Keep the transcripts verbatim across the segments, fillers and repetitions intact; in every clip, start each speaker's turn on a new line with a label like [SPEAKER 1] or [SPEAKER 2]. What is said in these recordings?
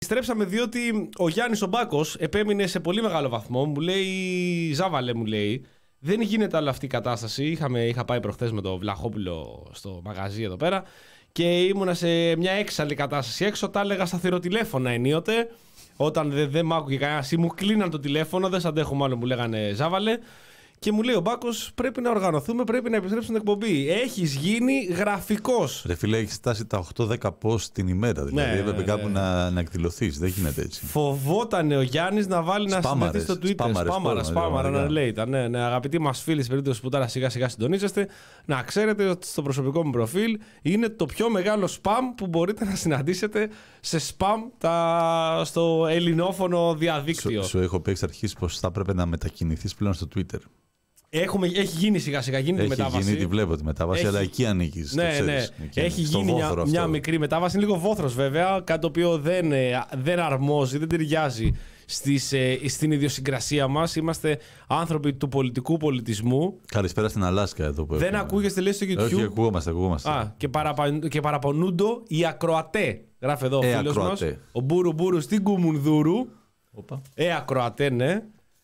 [SPEAKER 1] επιστρέψαμε διότι ο Γιάννης ο Μπάκος επέμεινε σε πολύ μεγάλο βαθμό. Μου λέει, Ζάβαλε, μου λέει, δεν γίνεται άλλη αυτή η κατάσταση. Είχαμε, είχα πάει προχθές με τον Βλαχόπουλο στο μαγαζί εδώ πέρα και ήμουνα σε μια έξαλλη κατάσταση έξω. Τα έλεγα στα θηροτηλέφωνα ενίοτε. Όταν δεν δε μ' άκουγε κανένας ή μου κλείναν το τηλέφωνο, δεν σ' αντέχω μάλλον, μου λέγανε Ζάβαλε. Και μου λέει ο Μπάκος, πρέπει να οργανωθούμε, πρέπει να επιστρέψουμε την εκπομπή. Έχεις γίνει γραφικός.
[SPEAKER 2] Ρε φίλε, έχεις φτάσει τα οκτώ δέκα post την ημέρα. Δηλαδή
[SPEAKER 1] ναι,
[SPEAKER 2] έπρεπε
[SPEAKER 1] ναι,
[SPEAKER 2] κάπου
[SPEAKER 1] ναι.
[SPEAKER 2] να, να εκδηλωθείς. Δεν γίνεται έτσι.
[SPEAKER 1] Φοβόταν ο Γιάννης να βάλει να συνδεθεί στο Twitter.
[SPEAKER 2] Σπάμαρες,
[SPEAKER 1] Σπάμαρα, σπάμαρα, να λέει. Ναι, ναι, αγαπητοί μας φίλοι, σε περίπτωση που τώρα σιγά σιγά συντονίζεστε, να ξέρετε ότι στο προσωπικό μου προφίλ είναι το πιο μεγάλο spam που μπορείτε να συναντήσετε σε spam τα... στο ελληνόφωνο διαδίκτυο.
[SPEAKER 2] Σου, σου έχω πει εξ αρχής πως θα έπρεπε να μετακινηθείς πλέον στο Twitter.
[SPEAKER 1] Έχουμε, έχει γίνει σιγά σιγά, γίνεται
[SPEAKER 2] έχει
[SPEAKER 1] η μετάβαση.
[SPEAKER 2] Έχει γίνει, τη βλέπω τη μετάβαση,
[SPEAKER 1] έχει...
[SPEAKER 2] αλλά εκεί ανήκεις.
[SPEAKER 1] Ναι,
[SPEAKER 2] ξέρεις,
[SPEAKER 1] ναι.
[SPEAKER 2] εκεί
[SPEAKER 1] έχει
[SPEAKER 2] ανήκεις,
[SPEAKER 1] γίνει μια, μια μικρή μετάβαση. Είναι λίγο βόθρος βέβαια, κάτι το οποίο δεν, δεν αρμόζει, δεν ταιριάζει στις, στην ιδιοσυγκρασία μας. Είμαστε άνθρωποι του πολιτικού πολιτισμού.
[SPEAKER 2] Καλησπέρα στην Αλάσκα εδώ που
[SPEAKER 1] δεν
[SPEAKER 2] έχουμε.
[SPEAKER 1] ακούγεστε, λέει στο YouTube.
[SPEAKER 2] Όχι, ακουγόμαστε, ακουγόμαστε.
[SPEAKER 1] Α, και, παραπα, και παραπονούντο οι ακροατέ. Γράφει εδώ ο
[SPEAKER 2] ε,
[SPEAKER 1] φίλος μας. Ο Μπούρου Μπούρου στην Κουμουνδούρου.
[SPEAKER 2] Οπα.
[SPEAKER 1] Ε, ακροατέ, ναι.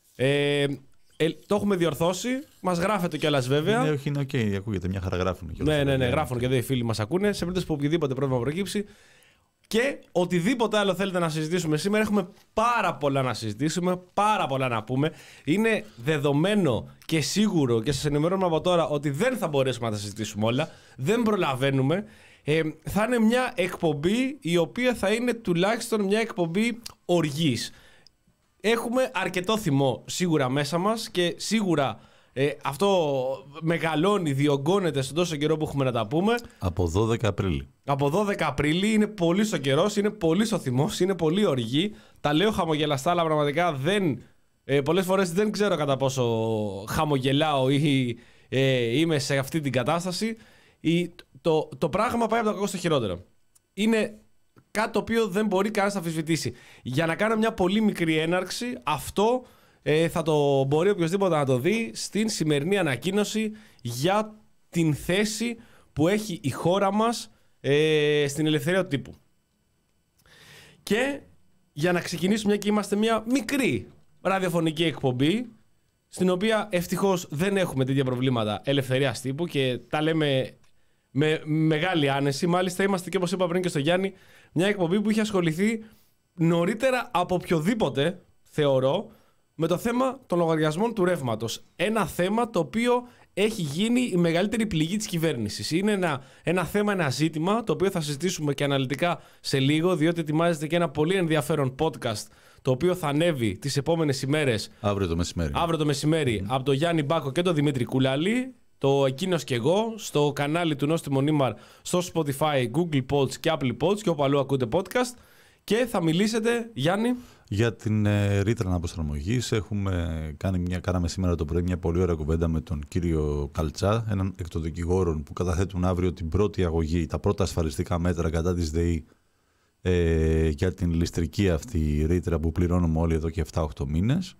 [SPEAKER 1] Ε, Ε, το έχουμε διορθώσει. Μας γράφετε κιόλας βέβαια.
[SPEAKER 2] Ναι, όχι, είναι οκ, okay, ακούγεται. Μια χαρά γράφουν κιόλας.
[SPEAKER 1] Ναι, ναι, ναι, γράφουν και εδώ οι φίλοι μας ακούνε. Σε περίπτωση που οποιοδήποτε πρόβλημα προκύψει και οτιδήποτε άλλο θέλετε να συζητήσουμε σήμερα, έχουμε πάρα πολλά να συζητήσουμε, πάρα πολλά να πούμε. Είναι δεδομένο και σίγουρο και σας ενημερώνουμε από τώρα ότι δεν θα μπορέσουμε να τα συζητήσουμε όλα. Δεν προλαβαίνουμε. Ε, θα είναι μια εκπομπή η οποία θα είναι τουλάχιστον μια εκπομπή οργής. Έχουμε αρκετό θυμό σίγουρα μέσα μας και σίγουρα ε, αυτό μεγαλώνει, διωγγώνεται στον τόσο καιρό που έχουμε να τα πούμε.
[SPEAKER 2] Από δώδεκα Απρίλη.
[SPEAKER 1] Από δώδεκα Απρίλη είναι πολύ ο καιρός, είναι πολύ ο θυμός, είναι πολύ οργή. Τα λέω χαμογελαστά, αλλά πραγματικά δεν, ε, πολλές φορές δεν ξέρω κατά πόσο χαμογελάω ή ε, είμαι σε αυτή την κατάσταση. Η, το, το πράγμα πάει από το κακό στο χειρότερο. Είναι κάτι το οποίο δεν μπορεί κανένας να αμφισβητήσει. Για να κάνω μια πολύ μικρή έναρξη, αυτό ε, θα το μπορεί οποιοδήποτε να το δει στην σημερινή ανακοίνωση για την θέση που έχει η χώρα μας ε, στην ελευθερία του τύπου. Και για να ξεκινήσουμε, μια και είμαστε μια μικρή ραδιοφωνική εκπομπή, στην οποία ευτυχώς δεν έχουμε τέτοια προβλήματα ελευθερίας τύπου και τα λέμε με μεγάλη άνεση. Μάλιστα είμαστε, και όπως είπα πριν και στο Γιάννη, μια εκπομπή που είχε ασχοληθεί νωρίτερα από οποιοδήποτε, θεωρώ, με το θέμα των λογαριασμών του ρεύματος. Ένα θέμα το οποίο έχει γίνει η μεγαλύτερη πληγή της κυβέρνησης. Είναι ένα, ένα θέμα, ένα ζήτημα, το οποίο θα συζητήσουμε και αναλυτικά σε λίγο, διότι ετοιμάζεται και ένα πολύ ενδιαφέρον podcast, το οποίο θα ανέβει τις επόμενες ημέρες.
[SPEAKER 2] Αύριο το μεσημέρι.
[SPEAKER 1] Αύριο το μεσημέρι, mm. από τον Γιάννη Μπάκο και τον Δημήτρη Κουλάλη. Το Εκείνος και εγώ, στο κανάλι του Νόστιμο Νίμαρ, στο Spotify, Google Pods και Apple Pods και όπου αλλού ακούτε podcast. Και θα μιλήσετε, Γιάννη,
[SPEAKER 2] για την ε, ρήτρα αναπροσαρμογής. Έχουμε κάνει μια, κάναμε σήμερα το πρωί μια πολύ ωραία κουβέντα με τον κύριο Καλτσά, έναν εκ των δικηγόρων που καταθέτουν αύριο την πρώτη αγωγή, τα πρώτα ασφαλιστικά μέτρα κατά της ΔΕΗ ε, για την ληστρική αυτή ρήτρα που πληρώνουμε όλοι εδώ και επτά οκτώ μήνες.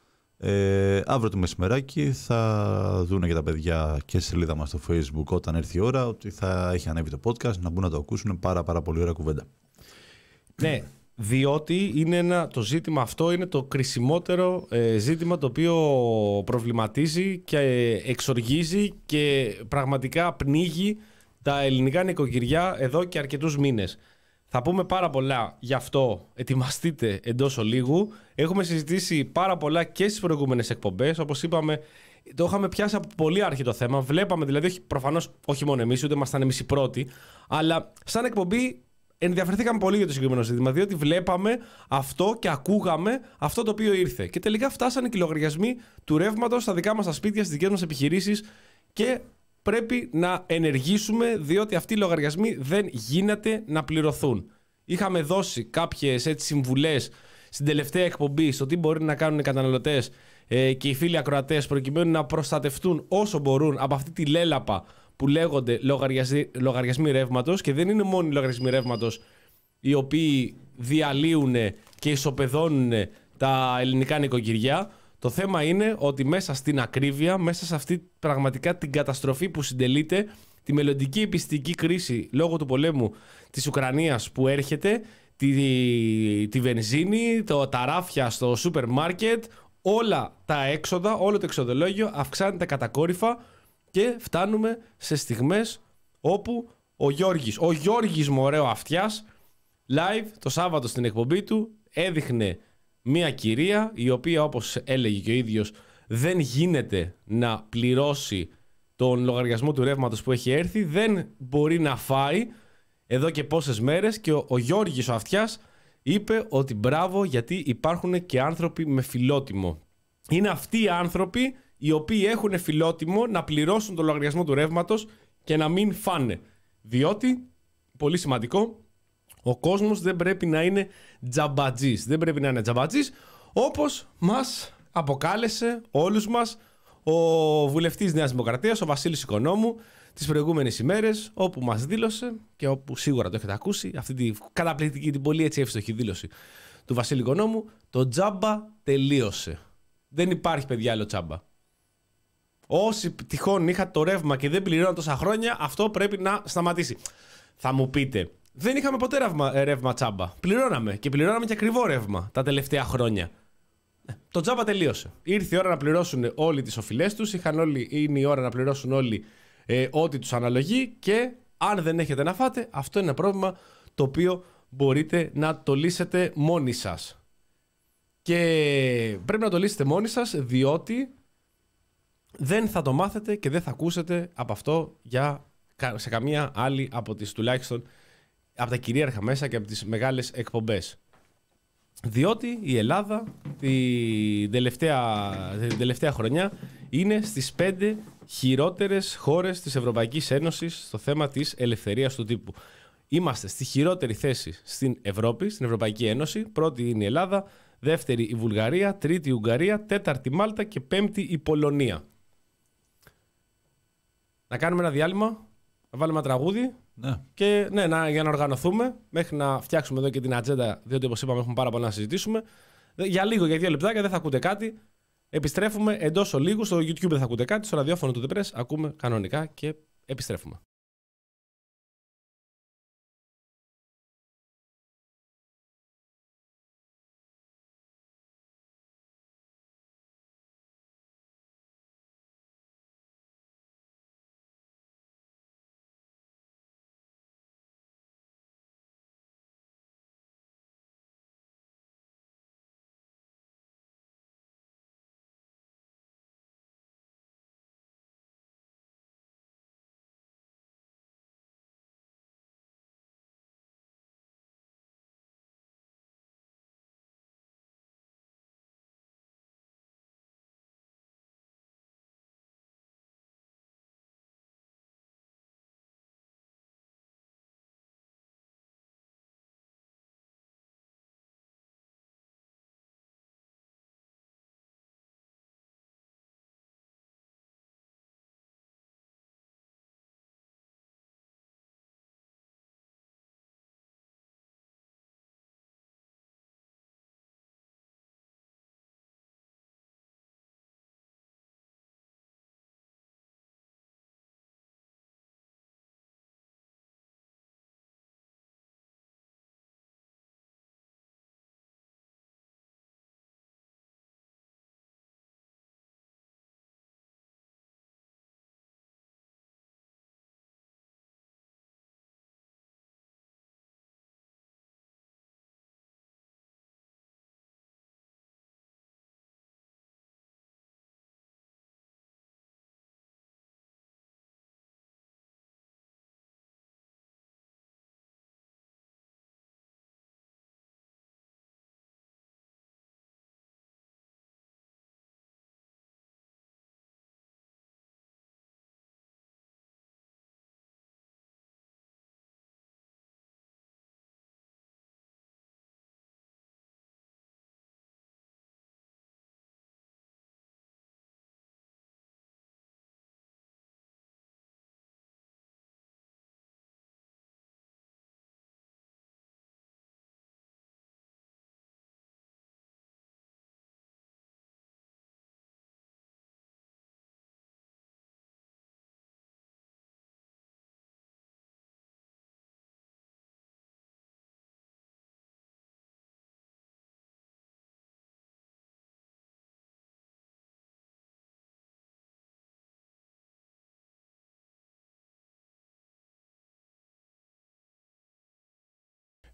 [SPEAKER 2] Ε, αύριο το μεσημεράκι θα δούνε και τα παιδιά και στη σελίδα μας στο Facebook, όταν έρθει η ώρα, ότι θα έχει ανέβει το podcast, να μπουν να το ακούσουν. Πάρα πάρα πολύ ωραία κουβέντα.
[SPEAKER 1] Ναι, διότι είναι ένα, το ζήτημα αυτό είναι το κρισιμότερο ε, ζήτημα, το οποίο προβληματίζει και εξοργίζει και πραγματικά πνίγει τα ελληνικά νοικοκυριά εδώ και αρκετούς μήνες. Θα πούμε πάρα πολλά γι' αυτό, ετοιμαστείτε εντός ολίγου. Έχουμε συζητήσει πάρα πολλά και στις προηγούμενες εκπομπές. Όπως είπαμε, το είχαμε πιάσει από πολύ αρχή το θέμα. Βλέπαμε δηλαδή, όχι, προφανώς όχι μόνο εμείς, ούτε ήμασταν εμείς οι πρώτοι, αλλά σαν εκπομπή ενδιαφερθήκαμε πολύ για το συγκεκριμένο ζήτημα, διότι βλέπαμε αυτό και ακούγαμε αυτό το οποίο ήρθε. Και τελικά φτάσανε και οι λογαριασμοί του ρεύματος στα δικά μας τα σπίτια, στις δικές μας επιχειρήσεις και πρέπει να ενεργήσουμε, διότι αυτοί οι λογαριασμοί δεν γίνεται να πληρωθούν. Είχαμε δώσει κάποιες έτσι συμβουλές στην τελευταία εκπομπή στο τι μπορεί να κάνουν οι καταναλωτές ε, και οι φίλοι ακροατές προκειμένου να προστατευτούν όσο μπορούν από αυτή τη λέλαπα που λέγονται λογαριασμοί, λογαριασμοί ρεύματος, και δεν είναι μόνο οι λογαριασμοί ρεύματος οι οποίοι διαλύουν και ισοπεδώνουν τα ελληνικά νοικοκυριά. Το θέμα είναι ότι μέσα στην ακρίβεια, μέσα σε αυτή πραγματικά την καταστροφή που συντελείται, τη μελλοντική επιστημική κρίση λόγω του πολέμου της Ουκρανίας που έρχεται, τη, τη βενζίνη, το, τα ράφια στο σούπερ μάρκετ, όλα τα έξοδα, όλο το εξοδολόγιο αυξάνεται κατακόρυφα και φτάνουμε σε στιγμές όπου ο Γιώργης, ο Γιώργης Μωρέο Αυτιάς, live το Σάββατο στην εκπομπή του έδειχνε μια κυρία η οποία, όπως έλεγε και ο ίδιος, δεν γίνεται να πληρώσει τον λογαριασμό του ρεύματος που έχει έρθει, δεν μπορεί να φάει εδώ και πόσες μέρες και ο, ο Γιώργης ο Αυτιάς είπε ότι μπράβο γιατί υπάρχουν και άνθρωποι με φιλότιμο. Είναι αυτοί οι άνθρωποι οι οποίοι έχουν φιλότιμο να πληρώσουν τον λογαριασμό του ρεύματος και να μην φάνε. Διότι, πολύ σημαντικό, ο κόσμος δεν πρέπει να είναι τζαμπατζής. Δεν πρέπει να είναι τζαμπατζής, όπως μας αποκάλεσε όλους μας ο βουλευτής Νέας Δημοκρατίας, ο Βασίλης Οικονόμου, τις προηγούμενες ημέρες, όπου μας δήλωσε και όπου σίγουρα το έχετε ακούσει, αυτή την καταπληκτική, την πολύ έτσι εύστοχη δήλωση του Βασίλη Οικονόμου, το τζάμπα τελείωσε. Δεν υπάρχει, παιδιά, άλλο τζάμπα. Όσοι τυχόν είχατε το ρεύμα και δεν πληρώναν τόσα χρόνια, αυτό πρέπει να σταματήσει. Θα μου πείτε, δεν είχαμε ποτέ ρεύμα, ρεύμα τζάμπα. Πληρώναμε και πληρώναμε και ακριβό ρεύμα τα τελευταία χρόνια. Το τζάμπα τελείωσε. Ήρθε η ώρα να πληρώσουν όλοι τις οφειλές τους. Είχαν όλοι, είναι η ώρα να πληρώσουν όλοι ε, ό,τι τους αναλογεί. Και αν δεν έχετε να φάτε, αυτό είναι ένα πρόβλημα το οποίο μπορείτε να το λύσετε μόνοι σας. Και πρέπει να το λύσετε μόνοι σας, διότι δεν θα το μάθετε και δεν θα ακούσετε από αυτό για, σε καμία άλλη από τις τουλάχιστον από τα κυρίαρχα μέσα και από τις μεγάλες εκπομπές. Διότι η Ελλάδα την τελευταία, την τελευταία χρονιά είναι στις πέντε χειρότερες χώρες της Ευρωπαϊκής Ένωσης στο θέμα της ελευθερίας του τύπου. Είμαστε στη χειρότερη θέση στην Ευρώπη, στην Ευρωπαϊκή Ένωση. Πρώτη είναι η Ελλάδα, δεύτερη η Βουλγαρία, τρίτη η Ουγγαρία, τέταρτη η Μάλτα και πέμπτη η Πολωνία. Να κάνουμε ένα διάλειμμα, να βάλουμε ένα τραγούδι.
[SPEAKER 2] Ναι.
[SPEAKER 1] Και ναι, να, για να οργανωθούμε μέχρι να φτιάξουμε εδώ και την ατζέντα, διότι όπως είπαμε έχουμε πάρα πολλά να συζητήσουμε. Για λίγο, για δύο λεπτάκια δεν θα ακούτε κάτι. Επιστρέφουμε εντός ολίγου. Στο YouTube δεν θα ακούτε κάτι. Στο ραδιόφωνο του The Press ακούμε κανονικά και επιστρέφουμε.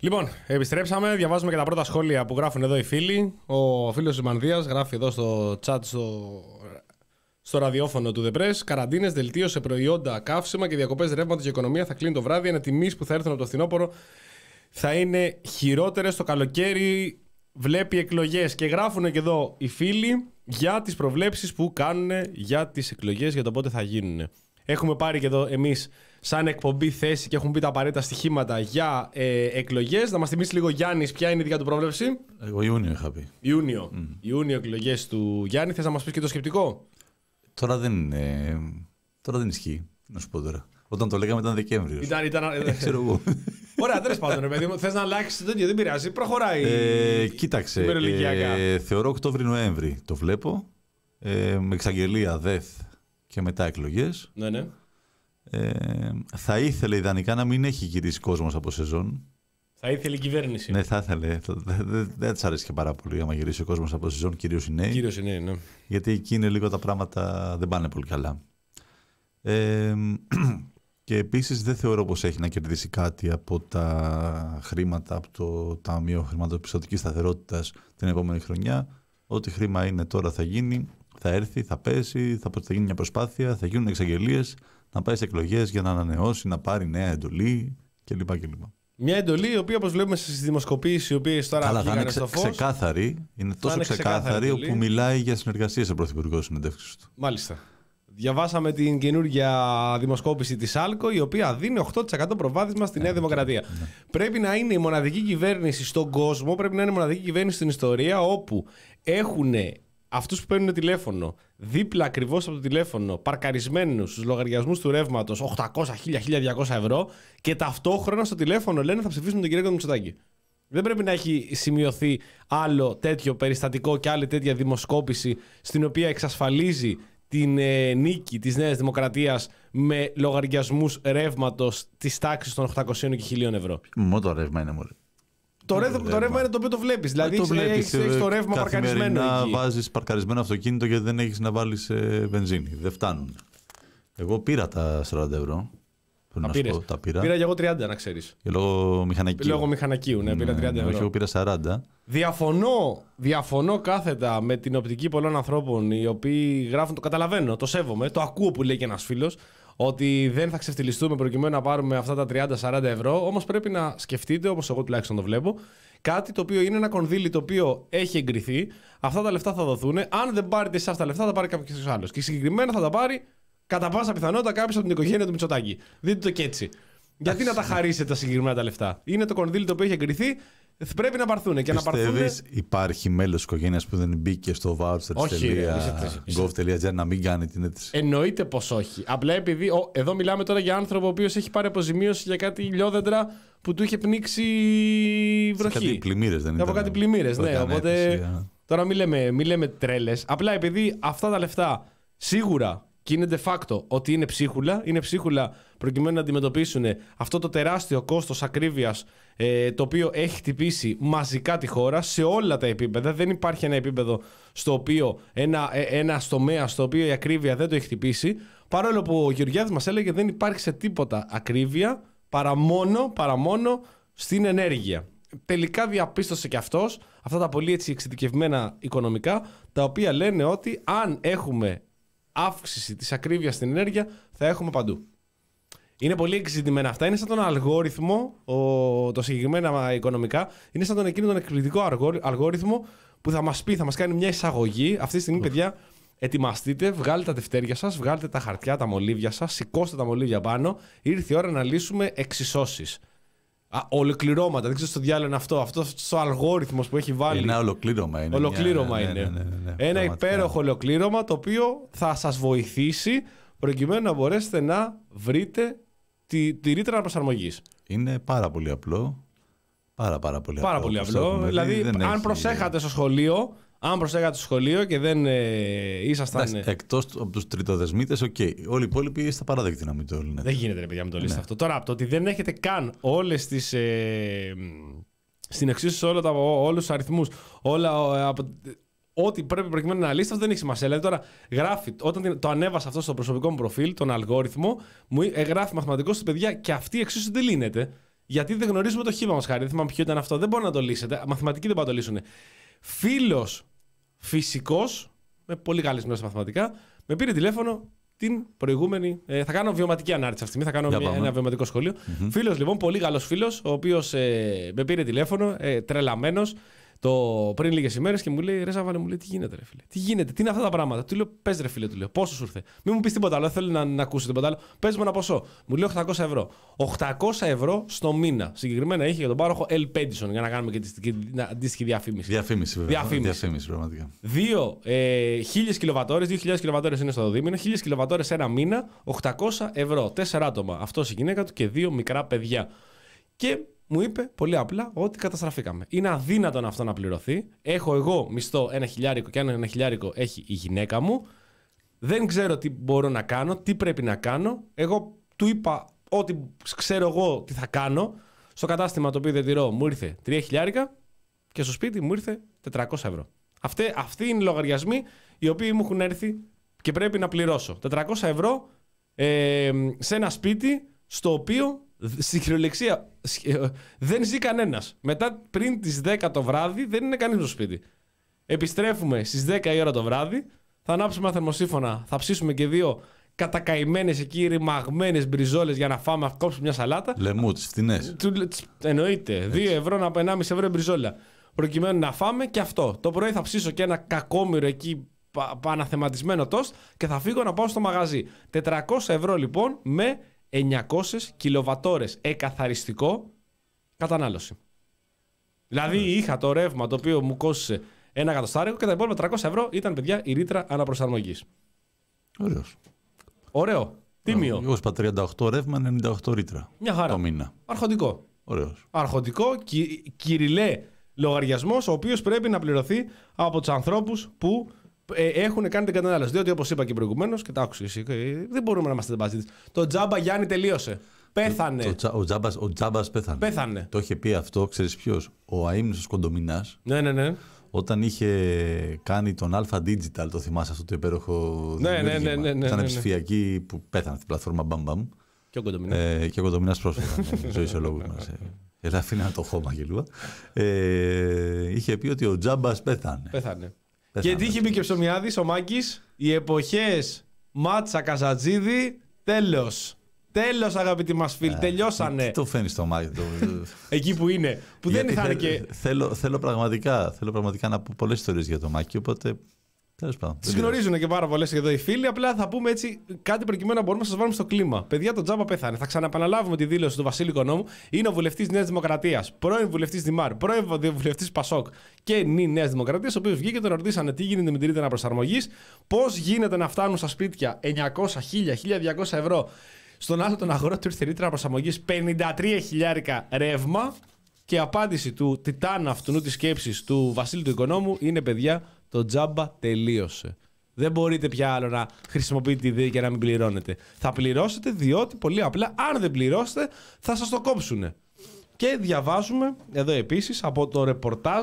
[SPEAKER 1] Λοιπόν, επιστρέψαμε. Διαβάζουμε και τα πρώτα σχόλια που γράφουν εδώ οι φίλοι. Ο φίλος της Μανδίας γράφει εδώ στο chat στο, στο ραδιόφωνο του The Press. Καραντίνες, δελτίο σε προϊόντα, καύσιμα και διακοπές ρεύματος και οικονομία θα κλείνει το βράδυ. Είναι τιμές που θα έρθουν από το φθινόπωρο. Θα είναι χειρότερες το καλοκαίρι. Βλέπει εκλογές. Και γράφουν και εδώ οι φίλοι για τις προβλέψεις που κάνουν για τις εκλογές, για το πότε θα γίνουν. Έχουμε πάρει και εδώ εμείς σαν εκπομπή θέση και έχουν πει τα απαραίτητα στοιχήματα για ε, εκλογές. Να μας θυμίσει λίγο Γιάννης ποια είναι η δικιά του πρόβλεψη.
[SPEAKER 2] Εγώ Ιούνιο είχα πει.
[SPEAKER 1] Ιούνιο. Mm. Ιούνιο εκλογές του Γιάννη. Θες να μας πεις και το σκεπτικό?
[SPEAKER 2] Τώρα δεν, ε, τώρα δεν ισχύει, να σου πω τώρα. Όταν το λέγαμε ήταν Δεκέμβριος.
[SPEAKER 1] Ήταν, ήταν,
[SPEAKER 2] ε, ξέρω εγώ.
[SPEAKER 1] Ωραία, τέλος πάντων, ρε παιδί μου. Θες να αλλάξεις το τέτοιο, δεν πειράζει. Προχωράει.
[SPEAKER 2] Ε, κοίταξε. Ε, θεωρώ Οκτώβρη-Νοέμβρη το βλέπω. Ε, με εξαγγελία ΔΕΘ και μετά εκλογές.
[SPEAKER 1] Ναι, ναι.
[SPEAKER 2] Ε, θα ήθελε ιδανικά να μην έχει γυρίσει κόσμος από σεζόν.
[SPEAKER 1] Θα ήθελε η κυβέρνηση.
[SPEAKER 2] Ναι, θα ήθελε. Δεν δε της αρέσει και πάρα πολύ άμα γυρίσει ο κόσμος από σεζόν, κυρίως οι νέοι.
[SPEAKER 1] Κυρίως οι νέοι, ναι.
[SPEAKER 2] Γιατί εκεί είναι λίγο τα πράγματα δεν πάνε πολύ καλά. Ε, και επίσης δεν θεωρώ πως έχει να κερδίσει κάτι από τα χρήματα, από το Ταμείο Χρηματοπιστωτικής Σταθερότητας την επόμενη χρονιά. Ό,τι χρήμα είναι τώρα θα γίνει, θα έρθει, θα πέσει, θα, θα γίνει μια προσπάθεια, θα γίνουν εξαγγελίες, να πάει σε εκλογές για να ανανεώσει, να πάρει νέα εντολή κλπ. κλπ.
[SPEAKER 1] Μια εντολή η οποία, όπως βλέπουμε στις δημοσκοπήσεις, οι οποίες τώρα
[SPEAKER 2] καλά,
[SPEAKER 1] βγήκαν
[SPEAKER 2] είναι
[SPEAKER 1] στο φως.
[SPEAKER 2] Ξεκάθαρη, είναι τόσο
[SPEAKER 1] είναι
[SPEAKER 2] ξεκάθαρη όπου μιλάει για συνεργασία σε πρωθυπουργικό συνεντεύξεις του.
[SPEAKER 1] Μάλιστα. Διαβάσαμε την καινούργια δημοσκόπηση της ΑΛΚΟ, η οποία δίνει οκτώ τοις εκατό προβάδισμα στη Νέα Δημοκρατία. Ναι. Πρέπει να είναι η μοναδική κυβέρνηση στον κόσμο, πρέπει να είναι η μοναδική κυβέρνηση στην ιστορία, όπου έχουν αυτούς που παίρνουν τηλέφωνο δίπλα ακριβώς από το τηλέφωνο, παρκαρισμένους στους λογαριασμούς του ρεύματος οκτακόσια, χίλια, χίλια διακόσια ευρώ και ταυτόχρονα στο τηλέφωνο λένε θα ψηφίσουν τον κύριο Μητσοτάκη. Δεν πρέπει να έχει σημειωθεί άλλο τέτοιο περιστατικό και άλλη τέτοια δημοσκόπηση στην οποία εξασφαλίζει την ε, νίκη της Νέας Δημοκρατίας με λογαριασμούς ρεύματος της τάξης των οκτακοσίων και χιλίων ευρώ.
[SPEAKER 2] Μόνο το ρεύμα είναι μόνο.
[SPEAKER 1] Το, ρεύμα, το ρεύμα είναι το οποίο το βλέπεις. Δηλαδή έχεις το ρεύμα παρκαρισμένο εκεί.
[SPEAKER 2] Να βάζεις παρκαρισμένο αυτοκίνητο γιατί δεν έχεις να βάλεις ε, βενζίνη. Δεν φτάνουν. Εγώ πήρα τα σαράντα ευρώ.
[SPEAKER 1] Τα, πήρες. τα πήρα. Πήρα και εγώ τριάντα, να ξέρεις.
[SPEAKER 2] Και λόγω μηχανακίου.
[SPEAKER 1] Λόγω μηχανακίου, ναι, πήρα τριάντα ευρώ.
[SPEAKER 2] Όχι, εγώ πήρα σαράντα.
[SPEAKER 1] Διαφωνώ, διαφωνώ κάθετα με την οπτική πολλών ανθρώπων οι οποίοι γράφουν, το καταλαβαίνω, το σέβομαι, το ακούω που λέει και ένας φίλος, ότι δεν θα ξεφτυλιστούμε προκειμένου να πάρουμε αυτά τα τριάντα με σαράντα ευρώ. Όμως πρέπει να σκεφτείτε, όπως εγώ τουλάχιστον το βλέπω, κάτι το οποίο είναι ένα κονδύλι το οποίο έχει εγκριθεί. Αυτά τα λεφτά θα δοθούν. Αν δεν πάρετε εσάς τα λεφτά, θα πάρει κάποιος άλλος. Και συγκεκριμένα θα τα πάρει κατά πάσα πιθανότητα κάποιος από την οικογένεια του Μητσοτάκη. Δείτε το και έτσι. Γιατί να τα χαρίσετε τα συγκεκριμένα τα λεφτά? Είναι το κονδύλι το οποίο έχει εγκριθεί. Πρέπει να πάρθουν. Και
[SPEAKER 2] πιστεύεις να πάρθουν... υπάρχει μέλος της οικογένειας που δεν μπήκε στο vouchers τελεία gov τελεία gr να μην κάνει την αίτηση?
[SPEAKER 1] Εννοείται πως όχι. Απλά επειδή ο, εδώ μιλάμε τώρα για άνθρωπο ο οποίος έχει πάρει αποζημίωση για κάτι ηλιόδεντρα που του είχε πνίξει βροχή.
[SPEAKER 2] Κάτι πλημμύρες δεν ήταν?
[SPEAKER 1] Από κάτι πλημμύρες, ναι. Οπότε αίτηση, τώρα μην λέμε, μη λέμε τρέλες. Απλά επειδή αυτά τα λεφτά σίγουρα. Και είναι de facto ότι είναι ψίχουλα, είναι ψίχουλα προκειμένου να αντιμετωπίσουν αυτό το τεράστιο κόστος ακρίβειας ε, το οποίο έχει χτυπήσει μαζικά τη χώρα σε όλα τα επίπεδα. Δεν υπάρχει ένα επίπεδο στο οποίο, ένα, ένα τομέα στο οποίο η ακρίβεια δεν το έχει χτυπήσει. Παρόλο που ο Γεωργιάδης μας έλεγε δεν υπάρχει σε τίποτα ακρίβεια παρά μόνο, παρά μόνο στην ενέργεια. Τελικά διαπίστωσε και αυτός αυτά τα πολύ έτσι εξειδικευμένα οικονομικά, τα οποία λένε ότι αν έχουμε αύξηση της ακρίβειας στην ενέργεια θα έχουμε παντού. Είναι πολύ εξειδικευμένα αυτά. Είναι σαν τον αλγόριθμο, ο, το συγκεκριμένα οικονομικά, είναι σαν τον εκείνο τον εκπληκτικό αλγόριθμο που θα μας πει, θα μας κάνει μια εισαγωγή. Αυτή τη στιγμή, παιδιά, ετοιμαστείτε, βγάλετε τα τευτέρια σας, βγάλετε τα χαρτιά, τα μολύβια σας, σηκώστε τα μολύβια πάνω. Ήρθε η ώρα να λύσουμε εξισώσεις. Α, ολοκληρώματα, δεν ξέρω στο διάλογο είναι αυτό. Αυτό ο αλγόριθμο που έχει βάλει.
[SPEAKER 2] Ένα ολοκλήρωμα είναι.
[SPEAKER 1] Ολοκλήρωμα
[SPEAKER 2] μια...
[SPEAKER 1] είναι.
[SPEAKER 2] Ναι, ναι, ναι, ναι, ναι.
[SPEAKER 1] Ένα πραγματικά υπέροχο ολοκλήρωμα το οποίο θα σας βοηθήσει προκειμένου να μπορέσετε να βρείτε τη, τη ρήτρα προσαρμογής.
[SPEAKER 2] Είναι πάρα πολύ απλό. Πάρα, πάρα πολύ
[SPEAKER 1] πάρα
[SPEAKER 2] απλό.
[SPEAKER 1] Πολύ απλό. Δηλαδή, αν έχει... προσέχατε στο σχολείο. Αν προσέχατε στο σχολείο και δεν ε, ήσασταν.
[SPEAKER 2] Εκτός από τους τριτοδεσμίτες, οκ. Okay. Όλοι οι υπόλοιποι είστε παράδεκτοι να μην το λύνετε.
[SPEAKER 1] Δεν γίνεται, ρε παιδιά, να το λύσετε ναι. αυτό. Τώρα, από το ότι δεν έχετε καν όλες τις. Ε, στην εξίσωση όλα τα, όλους τους αριθμούς, όλα. Από, ό,τι πρέπει προκειμένου να λύσετε, δεν έχει σημασία. Δηλαδή, τώρα γράφει, όταν το ανέβασα αυτό στο προσωπικό μου προφίλ, τον αλγόριθμο, μου γράφει μαθηματικό στα παιδιά και αυτή η εξίσωση δεν λύνεται. γιατί δεν γνωρίζουμε το χήμα μας, Χάρη. Δεν θυμάμαι ποιο ήταν αυτό. Δεν μπορεί να το λύσετε. Μαθηματικοί δεν μπορούν να το λύσουν. Φίλος φυσικός, με πολύ καλές γνώσεις μαθηματικά, με πήρε τηλέφωνο την προηγούμενη. Ε, θα κάνω βιωματική ανάρτηση αυτή τη στιγμή. Θα κάνω μια, ένα βιωματικό σχολείο. Mm-hmm. Φίλος λοιπόν, πολύ καλός φίλος, ο οποίος ε, με πήρε τηλέφωνο, ε, τρελαμένος. Το πριν λίγες ημέρες και μου λέει: Ρε Ζαβάλε, μου λέει: Τι γίνεται, ρε φίλε, τι γίνεται, τι είναι αυτά τα πράγματα. Του λέω: Πες ρε φίλε, του λέω: Πόσο σου ήρθε. Μην μου πεις τίποτα άλλο, δεν θέλω να, να ακούσω τίποτα άλλο. Πες μου ένα ποσό. Μου λέει: οκτακόσια ευρώ. οκτακόσια ευρώ στο μήνα. Συγκεκριμένα είχε για τον πάροχο El Pedison, για να κάνουμε και την αντίστοιχη διαφήμιση.
[SPEAKER 2] Διαφήμιση, βέβαια.
[SPEAKER 1] Διαφήμιση,
[SPEAKER 2] διαφήμιση πραγματικά.
[SPEAKER 1] Δύο ε, χίλιες κιλοβατόρες, δύο χιλιάδες κιλοβατόρες είναι στο δίμηνο, χίλιες κιλοβατόρες ένα μήνα, οκτακόσια ευρώ. Τέσσερα άτομα. Αυτός η γυναίκα του και δύο μικρά παιδιά. Και μου είπε πολύ απλά ότι καταστραφήκαμε. Είναι αδύνατον αυτό να πληρωθεί. Έχω εγώ μισθό ένα χιλιάρικο και αν ένα χιλιάρικο έχει η γυναίκα μου. Δεν ξέρω τι μπορώ να κάνω, τι πρέπει να κάνω. Εγώ του είπα ότι ξέρω εγώ τι θα κάνω. Στο κατάστημα το οποίο δεν τηρώ μου ήρθε τρία χιλιάρικα και στο σπίτι μου ήρθε τετρακόσια ευρώ. Αυτοί, αυτοί είναι οι λογαριασμοί οι οποίοι μου έχουν έρθει και πρέπει να πληρώσω. τετρακόσια ευρώ ε, σε ένα σπίτι στο οποίο στην κυριολεξία δεν ζει κανένας. Μετά, πριν τις δέκα το βράδυ, δεν είναι κανείς στο σπίτι. Επιστρέφουμε στις δέκα η ώρα το βράδυ, θα ανάψουμε ένα θερμοσύφωνα, θα ψήσουμε και δύο κατακαημένες εκεί ρημαγμένες μπριζόλες για να φάμε, να κόψουμε μια σαλάτα.
[SPEAKER 2] Λεμού, τις φτηνές.
[SPEAKER 1] Εννοείται. δύο ευρώ, ενάμιση ευρώ μπριζόλα. Προκειμένου να φάμε και αυτό. Το πρωί θα ψήσω και ένα κακόμοιρο εκεί παναθεματισμένο τόστ και θα φύγω να πάω στο μαγαζί. τετρακόσια ευρώ λοιπόν με εννιακόσιες κιλοβατόρες εκαθαριστικό κατανάλωση. Δηλαδή yeah. είχα το ρεύμα το οποίο μου κόστησε ένα εκατοστάρικο και τα υπόλοιπα τριακόσια ευρώ ήταν, παιδιά, η ρήτρα αναπροσαρμογής.
[SPEAKER 2] Ωραίος.
[SPEAKER 1] Ωραίο. Τίμιο.
[SPEAKER 2] Εγώ είπα τριάντα οκτώ ρεύμα, ενενήντα οκτώ ρήτρα.
[SPEAKER 1] Μια χαρά.
[SPEAKER 2] Το μήνα.
[SPEAKER 1] Αρχοντικό.
[SPEAKER 2] Ωραίος.
[SPEAKER 1] Αρχοντικό, κυ, κυριλέ λογαριασμός, ο οποίος πρέπει να πληρωθεί από τους ανθρώπους που ε, έχουν κάνει την κατανάλωση. Διότι, όπως είπα και προηγουμένως, και τα άκουσα εσύ, δεν μπορούμε να είμαστε μαζί. Το τζάμπα Γιάννη τελείωσε. Πέθανε.
[SPEAKER 2] Το, το, ο, τζάμπας, ο τζάμπας πέθανε.
[SPEAKER 1] Πέθανε.
[SPEAKER 2] Το είχε πει αυτό, ξέρεις ποιος? Ο αείμνηστος Κοντομινάς.
[SPEAKER 1] Ναι, ναι, ναι.
[SPEAKER 2] Όταν είχε κάνει τον Alpha Digital, το θυμάσαι αυτό το υπέροχο
[SPEAKER 1] ναι, ναι, ναι, ναι, ναι,
[SPEAKER 2] ήταν
[SPEAKER 1] ναι,
[SPEAKER 2] ψηφιακή που πέθανε στην πλατφόρμα Bam Bam.
[SPEAKER 1] Και ο Κοντομινάς.
[SPEAKER 2] Ε, και ο Κοντομινάς πρόσφατα. Ζωή ο λόγος μας. Ελά, αφήνει το χώμα και λίγο. Ε, είχε πει ότι ο τζάμπας πέθανε.
[SPEAKER 1] Πέθανε. Και τι είχε πει και ψωμιάδης ο Μάκης? Οι εποχές Μάτσα Καζατζίδη, τέλος. Τέλος, αγαπητοί μας φίλοι, ε, τελειώσανε.
[SPEAKER 2] Τι το φαίνεις στο Μάκη? Το...
[SPEAKER 1] Εκεί που είναι. Που δεν είχαν και.
[SPEAKER 2] Θέλω, θέλω, πραγματικά, θέλω πραγματικά να πω πολλές ιστορίες για το Μάκη, οπότε. Τέλος πάντων.
[SPEAKER 1] Τις γνωρίζουν και πάρα πολλές εδώ οι φίλοι. Απλά θα πούμε έτσι κάτι προκειμένου να μπορούμε να σας βάλουμε στο κλίμα. Παιδιά, το τζάμπα πέθανε. Θα ξαναπαναλάβουμε τη δήλωση του Βασίλη Οικονόμου. Είναι ο βουλευτής Νέας Δημοκρατίας, πρώην βουλευτής Δημάρ, πρώην βουλευτής Πασόκ και νυ Νέας Δημοκρατίας, ο οποίος βγήκε και τον ρωτήσανε τι γίνεται με τη ρήτρα αναπροσαρμογής, πώς γίνεται να φτάνουν στα σπίτια εννιακόσια, χίλια, χίλια διακόσια ευρώ. Στον άλλο τον αγρότη του ήρθε ρήτρα αναπροσαρμογής πενήντα τρία χιλιάρικα ρεύμα. Και η απάντηση του τιτάνα αυτού της σκέψης του Βασίλη του Οικονόμου είναι: παιδιά, το τζάμπα τελείωσε. Δεν μπορείτε πια άλλο να χρησιμοποιείτε τη ΔΕΗ και να μην πληρώνετε. Θα πληρώσετε διότι πολύ απλά, αν δεν πληρώσετε, θα σας το κόψουν. Και διαβάζουμε εδώ επίσης από το ρεπορτάζ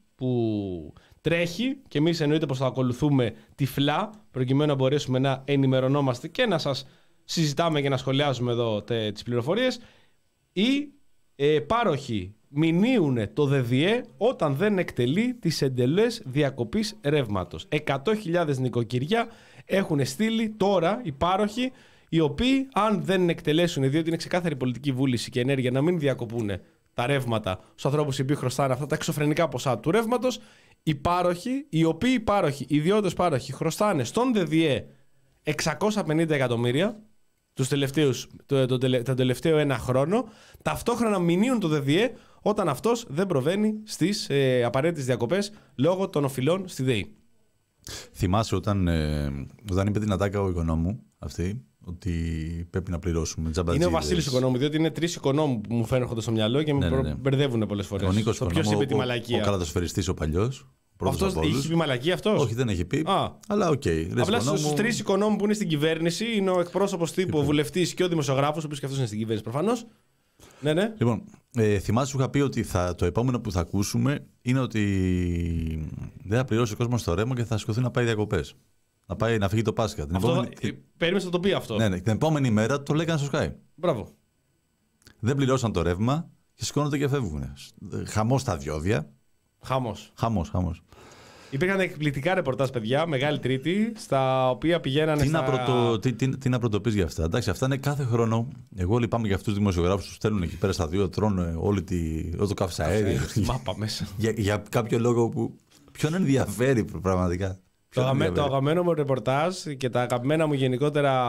[SPEAKER 1] που τρέχει και εμείς εννοείται πως θα ακολουθούμε τυφλά προκειμένου να μπορέσουμε να ενημερωνόμαστε και να σας συζητάμε και να σχολιάζουμε εδώ τε, τις πληροφορίες. Οι ε, πάροχοι μηνύουν το ΔΔΕ όταν δεν εκτελεί τις εντελές διακοπής ρεύματος. εκατό χιλιάδες νοικοκυριά έχουν στείλει τώρα οι πάροχοι, οι οποίοι αν δεν εκτελέσουν, διότι είναι ξεκάθαρη πολιτική βούληση και ενέργεια να μην διακοπούν τα ρεύματα στους ανθρώπους οι οποίοι χρωστάνε αυτά τα εξωφρενικά ποσά του ρεύματος, οι πάροχοι, οι οποίοι πάροχοι, οι ιδιώτες πάροχοι χρωστάνε στον ΔΔΕ εξακόσια πενήντα εκατομμύρια τους τελευταίους, το, το, το, το τελευταίο ένα χρόνο, ταυτόχρονα μηνύουν το ΔΔΕ όταν αυτός δεν προβαίνει στις ε, απαραίτητες διακοπές λόγω των οφειλών στη ΔΕΗ.
[SPEAKER 2] Θυμάσαι όταν, ε, όταν είπε την ατάκα ο Οικονόμου αυτή, ότι πρέπει να πληρώσουμε τζαμπατζίδες.
[SPEAKER 1] Είναι ο Βασίλης Οικονόμου, διότι είναι τρεις Οικονόμου που μου φαίνονται στο μυαλό και με ναι, ναι, ναι. μπερδεύουν πολλές φορές.
[SPEAKER 2] Ο Νίκος
[SPEAKER 1] Οικονόμου, ο,
[SPEAKER 2] ο, ο καλατοσφαιριστής ο παλιός.
[SPEAKER 1] Αυτός είχε πει μαλακή αυτός?
[SPEAKER 2] Όχι, δεν έχει πει. Α. Αλλά οκ. Okay.
[SPEAKER 1] Απλά στους τρεις Οικονόμου που είναι στην κυβέρνηση είναι ο εκπρόσωπος τύπου, ο βουλευτής και ο δημοσιογράφος, ο οποίος και αυτός είναι στην κυβέρνηση προφανώς. Ναι, ναι.
[SPEAKER 2] Λοιπόν, ε, θυμάσαι σου είχα πει ότι θα, το επόμενο που θα ακούσουμε είναι ότι δεν θα πληρώσει ο κόσμος το ρεύμα και θα σηκωθεί να πάει διακοπές. Να πάει να φύγει το Πάσχα. Την
[SPEAKER 1] αυτό,
[SPEAKER 2] επόμενη...
[SPEAKER 1] ε, περίμενες να το πει αυτό.
[SPEAKER 2] Ναι, ναι, την επόμενη μέρα το λέγανε στο Sky.
[SPEAKER 1] Μπράβο.
[SPEAKER 2] δεν πληρώσαν το ρεύμα και σηκώνονται και φεύγουν. Χαμός στα διόδια.
[SPEAKER 1] Χαμός.
[SPEAKER 2] Χαμός, χαμός.
[SPEAKER 1] Υπήρχαν εκπληκτικά ρεπορτάζ, παιδιά, Μεγάλη Τρίτη, στα οποία πηγαίνανε.
[SPEAKER 2] Τι,
[SPEAKER 1] στα...
[SPEAKER 2] να, πρωτο, τι, τι, τι να πρωτοπείς για αυτά. Εντάξει, αυτά είναι κάθε χρόνο. Εγώ λυπάμαι για αυτούς τους δημοσιογράφους που στέλνουν εκεί πέρα στα δύο, τρώνε όλη τη, όλο το καυσαέριο.
[SPEAKER 1] Μάπα μέσα.
[SPEAKER 2] για, για κάποιο λόγο που. Ποιον ενδιαφέρει πραγματικά.
[SPEAKER 1] Το, αγαμέ, το αγαπημένο μου ρεπορτάζ και τα αγαπημένα μου γενικότερα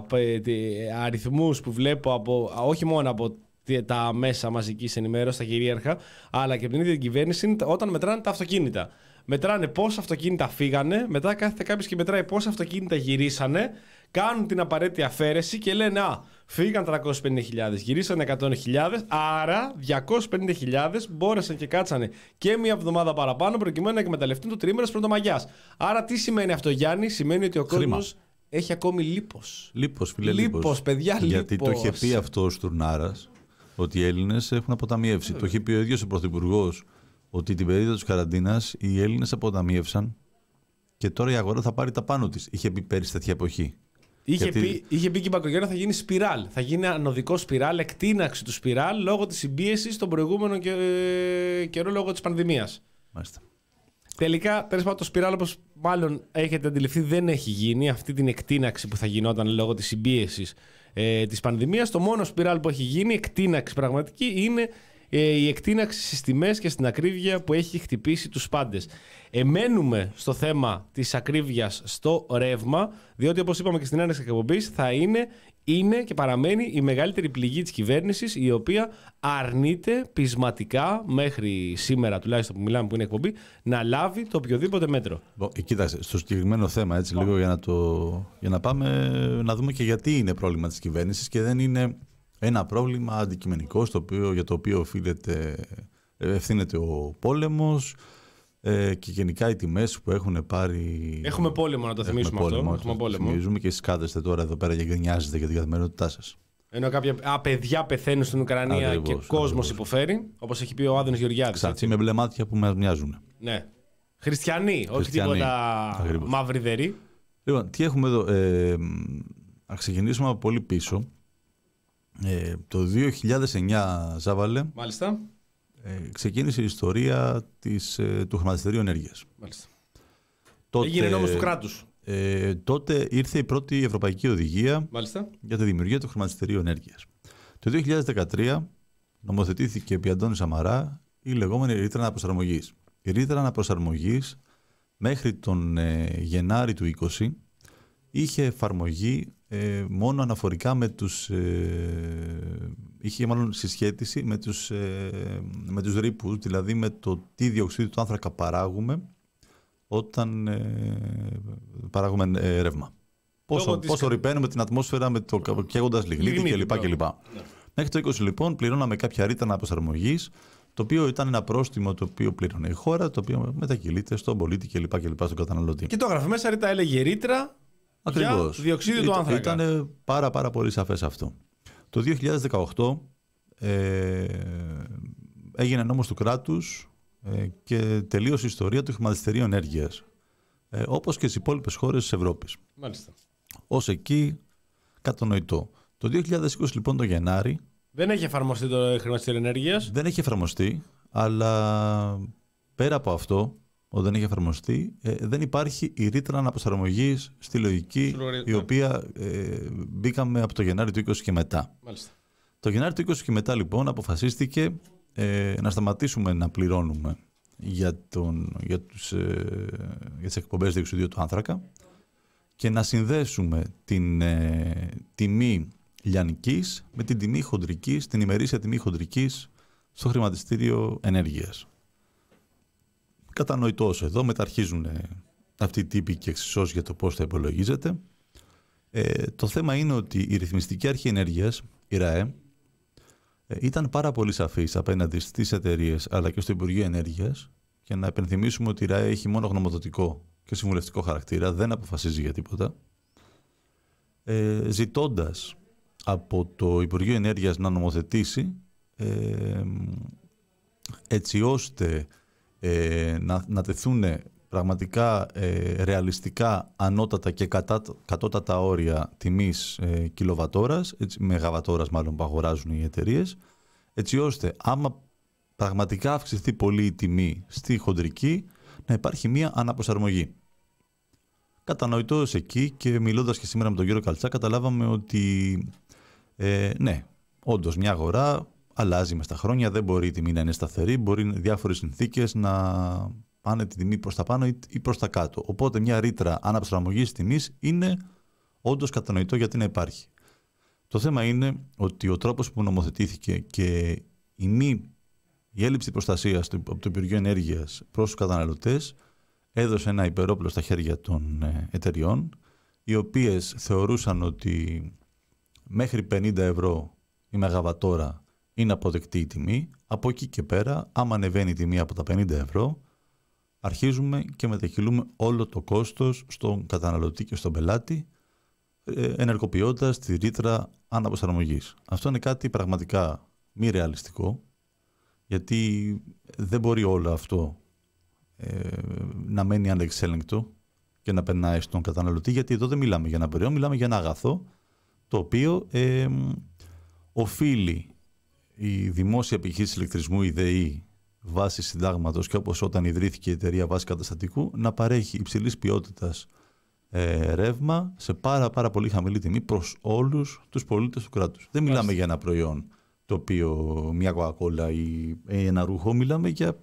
[SPEAKER 1] αριθμούς που βλέπω από, όχι μόνο από τα μέσα μαζικής ενημέρωσης, τα κυρίαρχα, αλλά και από την ίδια την κυβέρνηση, όταν μετράνε τα αυτοκίνητα. Μετράνε πόσα αυτοκίνητα φύγανε, μετά κάθεται κάποιος και μετράει πόσα αυτοκίνητα γυρίσανε, κάνουν την απαραίτητη αφαίρεση και λένε «Α, φύγαν τριακόσιες πενήντα χιλιάδες, γυρίσανε εκατό χιλιάδες, άρα διακόσιες πενήντα χιλιάδες μπόρεσαν και κάτσανε και μία εβδομάδα παραπάνω προκειμένου να εκμεταλλευτούν το τριήμερο της Πρωτομαγιάς». Άρα τι σημαίνει αυτό, Γιάννη? Σημαίνει ότι ο κόσμος έχει ακόμη λίπος.
[SPEAKER 2] Λίπος, φίλε,
[SPEAKER 1] λίπος. Λίπος, παιδιά, λίπος.
[SPEAKER 2] Γιατί το είχε πει αυτό ο Στουρνάρας, ότι οι Έλληνες έχουν αποταμιεύσει. Το είχε πει ο ίδιος ο Πρωθυπουργός, ότι την περίοδο της καραντίνας οι Έλληνες αποταμίευσαν και τώρα η αγορά θα πάρει τα πάνω της. Είχε πει πέρυσι τέτοια εποχή.
[SPEAKER 1] Είχε,
[SPEAKER 2] Γιατί...
[SPEAKER 1] πει, είχε πει και η Μπακογιάννα θα γίνει σπιράλ. Θα γίνει ανωδικό σπιράλ, εκτείναξη του σπιράλ λόγω της συμπίεσης τον προηγούμενο και, ε, καιρό λόγω της πανδημίας.
[SPEAKER 2] Μάλιστα.
[SPEAKER 1] Τελικά, τέλος πάντων, το σπιράλ, όπως μάλλον έχετε αντιληφθεί, δεν έχει γίνει. Αυτή την εκτείναξη που θα γινόταν λόγω της συμπίεσης ε, της πανδημίας. Το μόνο σπιράλ που έχει γίνει, εκτείναξη πραγματική, είναι ε, η εκτείναξη στις τιμές και στην ακρίβεια που έχει χτυπήσει τους πάντες. Εμένουμε στο θέμα της ακρίβειας στο ρεύμα, διότι όπως είπαμε και στην έναρξη της εκπομπής, θα είναι, είναι και παραμένει η μεγαλύτερη πληγή της κυβέρνησης, η οποία αρνείται πεισματικά, μέχρι σήμερα τουλάχιστον που μιλάμε που είναι εκπομπή, να λάβει το οποιοδήποτε μέτρο.
[SPEAKER 2] Κοίταξε, στο συγκεκριμένο θέμα, έτσι λίγο για να, το, για να πάμε να δούμε και γιατί είναι πρόβλημα της κυβέρνησης και δεν είναι ένα πρόβλημα αντικειμενικό στο οποίο, για το οποίο οφείλεται, ευθύνεται ο πόλεμος. Ε, και γενικά οι τιμές που έχουν πάρει.
[SPEAKER 1] Έχουμε πόλεμο, να το θυμίσουμε
[SPEAKER 2] πόλεμο,
[SPEAKER 1] αυτό. Έχουμε πόλεμο.
[SPEAKER 2] Θυμίζουμε και εσείς κάθεστε τώρα εδώ πέρα και γκρινιάζετε για την καθημερινότητά σας.
[SPEAKER 1] Ενώ κάποια α, παιδιά πεθαίνουν στην Ουκρανία ακριβώς, και κόσμος υποφέρει, όπως έχει πει ο Άδωνης Γεωργιάδης.
[SPEAKER 2] Ξαρτή με μπλε μάτια που μας μοιάζουν.
[SPEAKER 1] Ναι. Χριστιανοί, όχι τίποτα μαυριδεροί.
[SPEAKER 2] Λοιπόν, τι έχουμε εδώ. Ε, να ξεκινήσουμε από πολύ πίσω. Ε, το δύο χιλιάδες εννιά, Ζάβαλε.
[SPEAKER 1] Μάλιστα.
[SPEAKER 2] Ε, ξεκίνησε η ιστορία της, ε, του χρηματιστηρίου ενέργειας.
[SPEAKER 1] Μάλιστα.
[SPEAKER 2] Τότε,
[SPEAKER 1] έγινε νόμος του κράτους.
[SPEAKER 2] Ε, τότε ήρθε η πρώτη ευρωπαϊκή οδηγία
[SPEAKER 1] Μάλιστα.
[SPEAKER 2] για τη δημιουργία του χρηματιστηρίου ενέργειας. Το δύο χιλιάδες δεκατρία νομοθετήθηκε επί Αντώνη Σαμαρά η λεγόμενη ρήτρα αναπροσαρμογής. Η ρήτρα αναπροσαρμογής μέχρι τον ε, Γενάρη του είκοσι είχε εφαρμογή ε, μόνο αναφορικά με τους... Ε, είχε μάλλον συσχέτιση με τους, ε, με τους ρήπους, δηλαδή με το τι διοξείδιο του άνθρακα παράγουμε όταν ε, παράγουμε ε, ρεύμα. Πόσο, πόσο ρηπαίνουμε την ατμόσφαιρα με το καίγοντας λιγνίτη κλπ. κλπ. Ναι. Μέχρι το είκοσι λοιπόν πληρώναμε κάποια ρήτρα αναπροσαρμογής, το οποίο ήταν ένα πρόστιμο το οποίο πλήρωνε η χώρα, το οποίο μετακυλείται στον πολίτη κλπ. κλπ. Στον καταναλωτή.
[SPEAKER 1] Και το έγραφε μέσα, ρήτα έλεγε ρήτρα για διοξείδιο του άνθρακα.
[SPEAKER 2] Ήταν πάρα, πάρα πολύ σαφές αυτό. Το δύο χιλιάδες δεκαοκτώ ε, έγινε νόμος του κράτους ε, και τελείωσε η ιστορία του χρηματιστηρίου ενέργειας, ε, όπως και στις υπόλοιπες χώρες της Ευρώπης.
[SPEAKER 1] Μάλιστα.
[SPEAKER 2] Ως εκεί κατανοητό. Το δύο χιλιάδες είκοσι λοιπόν το Γενάρη
[SPEAKER 1] δεν έχει εφαρμοστεί το χρηματιστήριο ενέργειας.
[SPEAKER 2] Δεν έχει εφαρμοστεί, αλλά πέρα από αυτό, όταν δεν έχει εφαρμοστεί, ε, δεν υπάρχει η ρήτρα αναπροσαρμογής στη λογική, η οποία ε, μπήκαμε από το Γενάρη του είκοσι και μετά.
[SPEAKER 1] Μάλιστα.
[SPEAKER 2] Το Γενάρη του είκοσι και μετά, λοιπόν, αποφασίστηκε ε, να σταματήσουμε να πληρώνουμε για, τον, για, τους, ε, για τις εκπομπές διοξειδίου του άνθρακα και να συνδέσουμε την ε, τιμή λιανικής με την τιμή χοντρικής, την ημερήσια τιμή χοντρικής στο χρηματιστήριο ενέργειας. Κατανοητός εδώ, μεταρχίζουν αυτοί οι τύποι και εξισώσεις για το πώς θα υπολογίζεται. Ε, το θέμα είναι ότι η Ρυθμιστική Αρχή Ενέργειας, η ΡΑΕ, ε, ήταν πάρα πολύ σαφής απέναντι στις εταιρείες αλλά και στο Υπουργείο Ενέργειας, και να επενθυμίσουμε ότι η ΡΑΕ έχει μόνο γνωμοδοτικό και συμβουλευτικό χαρακτήρα, δεν αποφασίζει για τίποτα, ε, ζητώντας από το Υπουργείο Ενέργειας να νομοθετήσει ε, έτσι ώστε ε, να, να τεθούν πραγματικά ε, ρεαλιστικά ανώτατα και κατά, κατώτατα όρια τιμής ε, κιλοβατόρας, έτσι, μεγαβατόρας μάλλον που αγοράζουν οι εταιρείες, έτσι ώστε άμα πραγματικά αυξηθεί πολύ η τιμή στη χοντρική, να υπάρχει μία αναπροσαρμογή. Κατανοητός εκεί και μιλώντας και σήμερα με τον κύριο Καλτσά, καταλάβαμε ότι ε, ναι, όντως μια αγορά αλλάζει μες τα χρόνια, δεν μπορεί η τιμή να είναι σταθερή, μπορεί διάφορες συνθήκες να πάνε τη τιμή προς τα πάνω ή προς τα κάτω. Οπότε μια ρήτρα αναπροσαρμογής τιμής είναι όντως κατανοητό γιατί να υπάρχει. Το θέμα είναι ότι ο τρόπος που νομοθετήθηκε και η, μη, η έλλειψη προστασίας από το Υπουργείο Ενέργειας προς τους καταναλωτές έδωσε ένα υπερόπλο στα χέρια των εταιριών, οι οποίες θεωρούσαν ότι μέχρι πενήντα ευρώ η μεγαβατόρα είναι αποδεκτή η τιμή. Από εκεί και πέρα, άμα ανεβαίνει η τιμή από τα πενήντα ευρώ, αρχίζουμε και μετακυλούμε όλο το κόστος στον καταναλωτή και στον πελάτη, ενεργοποιώντας τη ρήτρα αναπροσαρμογής. Αυτό είναι κάτι πραγματικά μη ρεαλιστικό, γιατί δεν μπορεί όλο αυτό ε, να μένει ανεξέλεγκτο και να περνάει στον καταναλωτή, γιατί εδώ δεν μιλάμε για ένα προϊόν, μιλάμε για ένα αγαθό, το οποίο ε, οφείλει η δημόσια επιχείρηση ηλεκτρισμού, η ΔΕΗ, βάσει συντάγματος και όπως όταν ιδρύθηκε η εταιρεία βάση καταστατικού, να παρέχει υψηλής ποιότητας ε, ρεύμα σε πάρα, πάρα πολύ χαμηλή τιμή προς όλους τους πολίτες του κράτους. Δεν μιλάμε Άς. για ένα προϊόν το οποίο μια κοκακόλα ή ένα ρούχο, μιλάμε για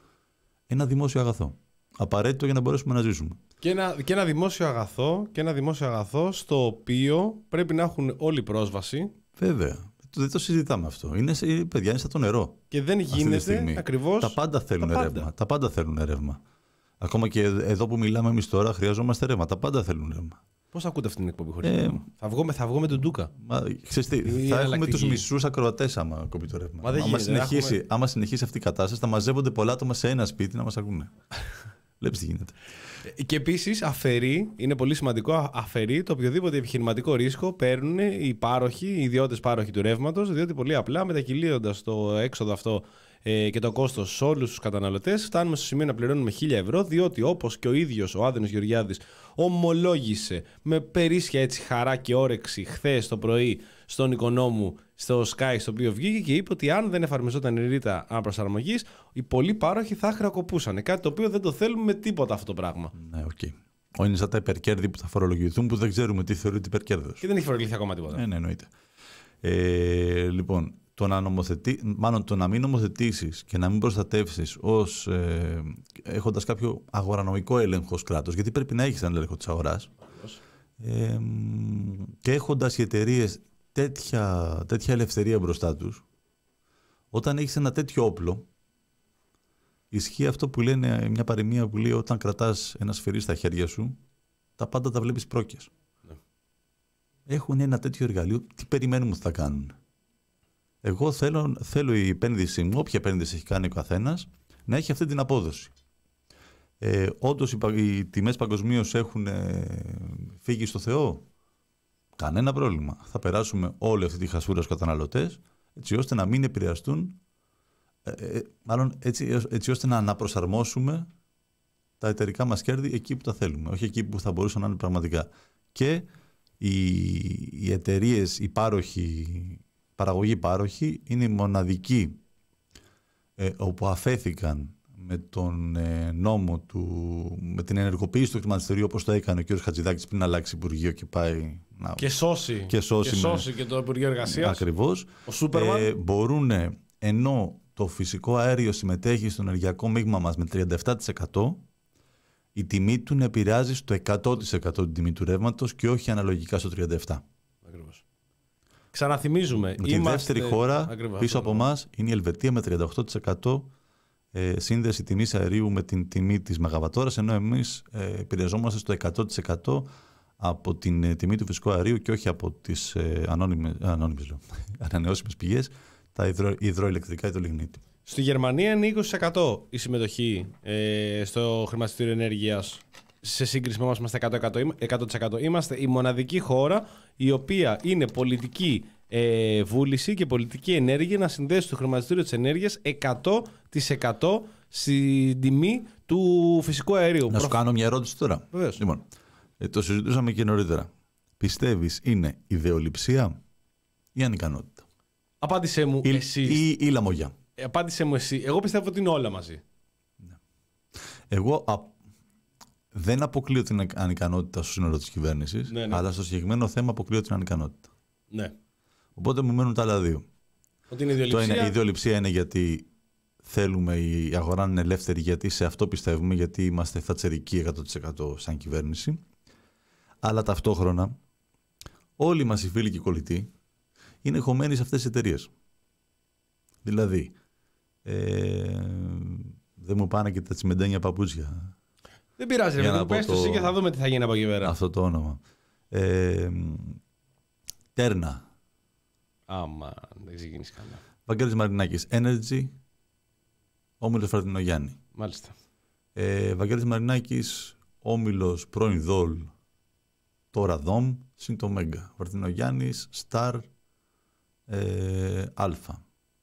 [SPEAKER 2] ένα δημόσιο αγαθό. Απαραίτητο για να μπορέσουμε να ζήσουμε.
[SPEAKER 1] Και ένα, και ένα δημόσιο αγαθό, και ένα δημόσιο αγαθό στο οποίο πρέπει να έχουν όλοι πρόσβαση.
[SPEAKER 2] Βέβαια. Δεν το συζητάμε αυτό. Είναι, παιδιά, είναι σαν το νερό.
[SPEAKER 1] Και δεν γίνεται ακριβώς.
[SPEAKER 2] Τα πάντα θέλουν
[SPEAKER 1] τα πάντα.
[SPEAKER 2] ρεύμα. Τα πάντα θέλουν ρεύμα. Ακόμα και εδώ που μιλάμε εμείς τώρα, χρειαζόμαστε ρεύμα. Τα πάντα θέλουν ρεύμα.
[SPEAKER 1] Πώς ακούτε αυτή την εκπομπή χωρίς ε, ρεύμα? Θα βγω, με, θα βγω με τον Ντούκα.
[SPEAKER 2] Μα, ξέρεις τι, θα έχουμε τους μισούς ακροατές άμα κοπεί το ρεύμα. Μα άμα, γίνεται, συνεχίσει, έχουμε... άμα συνεχίσει αυτή η κατάσταση, θα μαζεύονται πολλά άτομα σε ένα σπίτι να μας ακούνε. Βλέπεις τι γίνεται.
[SPEAKER 1] Και επίσης αφαιρεί, είναι πολύ σημαντικό, αφαιρεί το οποιοδήποτε επιχειρηματικό ρίσκο παίρνουν οι πάροχοι, οι ιδιώτες πάροχοι του ρεύματος, διότι πολύ απλά μετακυλίοντας το έξοδο αυτό ε, και το κόστος σε όλους τους καταναλωτές, φτάνουμε στο σημείο να πληρώνουμε χίλια ευρώ, διότι όπως και ο ίδιος ο Άδενος Γεωργιάδης ομολόγησε με περίσσια έτσι χαρά και όρεξη χθες το πρωί στον Οικονόμου, στο Sky, στο οποίο βγήκε και είπε ότι αν δεν εφαρμοζόταν η ρήτρα αναπροσαρμογής, οι πολλοί πάροχοι θα χρεοκοπούσαν. Κάτι το οποίο δεν το θέλουμε με τίποτα αυτό το πράγμα.
[SPEAKER 2] Ναι, οκ. Okay. Είναι σαν τα υπερκέρδη που θα φορολογηθούν, που δεν ξέρουμε τι θεωρείται υπερκέρδος.
[SPEAKER 1] Και δεν έχει φορολογηθεί ακόμα τίποτα.
[SPEAKER 2] Ναι, ναι, εννοείται. Ε, λοιπόν, το να, νομοθετή, μάλλον το να μην νομοθετήσεις και να μην προστατεύσεις ως ε, έχοντας κάποιο αγορανομικό έλεγχο ως κράτος, γιατί πρέπει να έχεις έναν έλεγχο της αγοράς, ε, και έχοντας οι εταιρείες τέτοια, τέτοια ελευθερία μπροστά τους, όταν έχεις ένα τέτοιο όπλο, ισχύει αυτό που λένε μια παροιμία που λέει όταν κρατάς ένα σφυρί στα χέρια σου, τα πάντα τα βλέπεις πρόκειες. Ναι. Έχουν ένα τέτοιο εργαλείο, τι περιμένουμε ότι θα κάνουν? Εγώ θέλω, θέλω η επένδυση μου, όποια επένδυση έχει κάνει ο καθένας, να έχει αυτή την απόδοση. Ε, όντως οι, οι τιμές παγκοσμίως έχουν ε, φύγει στο Θεό. Κανένα πρόβλημα. Θα περάσουμε όλη αυτή τη χασούρα στους καταναλωτές, έτσι ώστε να μην επηρεαστούν, ε, ε, μάλλον έτσι, έτσι ώστε να αναπροσαρμόσουμε τα εταιρικά μας κέρδη εκεί που τα θέλουμε, όχι εκεί που θα μπορούσαν να είναι πραγματικά. Και οι, οι εταιρείες, οι πάροχοι, παραγωγή πάροχοι, είναι οι μοναδικοί ε, όπου αφέθηκαν με τον ε, νόμο του, με την ενεργοποίηση του χρηματιστηρίου, όπως το έκανε ο κ. Χατζηδάκης πριν αλλάξει Υπουργείο και πάει να...
[SPEAKER 1] Και σώσει
[SPEAKER 2] και, σώσει
[SPEAKER 1] και, σώσει και το Υπουργείο Εργασίας.
[SPEAKER 2] Ακριβώς.
[SPEAKER 1] Ο Σούπερμαν. Ε,
[SPEAKER 2] μπορούν, ενώ το φυσικό αέριο συμμετέχει στο ενεργειακό μείγμα μας με τριάντα επτά τοις εκατό, η τιμή του επηρεάζει στο εκατό τοις εκατό την τιμή του ρεύματος και όχι αναλογικά στο τριάντα επτά τοις εκατό.
[SPEAKER 1] Ακριβώς. Ξαναθυμίζουμε.
[SPEAKER 2] Και είμαστε... η δεύτερη χώρα Ακριβώς. πίσω από εμάς είναι η Ελβετία με τριάντα οκτώ τοις εκατό ε, σύνδεση τιμής αερίου με την τιμή της μεγαβατόρας, ενώ εμείς ε, επηρεαζόμαστε στο εκατό τοις εκατό από την ε, τιμή του φυσικού αερίου και όχι από τις ε, ανώνυμες, ανώνυμες, λέω, ανανεώσιμες πηγές, τα υδρο, υδροηλεκτρικά ή το λιγνίτη.
[SPEAKER 1] Στη Γερμανία είναι είκοσι τοις εκατό η συμμετοχή ε, στο χρηματιστήριο ενέργειας. Σε σύγκριση με εμάς είμαστε εκατό τοις εκατό. Είμαστε η μοναδική χώρα η οποία είναι πολιτική ε, βούληση και πολιτική ενέργεια να συνδέσει το χρηματιστήριο της ενέργειας εκατό τοις εκατό στην τιμή του φυσικού αερίου.
[SPEAKER 2] Να σου κάνω μια ερώτηση τώρα.
[SPEAKER 1] Βεβαίως.
[SPEAKER 2] Λοιπόν, ε, το συζητούσαμε και νωρίτερα. Πιστεύεις είναι ιδεολειψία ή ανικανότητα?
[SPEAKER 1] Απάντησέ μου
[SPEAKER 2] Ή,
[SPEAKER 1] εσύ.
[SPEAKER 2] ή, ή λαμογιά.
[SPEAKER 1] Ε, Απάντησέ μου εσύ. Εγώ πιστεύω ότι είναι όλα μαζί.
[SPEAKER 2] Εγώ α, δεν αποκλείω την ανικανότητα στο σύνολο της κυβέρνησης,
[SPEAKER 1] Ναι, ναι.
[SPEAKER 2] αλλά στο συγκεκριμένο θέμα αποκλείω την ανικανότητα.
[SPEAKER 1] Ναι.
[SPEAKER 2] Οπότε μου μένουν τα άλλα δύο.
[SPEAKER 1] Ότι είναι
[SPEAKER 2] Το
[SPEAKER 1] ιδεολειψία.
[SPEAKER 2] είναι, η ιδεολειψία είναι γιατί θέλουμε η αγορά να είναι ελεύθερη, γιατί σε αυτό πιστεύουμε, γιατί είμαστε θατσερικοί εκατό τοις εκατό σαν κυβέρνηση. Αλλά ταυτόχρονα όλοι μας οι φίλοι και οι κολλητοί είναι χωμένοι σε αυτές τις εταιρείες. Δηλαδή, ε, δεν μου πάνε και τα τσιμεντένια παπούτσια.
[SPEAKER 1] Δεν πειράζει, ρε
[SPEAKER 2] Για
[SPEAKER 1] παιδί
[SPEAKER 2] να
[SPEAKER 1] μου.
[SPEAKER 2] πω
[SPEAKER 1] Πες το
[SPEAKER 2] το-
[SPEAKER 1] εσύ και θα δούμε τι θα γίνει από εκεί πέρα.
[SPEAKER 2] Αυτό το όνομα. Ε, Τέρνα.
[SPEAKER 1] Άμα δεν ξεκινήσει καλά.
[SPEAKER 2] Βαγγέλης Μαρινάκης. Energy. Όμιλος Φραντινογιάννη.
[SPEAKER 1] Μάλιστα.
[SPEAKER 2] Ε, Βαγγέλης Μαρινάκης. Όμιλος πρώην Δόλ. Τώρα Δόμ. Συν το Μέγκα. Φραντινογιάννης. Σταρ. Ε, Αλφα.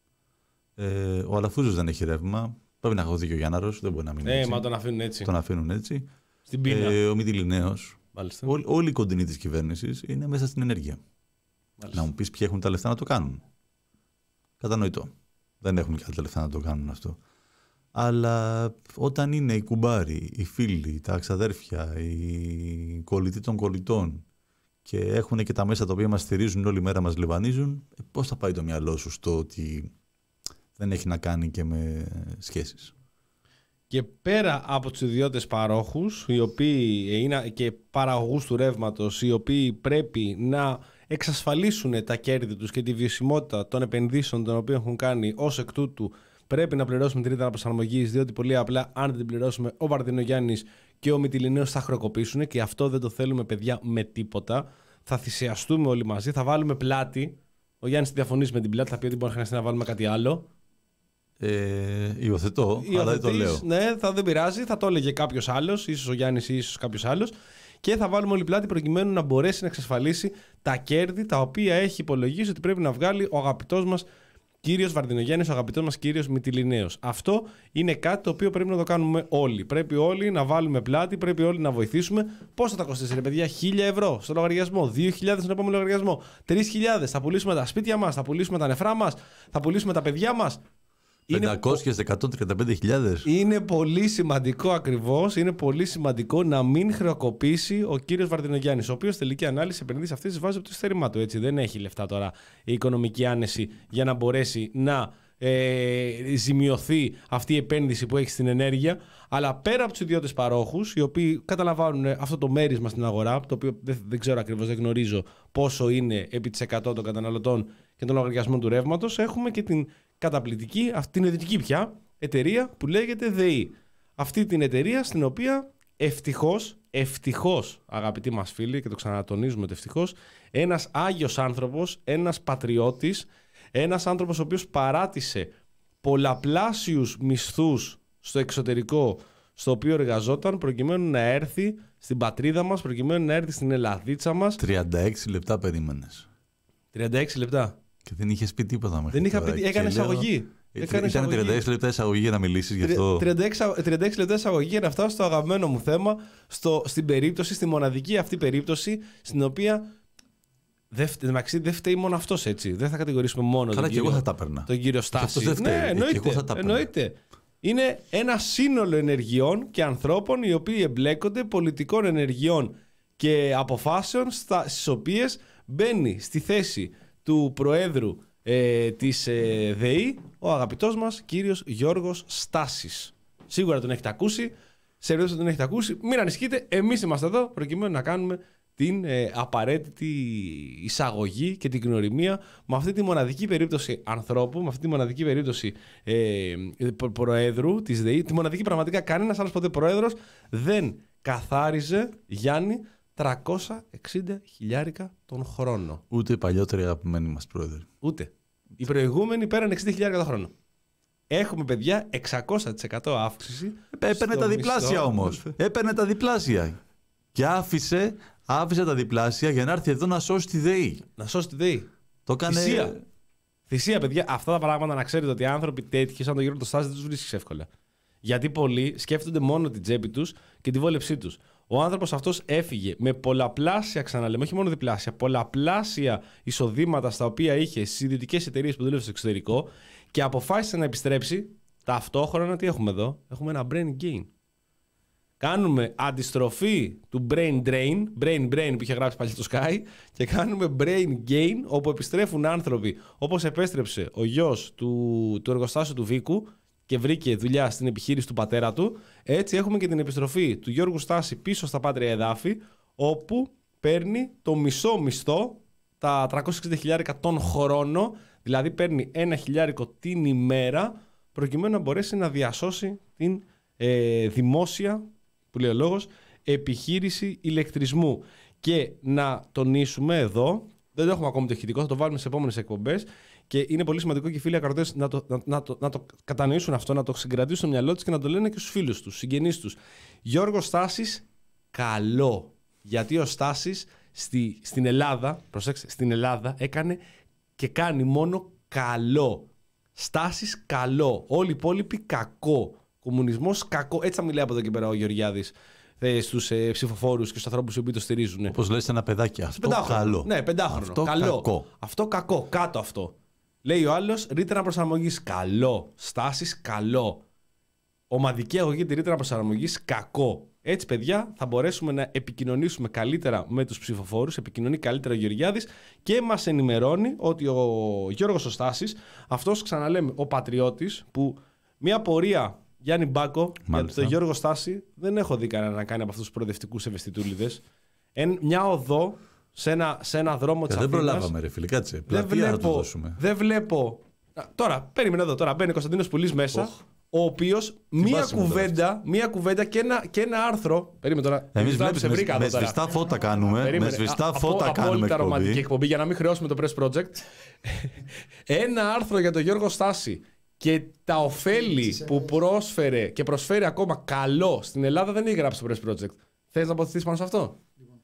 [SPEAKER 2] Ε, ο Αλαφούζος δεν έχει ρεύμα. Πρέπει να έχω δίκιο ο Γιάνναρος. Δεν μπορεί να μείνει
[SPEAKER 1] Ε,
[SPEAKER 2] έτσι.
[SPEAKER 1] μα τον αφήνουν έτσι.
[SPEAKER 2] Τον αφήνουν έτσι.
[SPEAKER 1] Στην πείνα.
[SPEAKER 2] Ε, ο Μητυλινέος.
[SPEAKER 1] Μάλιστα.
[SPEAKER 2] Όλοι, όλοι οι κοντινοί της κυβέρνησης είναι μέσα στην ενέργεια.
[SPEAKER 1] Μάλιστα.
[SPEAKER 2] Να μου πεις ποιοι έχουν τα λεφτά να το κάνουν. Κατανοητό. Δεν έχουν και τα λεφτά να το κάνουν αυτό. Αλλά όταν είναι οι κουμπάροι, οι φίλοι, τα ξαδέρφια, οι κολλητοί των κολλητών και έχουν και τα μέσα τα οποία μας στηρίζουν όλη μέρα, μας λιβανίζουν, ε, πώς θα πάει το μυαλό σου στο ότι δεν έχει να κάνει και με σχέσεις?
[SPEAKER 1] Και πέρα από τους ιδιώτες παρόχους, οι οποίοι είναι και παραγωγούς του ρεύματος, οι οποίοι πρέπει να εξασφαλίσουν τα κέρδη τους και τη βιωσιμότητα των επενδύσεων των οποίων έχουν κάνει, ως εκ τούτου πρέπει να πληρώσουμε την ρήτρα προσαρμογής, διότι πολύ απλά αν δεν την πληρώσουμε ο Βαρδινογιάννης και ο Μητυλινέος θα χρεοκοπήσουν και αυτό δεν το θέλουμε, παιδιά, με τίποτα. Θα θυσιαστούμε όλοι μαζί, θα βάλουμε πλάτη. Ο Γιάννης διαφωνήσει με την πλάτη, θα πει ότι μπορεί να χρειαστεί να βάλουμε κάτι άλλο.
[SPEAKER 2] Ε, υιοθετώ, αλλά δεν το λέω.
[SPEAKER 1] Ναι, θα, δεν πειράζει, θα το έλεγε κάποιος άλλος, ίσως ο Γιάννης ή ίσως κάποιος άλλος. Και θα βάλουμε όλη πλάτη προκειμένου να μπορέσει να εξασφαλίσει τα κέρδη τα οποία έχει υπολογίσει ότι πρέπει να βγάλει ο αγαπητός μας κύριος Βαρδινογιάννης, ο αγαπητός μας κύριος Μητυλινέος. Αυτό είναι κάτι το οποίο πρέπει να το κάνουμε όλοι. Πρέπει όλοι να βάλουμε πλάτη, πρέπει όλοι να βοηθήσουμε. Πώς θα τα κοστίσει, ρε παιδιά, χίλια ευρώ στο λογαριασμό, δύο χιλιάδες στον επόμενο λογαριασμό, τρεις χιλιάδες. Θα πουλήσουμε τα σπίτια μας, θα πουλήσουμε τα νεφρά μας, θα πουλήσουμε τα παιδιά μας.
[SPEAKER 2] πεντακόσιες, εκατόν τριάντα πέντε χιλιάδες.
[SPEAKER 1] Είναι πολύ σημαντικό ακριβώς, είναι πολύ σημαντικό να μην χρεοκοπήσει ο κύριος Βαρδινογιάννης, ο οποίος τελική ανάλυση επενδύσει αυτές τις βάζει από το εισθέρημά του. Έτσι. Δεν έχει λεφτά τώρα η οικονομική άνεση για να μπορέσει να ε, ζημιωθεί αυτή η επένδυση που έχει στην ενέργεια. Αλλά πέρα από τους ιδιώτες παρόχους, οι οποίοι καταλαμβάνουν αυτό το μέρισμα στην αγορά, το οποίο δεν, δεν ξέρω ακριβώς, δεν γνωρίζω πόσο είναι επί της εκατό των καταναλωτών και των λογαριασμών του ρεύματος, έχουμε και την καταπληκτική, αυτή την ιδιωτική πια εταιρεία που λέγεται ΔΕΗ. Αυτή την εταιρεία στην οποία ευτυχώς, ευτυχώς αγαπητοί μας φίλοι, και το ξανατονίζουμε ότι ευτυχώς, ένας άγιος άνθρωπος, ένας πατριώτης, ένας άνθρωπος ο οποίος παράτησε πολλαπλάσιους μισθούς στο εξωτερικό στο οποίο εργαζόταν προκειμένου να έρθει στην πατρίδα μας, προκειμένου να έρθει στην Ελλαδίτσα μας.
[SPEAKER 2] τριάντα έξι λεπτά περίμενες.
[SPEAKER 1] τριάντα έξι λεπτά.
[SPEAKER 2] Και δεν είχες πει τίποτα μέχρι
[SPEAKER 1] Δεν είχα
[SPEAKER 2] τώρα.
[SPEAKER 1] πει, έκανε
[SPEAKER 2] Και λέω,
[SPEAKER 1] εισαγωγή. Έκανε
[SPEAKER 2] Ήταν τριάντα έξι λεπτά εισαγωγή για να μιλήσεις γι' αυτό.
[SPEAKER 1] τριάντα έξι, τριάντα έξι λεπτά εισαγωγή για να φτάσω στο αγαπημένο μου θέμα, στο, στην περίπτωση, στη μοναδική αυτή περίπτωση, στην οποία δεν δε φταίει μόνο αυτός, έτσι. Δεν θα κατηγορήσουμε μόνο
[SPEAKER 2] Καλά,
[SPEAKER 1] τον
[SPEAKER 2] και
[SPEAKER 1] κύριο,
[SPEAKER 2] εγώ θα τα έπαιρνα.
[SPEAKER 1] τον κύριο
[SPEAKER 2] Και αυτός
[SPEAKER 1] Στάση.
[SPEAKER 2] δεν φταίει.
[SPEAKER 1] Ναι,
[SPEAKER 2] Και
[SPEAKER 1] εννοείται,
[SPEAKER 2] εγώ θα τα έπαιρνα.
[SPEAKER 1] εννοείται. Είναι ένα σύνολο ενεργειών και ανθρώπων οι οποίοι εμπλέκονται, πολιτικών ενεργειών και αποφάσεων, στις οποίες μπαίνει στη θέση του Προέδρου ε, της ε, ΔΕΗ ο αγαπητός μας κύριος Γιώργος Στάσης. Σίγουρα τον έχετε ακούσει. Σε περίπτωση που τον έχετε ακούσει, μην ανησυχείτε. Εμείς είμαστε εδώ προκειμένου να κάνουμε την ε, απαραίτητη εισαγωγή και την γνωριμία με αυτή τη μοναδική περίπτωση ανθρώπου, με αυτή τη μοναδική περίπτωση ε, προ- Προέδρου της ΔΕΗ. Τη μοναδική, πραγματικά κανένας άλλος ποτέ Πρόεδρος δεν καθάριζε, Γιάννη, τριακόσια εξήντα χιλιάρικα τον χρόνο.
[SPEAKER 2] Ούτε οι παλιότεροι αγαπημένοι μας πρόεδροι.
[SPEAKER 1] Ούτε. Οι προηγούμενοι πέραν εξήντα χιλιάρικα τον χρόνο. Έχουμε, παιδιά, εξακόσια τοις εκατό αύξηση.
[SPEAKER 2] Έπαιρνε
[SPEAKER 1] στο
[SPEAKER 2] τα
[SPEAKER 1] μισθό.
[SPEAKER 2] διπλάσια όμως. Έπαιρνε τα διπλάσια. Και άφησε, άφησε τα διπλάσια για να έρθει εδώ να σώσει τη ΔΕΗ.
[SPEAKER 1] Να σώσει τη ΔΕΗ.
[SPEAKER 2] Το έκανε.
[SPEAKER 1] Θυσία. Θυσία, παιδιά. Αυτά τα πράγματα να ξέρετε ότι οι άνθρωποι τέτοιοι, σαν τον Γιώργο το Στάση, δεν του βρίσκει εύκολα. Γιατί πολλοί σκέφτονται μόνο την τσέπη τους και τη βόλεψή τους. Ο άνθρωπος αυτός έφυγε με πολλαπλάσια, ξαναλέμε, όχι μόνο διπλάσια, πολλαπλάσια εισοδήματα στα οποία είχε στις ιδιωτικές εταιρείες που δούλευε στο εξωτερικό και αποφάσισε να επιστρέψει. Ταυτόχρονα τι έχουμε εδώ? Έχουμε ένα brain gain. Κάνουμε αντιστροφή του brain drain, brain brain που είχε γράψει πάλι στο Sky, και κάνουμε brain gain, όπου επιστρέφουν άνθρωποι όπως επέστρεψε ο γιος του, του εργοστάσιου του Βίκου και βρήκε δουλειά στην επιχείρηση του πατέρα του. Έτσι έχουμε και την επιστροφή του Γιώργου Στάση πίσω στα Πάτρια Εδάφη, όπου παίρνει το μισό μισθό, τα τριακόσια εξήντα χιλιάρικα τον χρόνο, δηλαδή παίρνει ένα χιλιάρικο την ημέρα, προκειμένου να μπορέσει να διασώσει την ε, δημόσια, που λέει ο λόγος, επιχείρηση ηλεκτρισμού. Και να τονίσουμε εδώ, δεν το έχουμε ακόμη το ηχητικό, θα το βάλουμε σε επόμενες εκπομπές, και είναι πολύ σημαντικό και οι φίλοι ακροατές να το, να, να, το, να το κατανοήσουν αυτό, να το συγκρατήσουν στο μυαλό τους και να το λένε και στους φίλους τους, στους συγγενείς τους. Γιώργος Στάσης, καλό. Γιατί ο Στάσης στη, στην Ελλάδα, προσέξτε, στην Ελλάδα έκανε και κάνει μόνο καλό. Στάσης, καλό. Όλοι οι υπόλοιποι, κακό. Κομμουνισμός, κακό. Έτσι θα μιλάει από εδώ και πέρα ο Γεωργιάδης στους ε, ψηφοφόρους και στους ανθρώπους που το στηρίζουν.
[SPEAKER 2] Όπως λες, ένα παιδάκι. Αυτό καλό.
[SPEAKER 1] Ναι, πεντάχρονο.
[SPEAKER 2] Αυτό
[SPEAKER 1] καλό.
[SPEAKER 2] Κακό.
[SPEAKER 1] Αυτό κακό. Κάτω αυτό. Λέει ο άλλος, ρήτρα προσαρμογής, καλό. Στάσεις, καλό. Ομαδική αγωγή τη ρήτρα προσαρμογής, κακό. Έτσι, παιδιά, θα μπορέσουμε να επικοινωνήσουμε καλύτερα με τους ψηφοφόρους. Επικοινωνεί καλύτερα ο Γεωργιάδης και μας ενημερώνει ότι ο Γιώργος ο Στάσης, αυτός, ξαναλέμε, ο πατριώτης, που μια πορεία, Γιάννη Μπάκο, για τον Γιώργο Στάση, δεν έχω δει κανένα να κάνει από αυτούς τους προοδευτικούς ευαισθητούλιδες. Εν, μια οδό σε ένα, σε ένα δρόμο της Αθήνας.
[SPEAKER 2] Δεν προλάβαμε, ρε φίλε, κάτσε. Πλατεία να του δώσουμε.
[SPEAKER 1] Δεν βλέπω. Τώρα, περίμενε εδώ. Τώρα μπαίνει ο Κωνσταντίνος Πουλής μέσα, oh. ο οποίος μία κουβέντα, μία κουβέντα και ένα, και ένα άρθρο. Περίμενε τώρα.
[SPEAKER 2] Εμείς βλέπεις, με, με σβηστά φώτα κάνουμε. Περίμενε, με σβηστά α, φώτα απο, κάνουμε
[SPEAKER 1] απόλυτα ρομαντική εκπομπή, για να μην χρεώσουμε το Press Project. Ένα άρθρο για τον Γιώργο Στάση και τα ωφέλη που πρόσφερε και προσφέρει ακόμα καλό στην Ελλάδα δεν έχει γράψει το Press Project. Θες να αποθετήσεις πάνω σε αυτό?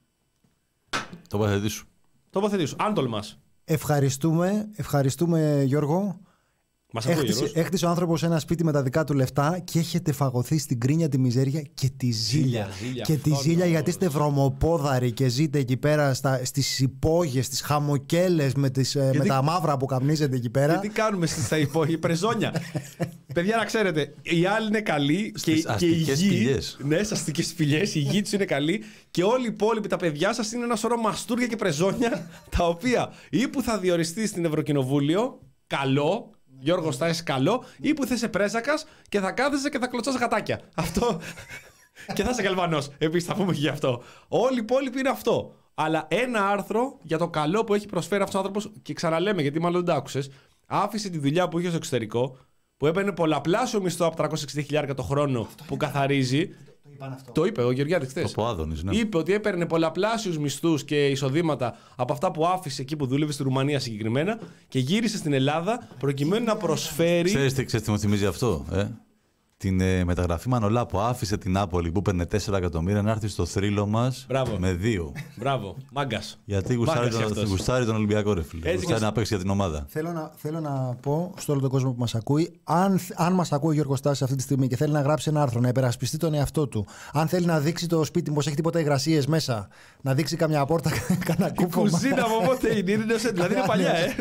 [SPEAKER 2] Τοποθετήσου.
[SPEAKER 1] Τοποθετήσου. Αν τολμάς.
[SPEAKER 3] Ευχαριστούμε, ευχαριστούμε Γιώργο.
[SPEAKER 1] Μας ακούει, Γιώργος.
[SPEAKER 3] Έχτισε ο άνθρωπος ένα σπίτι με τα δικά του λεφτά και έχετε φαγωθεί στην κρίνια, τη μιζέρια και τη ζήλια.
[SPEAKER 1] ζήλια
[SPEAKER 3] και τη ζήλια γιατί είστε βρωμοπόδαροι και ζείτε εκεί πέρα στα, στις υπόγειες, στις χαμοκέλες με, τις, γιατί, με τα μαύρα που καπνίζετε εκεί πέρα.
[SPEAKER 1] Και τι κάνουμε στα υπόγεια, πρεζόνια. Παιδιά, να ξέρετε, οι άλλοι είναι καλοί και, και οι γη. Ναι, στις αστικές σπηλιές, οι γη τους είναι καλοί και όλοι οι υπόλοιποι, τα παιδιά σας, είναι ένα σωρό μαστούρια και πρεζόνια, τα οποία ή που θα διοριστεί στην Ευρωκοινοβούλιο, καλό. Γιώργο Στάσης, καλό, ή που θα είσαι πρέζακας και θα κάθεσαι και θα κλωτσάς γατάκια. Αυτό. Και θα είσαι Γαλβανός. Επίσης, θα πούμε και γι' αυτό. Όλοι οι υπόλοιποι είναι αυτό. Αλλά ένα άρθρο για το καλό που έχει προσφέρει αυτός ο άνθρωπος, και ξαναλέμε, γιατί μάλλον δεν το άκουσες, άφησε τη δουλειά που είχε στο εξωτερικό, που έπαιρνε πολλαπλάσιο μισθό από τριακόσια εξήντα χιλιάρικα το χρόνο αυτό που καθαρίζει.
[SPEAKER 3] Αυτό.
[SPEAKER 1] Το είπε ο Γεωργιάδης χθες.
[SPEAKER 2] Το Άδωνης, ναι.
[SPEAKER 1] Είπε ότι έπαιρνε πολλαπλάσιους μισθούς και εισοδήματα από αυτά που άφησε εκεί που δούλευε στη Ρουμανία συγκεκριμένα και γύρισε στην Ελλάδα προκειμένου να προσφέρει.
[SPEAKER 2] Ξέρεις τι μου θυμίζει αυτό, ε? Την ε, μεταγραφή Μανολά που άφησε την Νάπολη που παίρνε τέσσερα εκατομμύρια να έρθει στο θρύλο μας με δύο.
[SPEAKER 1] Μπράβο, μάγκας.
[SPEAKER 2] Γιατί γουστάρει τον, γουστάρει τον Ολυμπιακό, ρε φίλε. Γουστάρει να παίξει για την ομάδα.
[SPEAKER 3] Θέλω να, θέλω να πω σε όλο τον κόσμο που μας ακούει, αν, αν μας ακούει ο Γιώργος Στάσης αυτή τη στιγμή και θέλει να γράψει ένα άρθρο, να υπερασπιστεί τον εαυτό του, αν θέλει να δείξει το σπίτι πως έχει τίποτα υγρασίες μέσα, να δείξει καμιά πόρτα, κανένα κούφωμα.
[SPEAKER 1] Η κουζίνα από πότε είναι, δηλαδή είναι παλιά, ε.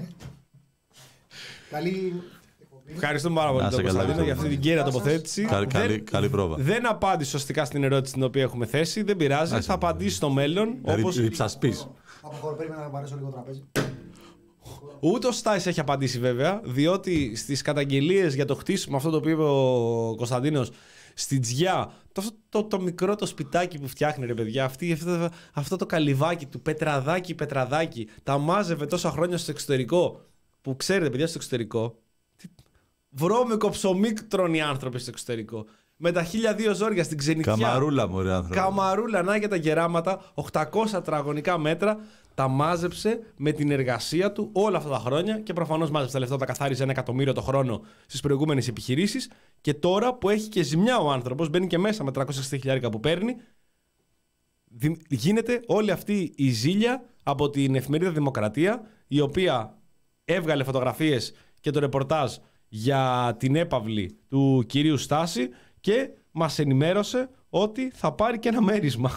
[SPEAKER 3] Καλή.
[SPEAKER 1] Ευχαριστούμε πάρα πολύ τον Κωνσταντίνο για αυτή την κέρια τοποθέτηση.
[SPEAKER 2] Καλή, καλή, καλή πρόβα.
[SPEAKER 1] Δεν απάντησε σωστικά στην ερώτηση την οποία έχουμε θέσει. Δεν πειράζει. Θα απαντήσει στο μέλλον.
[SPEAKER 2] Όπως ριψασπείς.
[SPEAKER 3] Αποχωρώ, περίμενα να παρέσω λίγο τραπέζι.
[SPEAKER 1] Ούτε ο Στάις έχει απαντήσει βέβαια, διότι στις καταγγελίες για το χτίσιμο, αυτό το οποίο είπε ο Κωνσταντίνος, στην Τζιά, το, το, το μικρό το σπιτάκι που φτιάχνει, ρε παιδιά, αυτή, αυτό, αυτό το καλυβάκι του, πετραδάκι, πετραδάκι, τα μάζευε τόσα χρόνια στο εξωτερικό. Που ξέρετε, παιδιά, στο εξωτερικό. Βρώμικο ψωμί τρώνε οι άνθρωποι στο εξωτερικό. Με τα χίλια δύο ζόρια στην ξενιτιά.
[SPEAKER 2] Καμαρούλα, μωρέ άνθρωπο.
[SPEAKER 1] Καμαρούλα, να για τα γεράματα, οκτακόσια τετραγωνικά μέτρα. Τα μάζεψε με την εργασία του όλα αυτά τα χρόνια και προφανώς μάζεψε τα λεφτά, τα καθάριζε ένα εκατομμύριο το χρόνο στις προηγούμενες επιχειρήσεις. Και τώρα που έχει και ζημιά ο άνθρωπος, μπαίνει και μέσα με τριακόσια εξήντα χιλιάρικα που παίρνει, γίνεται όλη αυτή η ζήλια από την εφημερίδα Δημοκρατία, η οποία έβγαλε φωτογραφίες και το ρεπορτάζ για την έπαυλη του κυρίου Στάση και μας ενημέρωσε ότι θα πάρει και ένα μέρισμα.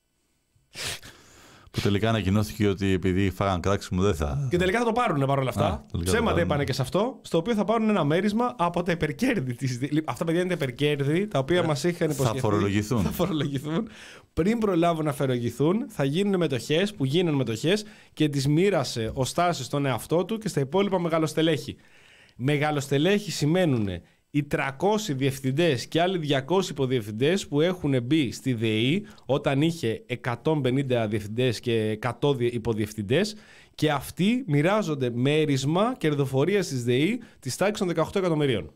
[SPEAKER 2] Που τελικά ανακοινώθηκε ότι επειδή φάγαν κράξιμο δεν θα.
[SPEAKER 1] Και τελικά θα το πάρουν παρόλα αυτά. Ψέματα είπανε και σε αυτό, στο οποίο θα πάρουν ένα μέρισμα από τα υπερκέρδη της. Αυτά παιδιά είναι τα υπερκέρδη, τα οποία μας είχαν υποσχεθεί.
[SPEAKER 2] Θα φορολογηθούν.
[SPEAKER 1] Θα φορολογηθούν. Πριν προλάβουν να φορολογηθούν, θα γίνουν μετοχές που γίνουν μετοχές και τις μοίρασε ο Στάσης στον εαυτό του και στα υπόλοιπα μεγαλοστελέχη. Μεγαλοστελέχη σημαίνουν οι τριακόσιοι διευθυντές και άλλοι διακόσιοι υποδιευθυντές που έχουν μπει στη ΔΕΗ όταν είχε εκατόν πενήντα διευθυντές και εκατό υποδιευθυντές και αυτοί μοιράζονται μέρισμα κερδοφορίας της ΔΕΗ της τάξης των δεκαοκτώ εκατομμυρίων.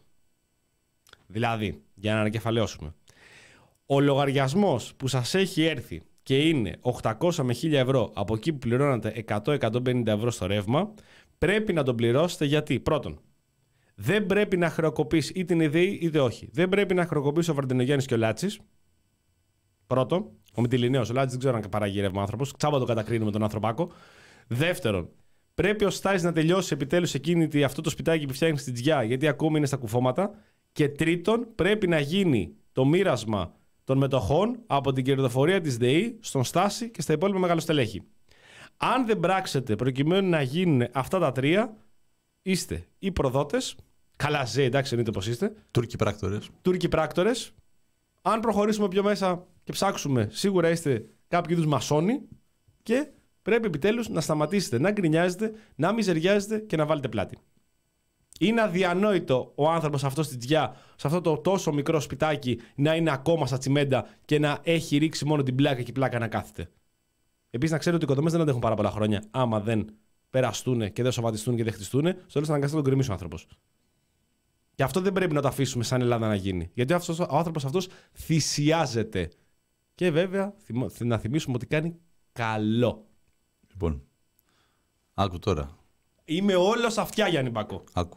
[SPEAKER 1] Δηλαδή, για να ανακεφαλαιώσουμε, ο λογαριασμός που σας έχει έρθει και είναι οκτακόσια με χίλια ευρώ από εκεί που πληρώνατε εκατό με εκατόν πενήντα ευρώ στο ρεύμα, πρέπει να τον πληρώσετε γιατί, πρώτον, δεν πρέπει να χρεοκοπήσει είτε η ΔΕΗ είτε όχι. Δεν πρέπει να χρεοκοπήσει ο Βαρδινογιάννης και ο Λάτσης. Πρώτον, ο Μητυλινέος, ο Λάτσης δεν ξέρω αν παράγει ρεύμα άνθρωπος. Ξάμπα το κατακρίνουμε τον ανθρωπάκο. Δεύτερον, πρέπει ο Στάις να τελειώσει επιτέλους εκείνη αυτό το σπιτάκι που φτιάχνει στην Τζιά, γιατί ακόμη είναι στα κουφώματα. Και τρίτον, πρέπει να γίνει το μοίρασμα των μετοχών από την κερδοφορία της ΔΕΗ στον Στάση και στα υπόλοιπα μεγαλοστελέχη. Αν δεν πράξετε προκειμένου να γίνουν αυτά τα τρία, είστε οι προδότες. Καλά, ζε, εντάξει, εννοείται πως είστε.
[SPEAKER 2] Τούρκοι πράκτορες.
[SPEAKER 1] Τούρκοι πράκτορες. Αν προχωρήσουμε πιο μέσα και ψάξουμε, σίγουρα είστε κάποιοι είδους μασόνοι και πρέπει επιτέλους να σταματήσετε να γκρινιάζετε, να μιζεριάζετε και να βάλετε πλάτη. Είναι αδιανόητο ο άνθρωπος αυτός στην Τζιά, σε αυτό το τόσο μικρό σπιτάκι, να είναι ακόμα στα τσιμέντα και να έχει ρίξει μόνο την πλάκα και η πλάκα να κάθεται. Επίσης, να ξέρετε ότι οι οικοδομές δεν αντέχουν πάρα πολλά χρόνια, άμα δεν περαστούν και δεν σωματιστούν και δεν χτιστούν, στο τέλος θα αναγκαστεί να τον γκρεμίσει ο άνθρωπος. Και αυτό δεν πρέπει να το αφήσουμε σαν Ελλάδα να γίνει. Γιατί αυτός, ο άνθρωπος αυτός θυσιάζεται. Και βέβαια να θυμίσουμε ότι κάνει καλό.
[SPEAKER 2] Λοιπόν, άκου τώρα.
[SPEAKER 1] Είμαι όλος αυτιά, Γιάννη Μπακό.
[SPEAKER 2] Άκου.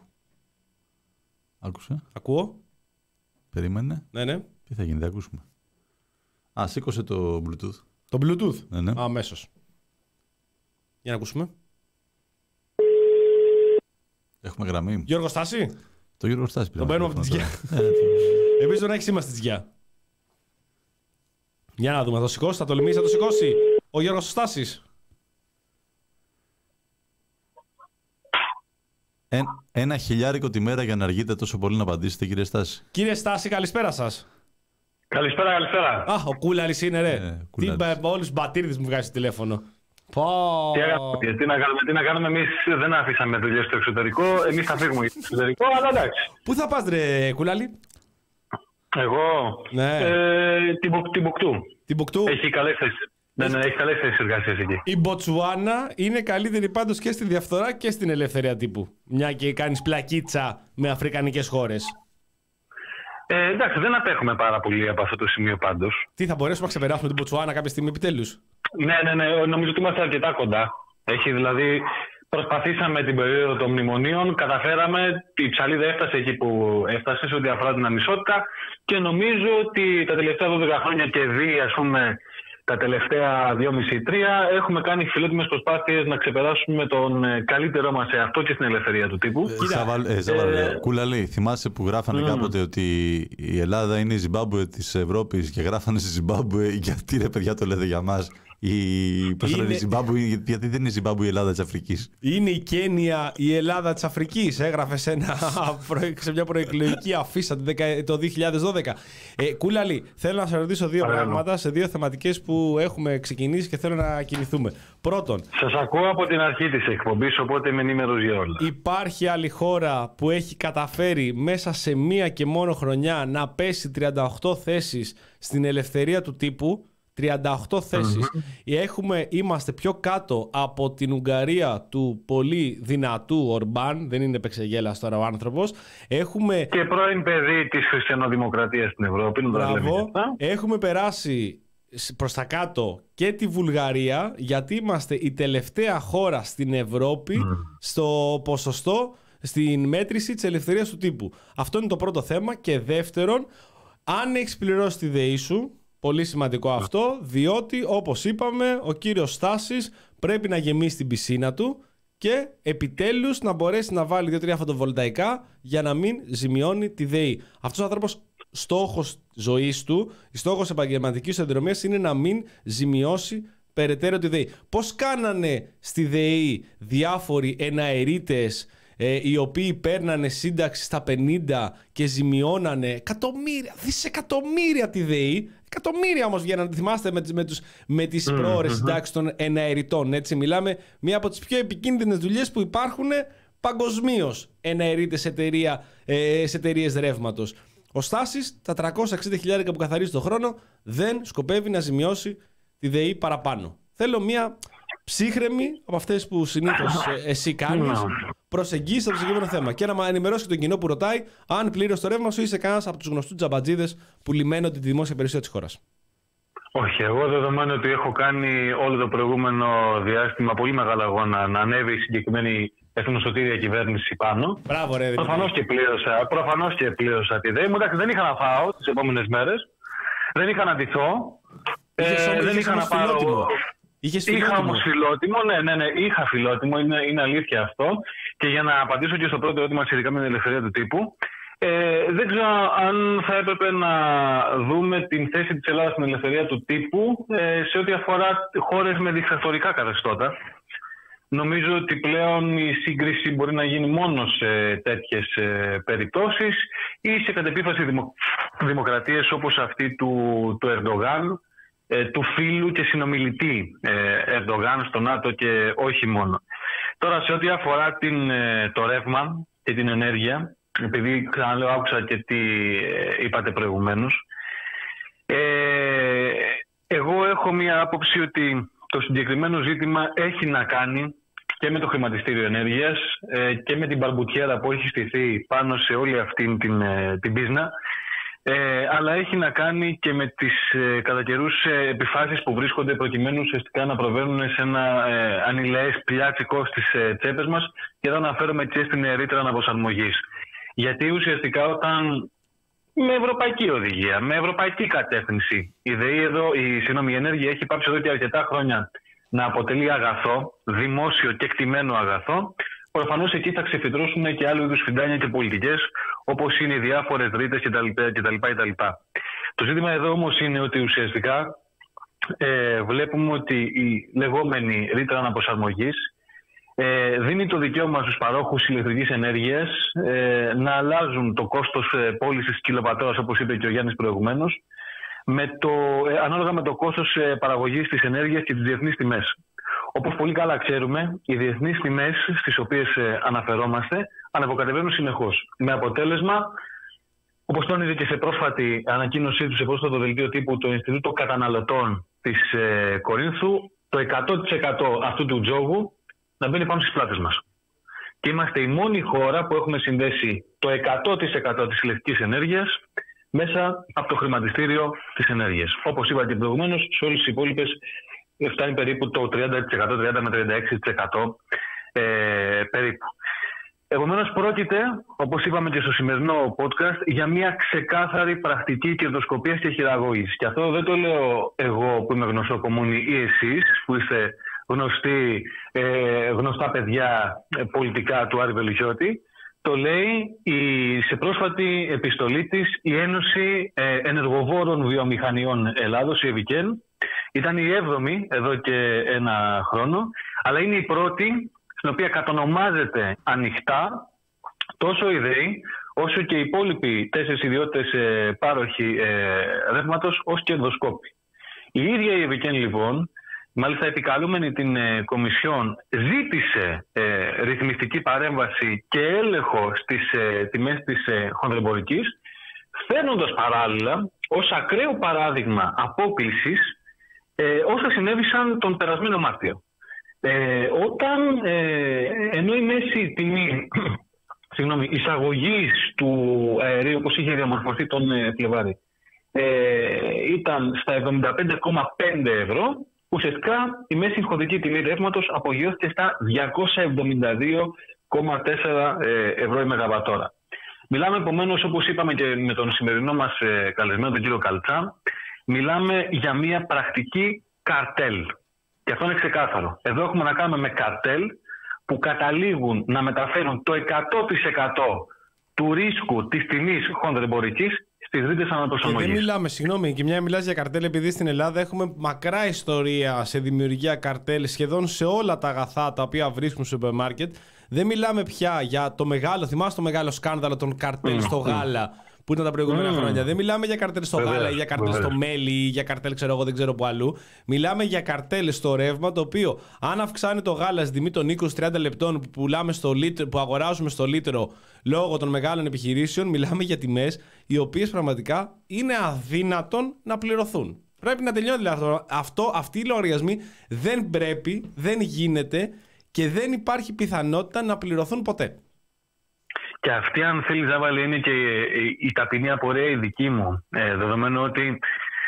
[SPEAKER 2] Άκουσε.
[SPEAKER 1] Ακούω.
[SPEAKER 2] Περίμενε.
[SPEAKER 1] Ναι, ναι.
[SPEAKER 2] Τι θα γίνει, δεν ακούσουμε. Α, σήκωσε το Bluetooth.
[SPEAKER 1] Το Bluetooth.
[SPEAKER 2] Ναι, ναι.
[SPEAKER 1] Αμέσως. Για να ακούσουμε.
[SPEAKER 2] Έχουμε γραμμή.
[SPEAKER 1] Γιώργο Στάση.
[SPEAKER 2] Το Γιώργο Στάση πήραμε.
[SPEAKER 1] Τον παίρνουμε από τη Τζιά. Επίσης τον έχει σήμα στη Τζιά. Για να δούμε, θα το σηκώσει, θα το λυμίσει, θα το σηκώσει. Ο Γιώργος Στάσης.
[SPEAKER 2] Ε, ένα χιλιάρικο τη μέρα για να αργείτε τόσο πολύ να απαντήσετε, κύριε Στάση.
[SPEAKER 1] Κύριε Στάση, καλησπέρα σας.
[SPEAKER 4] Καλησπέρα, καλησπέρα.
[SPEAKER 1] Α, ο Κούλαλης είναι, ρε.
[SPEAKER 2] Ε,
[SPEAKER 1] Τι όλους τους μπατήριδες μου βγάζει στο τηλέφωνο. Πω.
[SPEAKER 4] Τι, αγάπη, τι να κάνουμε, τι να κάνουμε, εμείς δεν αφήσαμε δουλειές στο εξωτερικό, εμείς θα φύγουμε στο εξωτερικό, αλλά εντάξει.
[SPEAKER 1] Πού θα πας, ρε Κούλαλη?
[SPEAKER 4] Εγώ,
[SPEAKER 1] ναι.
[SPEAKER 4] ε, την, την Μπουκτού.
[SPEAKER 1] Την Μπουκτού.
[SPEAKER 4] Έχει καλές θέσεις. Ναι, ναι, έχει καλές θέσεις εργασίας εκεί.
[SPEAKER 1] Η Μποτσουάνα είναι καλύτερη πάντως και στη διαφθορά και στην ελευθερία τύπου. Μια και κάνεις πλακίτσα με αφρικανικές χώρες.
[SPEAKER 4] Ε, εντάξει, δεν απέχουμε πάρα πολύ από αυτό το σημείο πάντως.
[SPEAKER 1] Τι, θα μπορέσουμε να ξεπεράσουμε την Μποτσουάνα κάποια στιγμή επιτέλους?
[SPEAKER 4] Ναι, ναι, ναι, νομίζω ότι είμαστε αρκετά κοντά. Έχει δηλαδή, προσπαθήσαμε την περίοδο των μνημονίων, καταφέραμε, η ψαλίδα έφτασε εκεί που έφτασε σε ό,τι αφορά την ανισότητα και νομίζω ότι τα τελευταία δώδεκα χρόνια και δει, ας πούμε, τα τελευταία δυόμισι τρία έχουμε κάνει φιλότιμες προσπάθειες να ξεπεράσουμε τον καλύτερό μας εαυτό και στην ελευθερία του τύπου.
[SPEAKER 2] Ε, Σαβαλ, ε, Σαβαλ, ε, Κούλαλη, θυμάσαι που γράφανε mm. κάποτε ότι η Ελλάδα είναι η Ζιμπάμπουε της Ευρώπης και γράφανε στη Ζιμπάμπουε, γιατί ρε παιδιά το λέτε για μας. Η, είναι... η Ζιμπάμπουε, γιατί δεν είναι η Ζιμπάμπουε η Ελλάδα της Αφρικής?
[SPEAKER 1] Είναι η Κένια η Ελλάδα της Αφρικής. Έγραφε σε, ένα, σε μια προεκλογική αφίσα το δύο χιλιάδες δώδεκα. Ε, Κούλαλη, θέλω να σε ρωτήσω δύο Παραλώ. πράγματα σε δύο θεματικές που έχουμε ξεκινήσει και θέλω να κινηθούμε. Πρώτον,
[SPEAKER 4] σας ακούω από την αρχή της εκπομπής, οπότε είμαι ενήμερος για όλα.
[SPEAKER 1] Υπάρχει άλλη χώρα που έχει καταφέρει μέσα σε μία και μόνο χρονιά να πέσει τριάντα οκτώ θέσεις στην ελευθερία του τύπου? τριάντα οκτώ θέσεις. Mm-hmm. Έχουμε, είμαστε πιο κάτω από την Ουγγαρία του πολύ δυνατού Ορμπάν. Δεν είναι επεξεγέλας τώρα ο άνθρωπος. Έχουμε...
[SPEAKER 4] Και πρώην παιδί της χριστιανοδημοκρατίας στην Ευρώπη.
[SPEAKER 1] Μπράβο. Έχουμε περάσει προς τα κάτω και τη Βουλγαρία, γιατί είμαστε η τελευταία χώρα στην Ευρώπη mm. στο ποσοστό, στην μέτρηση της ελευθερίας του τύπου. Αυτό είναι το πρώτο θέμα. Και δεύτερον, αν έχεις πληρώσει τη ΔΕΗ σου, πολύ σημαντικό αυτό, διότι όπως είπαμε ο κύριος Στάσης πρέπει να γεμίσει την πισίνα του και επιτέλους να μπορέσει να βάλει δύο τρία φωτοβολταϊκά για να μην ζημιώνει τη ΔΕΗ. Αυτός ο άνθρωπος, στόχος ζωής του, στόχος επαγγελματικής ενδρομίας είναι να μην ζημιώσει περαιτέρω τη ΔΕΗ. Πώς κάνανε στη ΔΕΗ διάφοροι εναερίτες ε, οι οποίοι παίρνανε σύνταξη στα πενήντα και ζημιώνανε εκατομμύρια, δισεκατομμύρια τη ΔΕΗ. Εκατομμύρια όμως βγαίνανε, θυμάστε, με τις, με τους, με τις mm, πρόωρες mm-hmm. συντάξεις των εναεριτών. Έτσι, μιλάμε μία από τις πιο επικίνδυνες δουλειές που υπάρχουν παγκοσμίως, εναερίτες εταιρεία, ε, σε εταιρείες ρεύματος. Ο Στάσης, τα τριακόσια εξήντα χιλιάρικα που καθαρίζει το χρόνο, δεν σκοπεύει να ζημιώσει τη ΔΕΗ παραπάνω. Θέλω μία ψύχρεμη από αυτές που συνήθως ε, εσύ κάνεις, προσεγγίσεις στο συγκεκριμένο θέμα και να ενημερώσει και τον κοινό που ρωτάει αν πλήρωσε το ρεύμα σου ή είσαι κανένας από τους γνωστούς τζαμπατζίδες που λιμένονται τη δημόσια περιουσία της χώρας.
[SPEAKER 4] Όχι, εγώ δεδομένου ότι έχω κάνει όλο το προηγούμενο διάστημα πολύ μεγάλα αγώνα να ανέβει η συγκεκριμένη εθνοσωτήρια κυβέρνηση πάνω.
[SPEAKER 1] Μπράβο, ρε,
[SPEAKER 4] προφανώς και πλήρωσα, προφανώς και πλήρωσα τη ΔΕΗ μου. Εντάξει, δεν είχα να φάω τις επόμενες μέρες, δεν είχα να ντυθώ, ε, δεν είχα να πάρω. Είχα όμως φιλότιμο, ναι, ναι, ναι, είχα φιλότιμο, είναι, είναι αλήθεια αυτό. Και για να απαντήσω και στο πρώτο ερώτημα σχετικά με την ελευθερία του τύπου, ε, δεν ξέρω αν θα έπρεπε να δούμε την θέση της Ελλάδας στην ελευθερία του τύπου ε, σε ό,τι αφορά χώρες με δικτατορικά καθεστώτα. Νομίζω ότι πλέον η σύγκριση μπορεί να γίνει μόνο σε τέτοιες ε, περιπτώσεις ή σε κατ' επίφαση δημο, δημοκρατίες όπως αυτή του, του Ερντογάν, ε, του φίλου και συνομιλητή ε, Ερντογάν στο ΝΑΤΟ και όχι μόνο. Τώρα, σε ό,τι αφορά την, ε, το ρεύμα και την ενέργεια, επειδή ξαναλέω άκουσα και τι ε, είπατε προηγουμένως, ε, εγώ έχω μία άποψη ότι το συγκεκριμένο ζήτημα έχει να κάνει και με το χρηματιστήριο ενέργειας ε, και με την μπαρμπουτιέρα που έχει στηθεί πάνω σε όλη αυτή την, ε, την πίσνα, ε, αλλά έχει να κάνει και με τις ε, κατά καιρούς ε, επιφάσεις που βρίσκονται προκειμένου ουσιαστικά να προβαίνουν σε ένα ε, ανηλαές πλιάτσικο στις ε, τσέπες μας, και εδώ αναφέρομαι και στην ρήτρα αναπροσαρμογής. Γιατί ουσιαστικά όταν με ευρωπαϊκή οδηγία, με ευρωπαϊκή κατεύθυνση, η ΔΕΗ εδώ, η, συγγνώμη, η ενέργεια έχει πάψει εδώ και αρκετά χρόνια να αποτελεί αγαθό, δημόσιο και κτημένο αγαθό, προφανώς εκεί θα ξεφυτρώσουν και άλλου είδους φιντάνια και πολιτικές, όπως είναι οι διάφορες ρήτες κτλ. κτλ. Το ζήτημα εδώ όμως είναι ότι ουσιαστικά ε, βλέπουμε ότι η λεγόμενη ρήτρα αναπροσαρμογής ε, δίνει το δικαίωμα στους παρόχους ηλεκτρικής ενέργειας ε, να αλλάζουν το κόστος ε, πώλησης κιλοβατόρας, όπως είπε και ο Γιάννης προηγουμένως, με το, ε, ανάλογα με το κόστος ε, παραγωγής της ενέργειας και τις διεθνείς τιμές. Όπως πολύ καλά ξέρουμε, οι διεθνείς τιμές στις οποίες ε, αναφερόμαστε ανεβοκατεβαίνουν συνεχώς. Με αποτέλεσμα, όπως τόνιζε και σε πρόσφατη ανακοίνωσή του, σε πρόσφατο δελτίο τύπου, το Ινστιτούτο Καταναλωτών της ε, Κορίνθου, το εκατό τοις εκατό αυτού του τζόγου να μπαίνει πάνω στις πλάτες μας. Και είμαστε η μόνη χώρα που έχουμε συνδέσει το εκατό τοις εκατό της ηλεκτρικής ενέργειας μέσα από το χρηματιστήριο της ενέργειας. Όπως είπα και προηγουμένως, σε όλες τις υπόλοιπες φτάνει περίπου το τριάντα τοις εκατό, τριάντα με τριάντα έξι τοις εκατό ε, περίπου. Επομένως, πρόκειται, όπως είπαμε και στο σημερινό podcast, για μια ξεκάθαρη πρακτική κερδοσκοπίας και χειραγώγησης. Και αυτό δεν το λέω εγώ που είμαι γνωστό κομμούνι ή εσείς που είστε γνωστοί, ε, γνωστά παιδιά ε, πολιτικά του Άρη Βελουχιώτη. Το λέει η, σε πρόσφατη επιστολή της η Ένωση ε, Ενεργοβόρων Βιομηχανιών Ελλάδος, η ΕΒΙΚΕΝ. Ήταν η έβδομη εδώ και ένα χρόνο, αλλά είναι η πρώτη στην οποία κατονομάζεται ανοιχτά τόσο η ΔΕΗ όσο και οι υπόλοιποι τέσσερις ιδιώτες ε, πάροχοι ε, ρεύματος ως κερδοσκόποι. Η ίδια η ΕΒΙΚΕΝ λοιπόν, μάλιστα επικαλούμενη την ε, Κομισιόν, ζήτησε ε, ρυθμιστική παρέμβαση και έλεγχο στις ε, τιμές της ε, χονδρεμπορικής, φέρνοντας παράλληλα ως ακραίο παράδειγμα απόκλησης ε, όσα συνέβησαν τον περασμένο Μάρτιο. Ε, όταν, ε, ενώ η μέση τιμή συγγνώμη, εισαγωγής του αερίου, όπως είχε διαμορφωθεί τον ε, Φλεβάρι, ε, ήταν στα εβδομήντα πέντε κόμμα πέντε ευρώ, ουσιαστικά η μέση χοντρική τιμή ρεύματος απογειώθηκε στα διακόσια εβδομήντα δύο κόμμα τέσσερα ευρώ η μεγαβατόρα. Μιλάμε επομένως, όπως είπαμε και με τον σημερινό μας ε, καλεσμένο, τον κύριο Καλτσά, μιλάμε για μια πρακτική καρτέλ. Και αυτό είναι ξεκάθαρο. Εδώ έχουμε να κάνουμε με καρτέλ που καταλήγουν να μεταφέρουν το εκατό τοις εκατό του ρίσκου της τιμής χονδρεμπορικής στις ρήτρες αναπροσαρμογής.
[SPEAKER 1] Και δεν μιλάμε, συγγνώμη, και μια μιλάς για καρτέλ, επειδή στην Ελλάδα έχουμε μακρά ιστορία σε δημιουργία καρτέλ σχεδόν σε όλα τα αγαθά τα οποία βρίσκουν στο σούπερ μάρκετ. Δεν μιλάμε πια για το μεγάλο, θυμάσαι το μεγάλο σκάνδαλο των καρτέλ mm, στο mm. γάλα που ήταν τα προηγούμενα mm. χρόνια. Δεν μιλάμε για καρτέλ στο Βεβαίως, γάλα ή για καρτέλ Βεβαίως. στο μέλι ή για καρτέλ, ξέρω εγώ, δεν ξέρω που αλλού. Μιλάμε για καρτέλ στο ρεύμα, το οποίο αν αυξάνει το γάλα στην τιμή των είκοσι με τριάντα λεπτών που, πουλάμε στο λίτρο, που αγοράζουμε στο λίτρο λόγω των μεγάλων επιχειρήσεων, μιλάμε για τιμές οι οποίες πραγματικά είναι αδύνατον να πληρωθούν. Πρέπει να τελειώνει δηλαδή αυτό. Αυτοί οι λογαριασμοί δεν πρέπει, δεν γίνεται και δεν υπάρχει πιθανότητα να πληρωθούν ποτέ.
[SPEAKER 4] Και αυτή, αν θέλεις, Ζάβαλη, είναι και η, η ταπεινή απορία η δική μου. Ε, δεδομένου ότι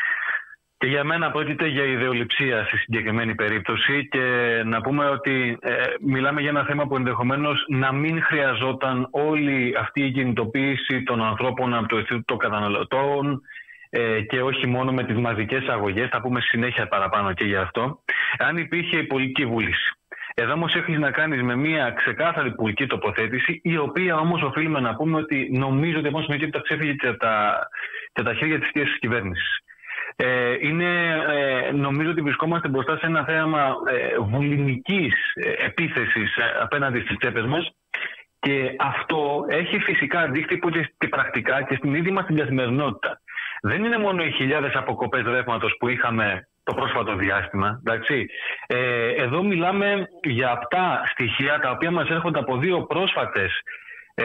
[SPEAKER 4] και για μένα πρόκειται για ιδεολειψία στη συγκεκριμένη περίπτωση και να πούμε ότι ε, μιλάμε για ένα θέμα που ενδεχομένως να μην χρειαζόταν όλη αυτή η κινητοποίηση των ανθρώπων από το Ινστιτούτο Καταναλωτών ε, και όχι μόνο με τις μαζικές αγωγές, θα πούμε συνέχεια παραπάνω και για αυτό, αν υπήρχε η πολιτική βούληση. Εδώ όμως έχεις να κάνεις με μια ξεκάθαρη πολιτική τοποθέτηση, η οποία όμως οφείλουμε να πούμε ότι νομίζω ότι από τα ξέφυγε και τα, και τα χέρια της ίδιας της κυβέρνησης. Ε, είναι, ε, νομίζω ότι βρισκόμαστε μπροστά σε ένα θέαμα ε, βουλημικής ε, επίθεσης ε, απέναντι στις τσέπες μας και αυτό έχει φυσικά αντίκτυπο και, και πρακτικά και στην ίδια μας την καθημερινότητα. Δεν είναι μόνο οι χιλιάδες αποκοπές ρεύματος που είχαμε το πρόσφατο διάστημα. Εντάξει. Ε, εδώ μιλάμε για αυτά στοιχεία τα οποία μας έρχονται από δύο πρόσφατες ε,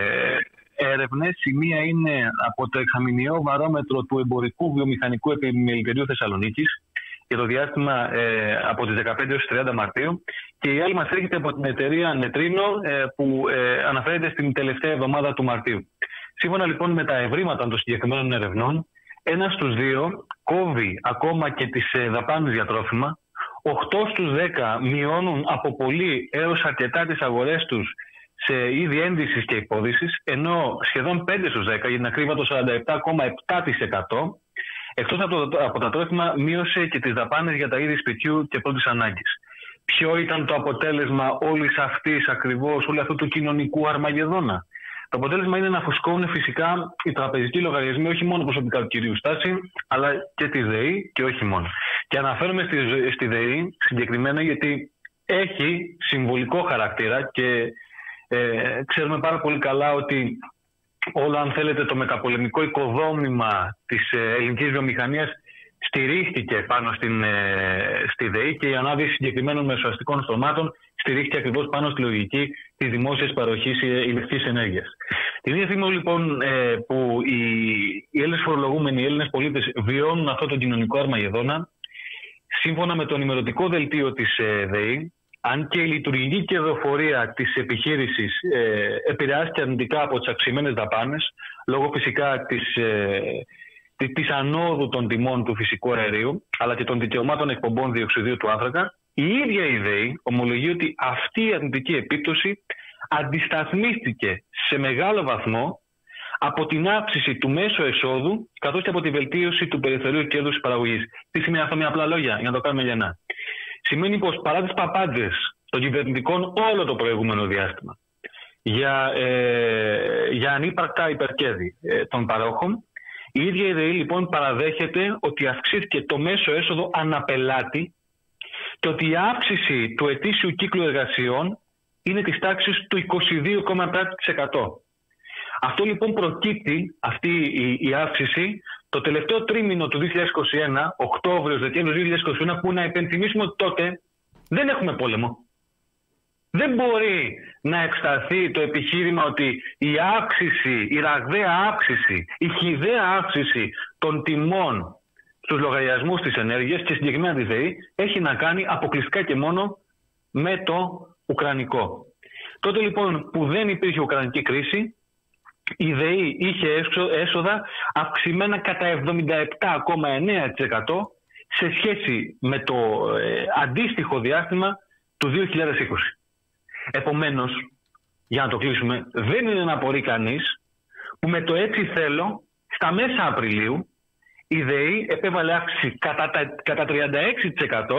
[SPEAKER 4] έρευνες. Η μία είναι από το εξαμηνιαίο βαρόμετρο του Εμπορικού Βιομηχανικού Επιμελητηρίου Θεσσαλονίκης για το διάστημα ε, από τις δεκαπέντε έως τριάντα Μαρτίου και η άλλη μας έρχεται από την εταιρεία Νετρίνο ε, που ε, αναφέρεται στην τελευταία εβδομάδα του Μαρτίου. Σύμφωνα λοιπόν με τα ευρήματα των συγκεκριμένων ερευνών, ένας στους δύο κόβει ακόμα και τις δαπάνες για τρόφιμα, οκτώ στους δέκα μειώνουν από πολύ έως αρκετά τις αγορές τους σε είδη ένδυσης και υπόδυσης, ενώ σχεδόν πέντε στους δέκα, για την ακρίβεια το σαράντα επτά κόμμα επτά τοις εκατό, εκτός από, το, από τα τρόφιμα μείωσε και τις δαπάνες για τα είδη σπιτιού και πρώτης ανάγκης. Ποιο ήταν το αποτέλεσμα όλης αυτής ακριβώς, όλου αυτού του κοινωνικού αρμαγεδόνα? Το αποτέλεσμα είναι να φουσκώνουν φυσικά οι τραπεζικοί λογαριασμοί, όχι μόνο προσωπικά του κυρίου Στάση, αλλά και τη ΔΕΗ και όχι μόνο. Και αναφέρομαι στη, στη ΔΕΗ συγκεκριμένα γιατί έχει συμβολικό χαρακτήρα και ε, ξέρουμε πάρα πολύ καλά ότι όλο, αν θέλετε, το μεταπολεμικό οικοδόμημα της ε, ελληνικής βιομηχανίας στηρίχθηκε πάνω στην, ε, στη ΔΕΗ και η ανάδυση συγκεκριμένων μεσοαστικών στρωμάτων στηρίχθηκε ακριβώς πάνω στη λογική της δημόσιας παροχής ηλεκτρικής ενέργειας. Την ίδια στιγμή λοιπόν ε, που οι, οι Έλληνες φορολογούμενοι, οι Έλληνες πολίτες βιώνουν αυτό το κοινωνικό αρμαγεδόνα, σύμφωνα με το ενημερωτικό δελτίο της ε, ΔΕΗ, αν και η λειτουργική κερδοφορία της επιχείρησης ε, επηρεάστηκε αρνητικά από τις αυξημένες δαπάνες, λόγω φυσικά της, ε, της, της ανόδου των τιμών του φυσικού αερίου, αλλά και των δικαιωμάτων εκπομπών διοξιδίου του άνθρακα, η ίδια η ΔΕΗ ομολογεί ότι αυτή η αρνητική επίπτωση αντισταθμίστηκε σε μεγάλο βαθμό από την αύξηση του μέσου εσόδου καθώς και από τη βελτίωση του περιθωρίου κέρδους της παραγωγής. Τι σημαίνει αυτό με απλά λόγια, για να το κάνουμε λιανά? Σημαίνει πως παρά τις παπάντζες των κυβερνητικών όλο το προηγούμενο διάστημα για, ε, για ανύπαρκτα υπερκέρδη ε, των παρόχων, η ίδια η ΔΕΗ λοιπόν παραδέχεται ότι αυξήθηκε το μέσο έσοδο αναπελάτη και ότι η αύξηση του ετήσιου κύκλου εργασιών είναι της τάξης του είκοσι δύο κόμμα επτά τοις εκατό. Αυτό λοιπόν προκύπτει, αυτή η, η αύξηση, το τελευταίο τρίμηνο του δύο χιλιάδες είκοσι ένα, Οκτώβριο-Δεκέμβριο δύο χιλιάδες είκοσι ένα, που να υπενθυμίσουμε ότι τότε δεν έχουμε πόλεμο. Δεν μπορεί να ευσταθεί το επιχείρημα ότι η αύξηση, η ραγδαία αύξηση, η χυδαία αύξηση των τιμών στους λογαριασμούς της ενέργειας και συγκεκριμένα της ΔΕΗ έχει να κάνει αποκλειστικά και μόνο με το ουκρανικό. Τότε λοιπόν που δεν υπήρχε ουκρανική κρίση, η ΔΕΗ είχε έσοδα αυξημένα κατά εβδομήντα επτά κόμμα εννέα τοις εκατό σε σχέση με το ε, αντίστοιχο διάστημα του δύο χιλιάδες είκοσι. Επομένως, για να το κλείσουμε, δεν είναι να απορεί κανείς που με το έτσι θέλω, στα μέσα Απριλίου, η ΔΕΗ επέβαλε αύξηση κατά, κατά τριάντα έξι τοις εκατό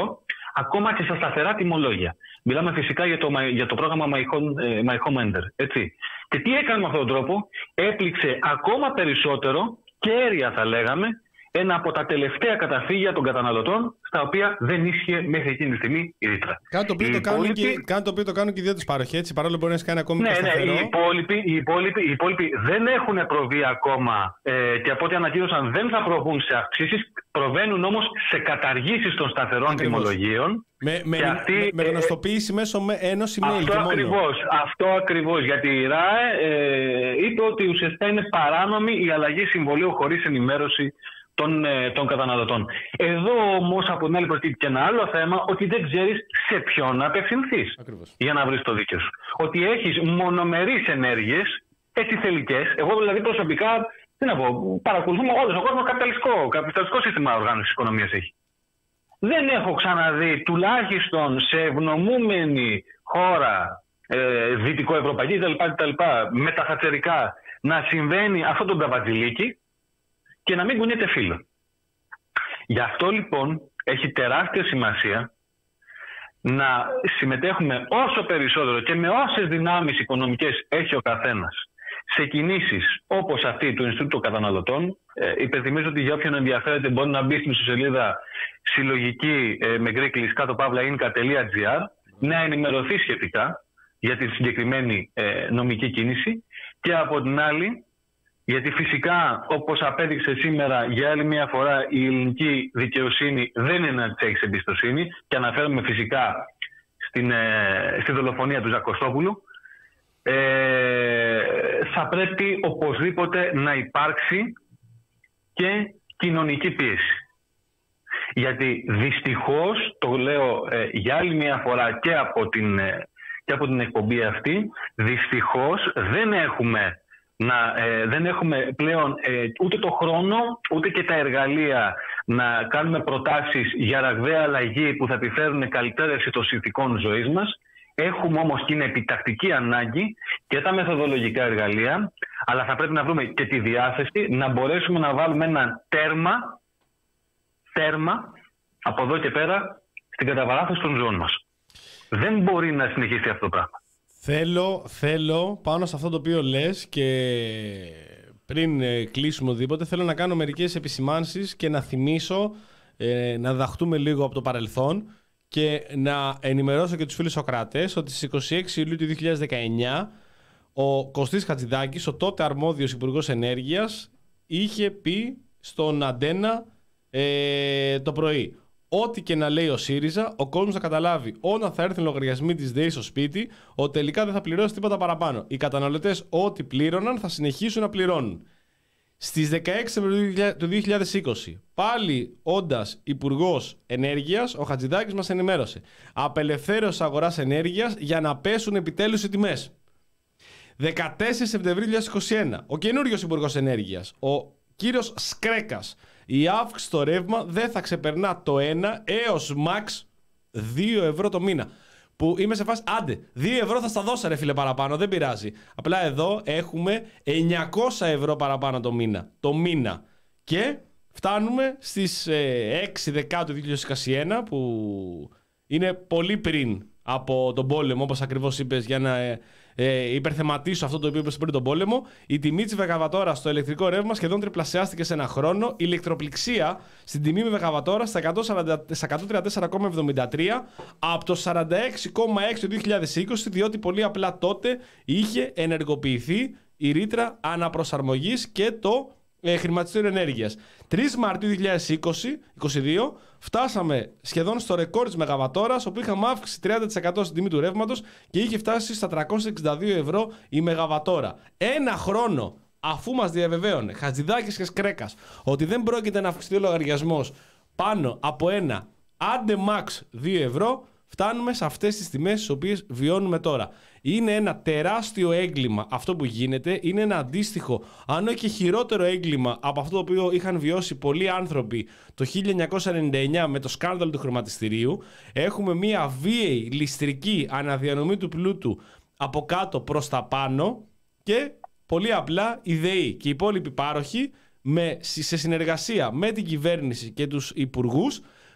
[SPEAKER 4] ακόμα και στα σταθερά τιμολόγια. Μιλάμε φυσικά για το, για το πρόγραμμα My Home, My Home Ender. Έτσι. Και τι έκανε με αυτόν τον τρόπο? Έπληξε ακόμα περισσότερο, κέρια θα λέγαμε, ένα από τα τελευταία καταφύγια των καταναλωτών, στα οποία δεν ίσχυε μέχρι εκείνη τη στιγμή η ρήτρα.
[SPEAKER 1] Κάτι το οποίο το κάνουν και, και οι δύο τις παροχές, έτσι, παρόλο που μπορεί να έχει κάνει ακόμη
[SPEAKER 4] ναι,
[SPEAKER 1] και σταθερό.
[SPEAKER 4] Ναι, οι υπόλοιποι, οι, υπόλοιποι, οι υπόλοιποι δεν έχουν προβεί ακόμα ε, και από ό,τι ανακοίνωσαν δεν θα προβούν σε αυξήσεις, προβαίνουν όμως σε καταργήσεις των σταθερών τιμολογίων.
[SPEAKER 1] Με, με, αυτή, με, με γνωστοποίηση ε, μέσω με ένωση mail.
[SPEAKER 4] Αυτό ακριβώς, αυτό ακριβώς, γιατί η ΡΑΕ ε, είπε ότι ουσιαστικά είναι παράνομη η αλλαγή συμβολίου χωρίς ενημέρωση Των, των καταναλωτών. Εδώ όμως από την άλλη προκύπτει και ένα άλλο θέμα, ότι δεν ξέρεις σε ποιον να απευθυνθείς για να βρεις το δίκαιο σου. Ότι έχεις μονομερείς ενέργειες, έτσι θελικές. Εγώ δηλαδή προσωπικά, τι να πω, παρακολουθούμε όλος ο κόσμος καπιταλιστικό, καπιταλιστικό σύστημα οργάνωσης οικονομίας έχει. Δεν έχω ξαναδεί τουλάχιστον σε ευνομούμενη χώρα ε, δυτικοευρωπαϊκή κτλ. Μεταχατσερικά να συμβαίνει αυτό το ταβατζιλίκι και να μην κουνιέται φύλλο. Γι' αυτό λοιπόν έχει τεράστια σημασία να συμμετέχουμε όσο περισσότερο και με όσες δυνάμεις οικονομικές έχει ο καθένας σε κινήσεις όπως αυτή του Ινστιτούτου Καταναλωτών. Ε, υπενθυμίζω ότι για όποιον ενδιαφέρεται μπορεί να μπει στην ιστοσελίδα συλλογική ε, με γκρίκλης κάτω παύλα inca τελεία gr να ενημερωθεί σχετικά για τη συγκεκριμένη ε, νομική κίνηση και από την άλλη, γιατί φυσικά, όπως απέδειξε σήμερα για άλλη μια φορά, η ελληνική δικαιοσύνη δεν είναι να της έχεις εμπιστοσύνη, και αναφέρομαι φυσικά στην, ε, στη δολοφονία του Ζακοστόπουλου, ε, θα πρέπει οπωσδήποτε να υπάρξει και κοινωνική πίεση. Γιατί δυστυχώς, το λέω ε, για άλλη μια φορά και από την, ε, και από την εκπομπή αυτή, δυστυχώς δεν έχουμε Να, ε, δεν έχουμε πλέον ε, ούτε το χρόνο ούτε και τα εργαλεία να κάνουμε προτάσεις για ραγδαία αλλαγή που θα επιφέρουν καλυτέρευση των συνθηκών ζωής μας. Έχουμε όμως και είναι επιτακτική ανάγκη και τα μεθοδολογικά εργαλεία, αλλά θα πρέπει να βρούμε και τη διάθεση να μπορέσουμε να βάλουμε ένα τέρμα, τέρμα από εδώ και πέρα στην καταβαράθωση των ζώων μας. Δεν μπορεί να συνεχίσει αυτό το πράγμα.
[SPEAKER 1] Θέλω, θέλω πάνω σε αυτό το οποίο λες και πριν ε, κλείσουμε οτιδήποτε, θέλω να κάνω μερικές επισημάνσεις και να θυμίσω, ε, να διδαχτούμε λίγο από το παρελθόν και να ενημερώσω και τους φίλους Σοκράτες ότι στις είκοσι έξι Ιουλίου του δύο χιλιάδες δεκαεννιά ο Κωστής Χατζηδάκης, ο τότε αρμόδιος Υπουργός Ενέργειας, είχε πει στον Αντένα ε, το πρωί: ό,τι και να λέει ο ΣΥΡΙΖΑ, ο κόσμος θα καταλάβει όταν θα έρθουν οι λογαριασμοί της ΔΕΗ στο σπίτι ότι τελικά δεν θα πληρώσει τίποτα παραπάνω. Οι καταναλωτές ό,τι πλήρωναν θα συνεχίσουν να πληρώνουν. Στις δεκαέξι Σεπτεμβρίου του δύο χιλιάδες είκοσι, πάλι όντας Υπουργός Ενέργειας, ο Χατζηδάκης μας ενημέρωσε: απελευθέρωση αγοράς ενέργειας για να πέσουν επιτέλους οι τιμές. δεκατέσσερις Σεπτεμβρίου δύο χιλιάδες είκοσι ένα, ο καινούριος Υπουργός Ενέργειας, ο κύριος Σκρέκας: η αύξηση στο ρεύμα δεν θα ξεπερνά το ένα έως max δύο ευρώ το μήνα. Που είμαι σε φάση, άντε, δύο ευρώ θα στα δώσω ρε φίλε παραπάνω, δεν πειράζει. Απλά εδώ έχουμε εννιακόσια ευρώ παραπάνω το μήνα. Το μήνα. Και φτάνουμε στις έξι Δεκάτου δύο χιλιάδες είκοσι ένα, που είναι πολύ πριν από τον πόλεμο, όπως ακριβώς είπες, για να ε, ε, υπερθεματίσω αυτό το οποίο είπες πριν τον πόλεμο. Η τιμή της μεγαβατόρας στο ηλεκτρικό ρεύμα σχεδόν τριπλασιάστηκε σε ένα χρόνο. Η ηλεκτροπληξία στην τιμή με μεγαβατόρα στα εκατόν τριάντα τέσσερα κόμμα εβδομήντα τρία από το σαράντα έξι κόμμα έξι το δύο χιλιάδες είκοσι, διότι πολύ απλά τότε είχε ενεργοποιηθεί η ρήτρα αναπροσαρμογής και το ε, χρηματιστήριο ενέργειας. τρεις Μαρτίου δύο χιλιάδες είκοσι δύο φτάσαμε σχεδόν στο ρεκόρ της μεγαβατόρας, όπου είχαμε αύξηση τριάντα τοις εκατό στην τιμή του ρεύματος και είχε φτάσει στα τριακόσια εξήντα δύο ευρώ η μεγαβατόρα. Ένα χρόνο αφού μας διαβεβαίωνε Χατζηδάκης και Σκρέκας ότι δεν πρόκειται να αυξηθεί ο λογαριασμός πάνω από ένα, άντε max δύο ευρώ, φτάνουμε σε αυτές τις τιμές τις οποίες βιώνουμε τώρα. Είναι ένα τεράστιο έγκλημα αυτό που γίνεται. Είναι ένα αντίστοιχο, αν όχι και χειρότερο έγκλημα από αυτό το οποίο είχαν βιώσει πολλοί άνθρωποι το χίλια εννιακόσια ενενήντα εννιά με το σκάνδαλο του χρηματιστηρίου. Έχουμε μια βίαιη, ληστρική αναδιανομή του πλούτου από κάτω προς τα πάνω και πολύ απλά η ΔΕΗ και οι υπόλοιποι πάροχοι με, σε συνεργασία με την κυβέρνηση και τους υπουργούς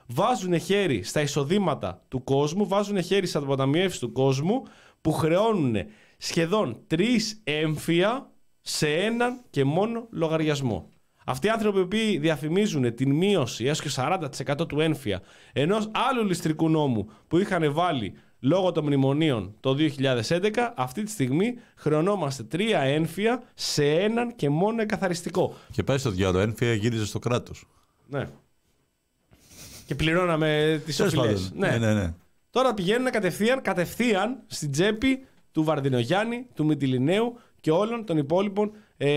[SPEAKER 1] βάζουν χέρι στα εισοδήματα του κόσμου, βάζουν χέρι στις αποταμιεύσεις του κόσμου που χρεώνουν σχεδόν τρεις έμφυα σε έναν και μόνο λογαριασμό. Αυτοί οι άνθρωποι που διαφημίζουν την μείωση έως και σαράντα τοις εκατό του έμφυα ενός άλλου ληστρικού νόμου που είχαν βάλει λόγω των μνημονίων το δύο χιλιάδες έντεκα, αυτή τη στιγμή χρεωνόμαστε τρία έμφυα σε έναν και μόνο εκαθαριστικό.
[SPEAKER 2] Και πάει στο διάλογο, έμφυα γύριζε στο κράτος.
[SPEAKER 1] Ναι. Και πληρώναμε τις οφειλές.
[SPEAKER 2] Ναι. Ναι, ναι, ναι.
[SPEAKER 1] Τώρα πηγαίνουν κατευθείαν, κατευθείαν στην τσέπη του Βαρδινογιάννη, του Μυτιληναίου και όλων των υπόλοιπων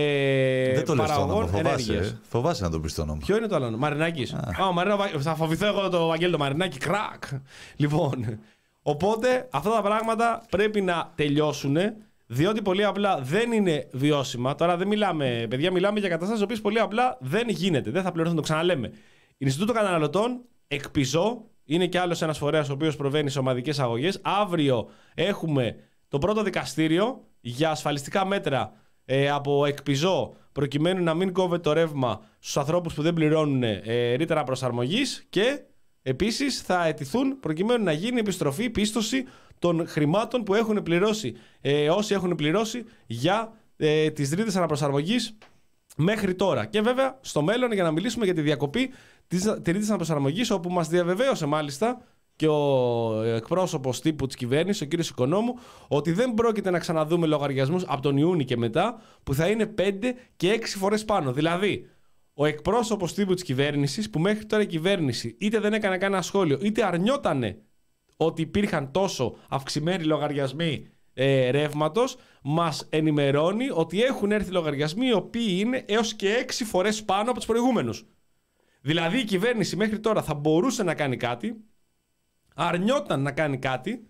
[SPEAKER 1] ε,
[SPEAKER 2] δεν το
[SPEAKER 1] παραγωγών ενέργειας.
[SPEAKER 2] Ε. Φοβάσαι να το πεις το όνομα.
[SPEAKER 1] Ποιο είναι το άλλο? Μαρινάκης. Α, Μαρίνα, θα φοβηθώ εγώ το Βαγγέλη το Μαρινάκη. Κρακ. Λοιπόν, οπότε αυτά τα πράγματα πρέπει να τελειώσουν, διότι πολύ απλά δεν είναι βιώσιμα. Τώρα δεν μιλάμε, παιδιά, μιλάμε για καταστάσεις οποίες πολύ απλά δεν γίνεται. Δεν θα πληρωθούν, το ξαναλέμε. Ινστιτούτο Καταναλωτών, εκπιζώ, είναι κι άλλος ένας φορέας ο οποίος προβαίνει σε ομαδικές αγωγές. Αύριο έχουμε το πρώτο δικαστήριο για ασφαλιστικά μέτρα ε, από εκπιζώ, προκειμένου να μην κόβεται το ρεύμα στους ανθρώπους που δεν πληρώνουν ε, ρήτρα προσαρμογής, και επίσης θα αιτηθούν προκειμένου να γίνει επιστροφή, πίστοση των χρημάτων που έχουν πληρώσει ε, όσοι έχουν πληρώσει για ε, τις ρήτρες αναπροσαρμογής μέχρι τώρα. Και βέβαια στο μέλλον, για να μιλήσουμε για τη διακοπή της ρήτρας αναπροσαρμογής, όπου μας διαβεβαίωσε μάλιστα και ο εκπρόσωπος τύπου της κυβέρνησης, ο κύριος Οικονόμου, ότι δεν πρόκειται να ξαναδούμε λογαριασμούς από τον Ιούνιο και μετά που θα είναι πέντε και έξι φορές πάνω. Δηλαδή, ο εκπρόσωπος τύπου της κυβέρνησης, που μέχρι τώρα η κυβέρνηση είτε δεν έκανε κανένα σχόλιο, είτε αρνιότανε ότι υπήρχαν τόσο αυξημένοι λογαριασμοί ε, ρεύματος, μας ενημερώνει ότι έχουν έρθει λογαριασμοί οι οποίοι είναι έως και έξι φορές πάνω από τους προηγούμενους. Δηλαδή η κυβέρνηση μέχρι τώρα θα μπορούσε να κάνει κάτι, αρνιόταν να κάνει κάτι,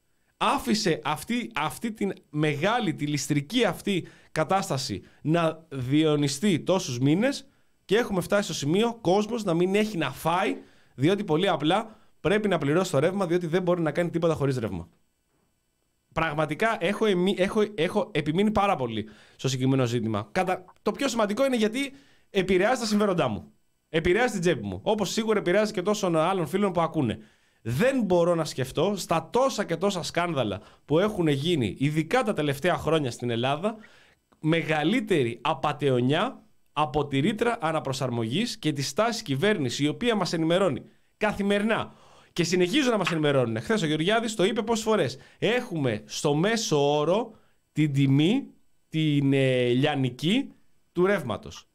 [SPEAKER 1] άφησε αυτή, αυτή την μεγάλη, τη ληστρική αυτή κατάσταση να διονυστεί τόσους μήνες, και έχουμε φτάσει στο σημείο κόσμος να μην έχει να φάει, διότι πολύ απλά πρέπει να πληρώσει το ρεύμα, διότι δεν μπορεί να κάνει τίποτα χωρίς ρεύμα. Πραγματικά έχω, εμι, έχω, έχω επιμείνει πάρα πολύ στο συγκεκριμένο ζήτημα. Κατα... Το πιο σημαντικό είναι γιατί επηρεάζει τα συμφέροντά μου. Επηρεάζει την τσέπη μου. Όπως σίγουρα επηρεάζει και τόσων άλλων φίλων που ακούνε. Δεν μπορώ να σκεφτώ στα τόσα και τόσα σκάνδαλα που έχουν γίνει, ειδικά τα τελευταία χρόνια στην Ελλάδα, μεγαλύτερη απατεωνιά από τη ρήτρα αναπροσαρμογής και τη στάση κυβέρνηση, η οποία μας ενημερώνει καθημερινά και συνεχίζουν να μας ενημερώνουν. Χθες ο Γεωργιάδης το είπε πόσες φορές. Έχουμε στο μέσο όρο την τιμή, την ε, λιανική του ρεύματος.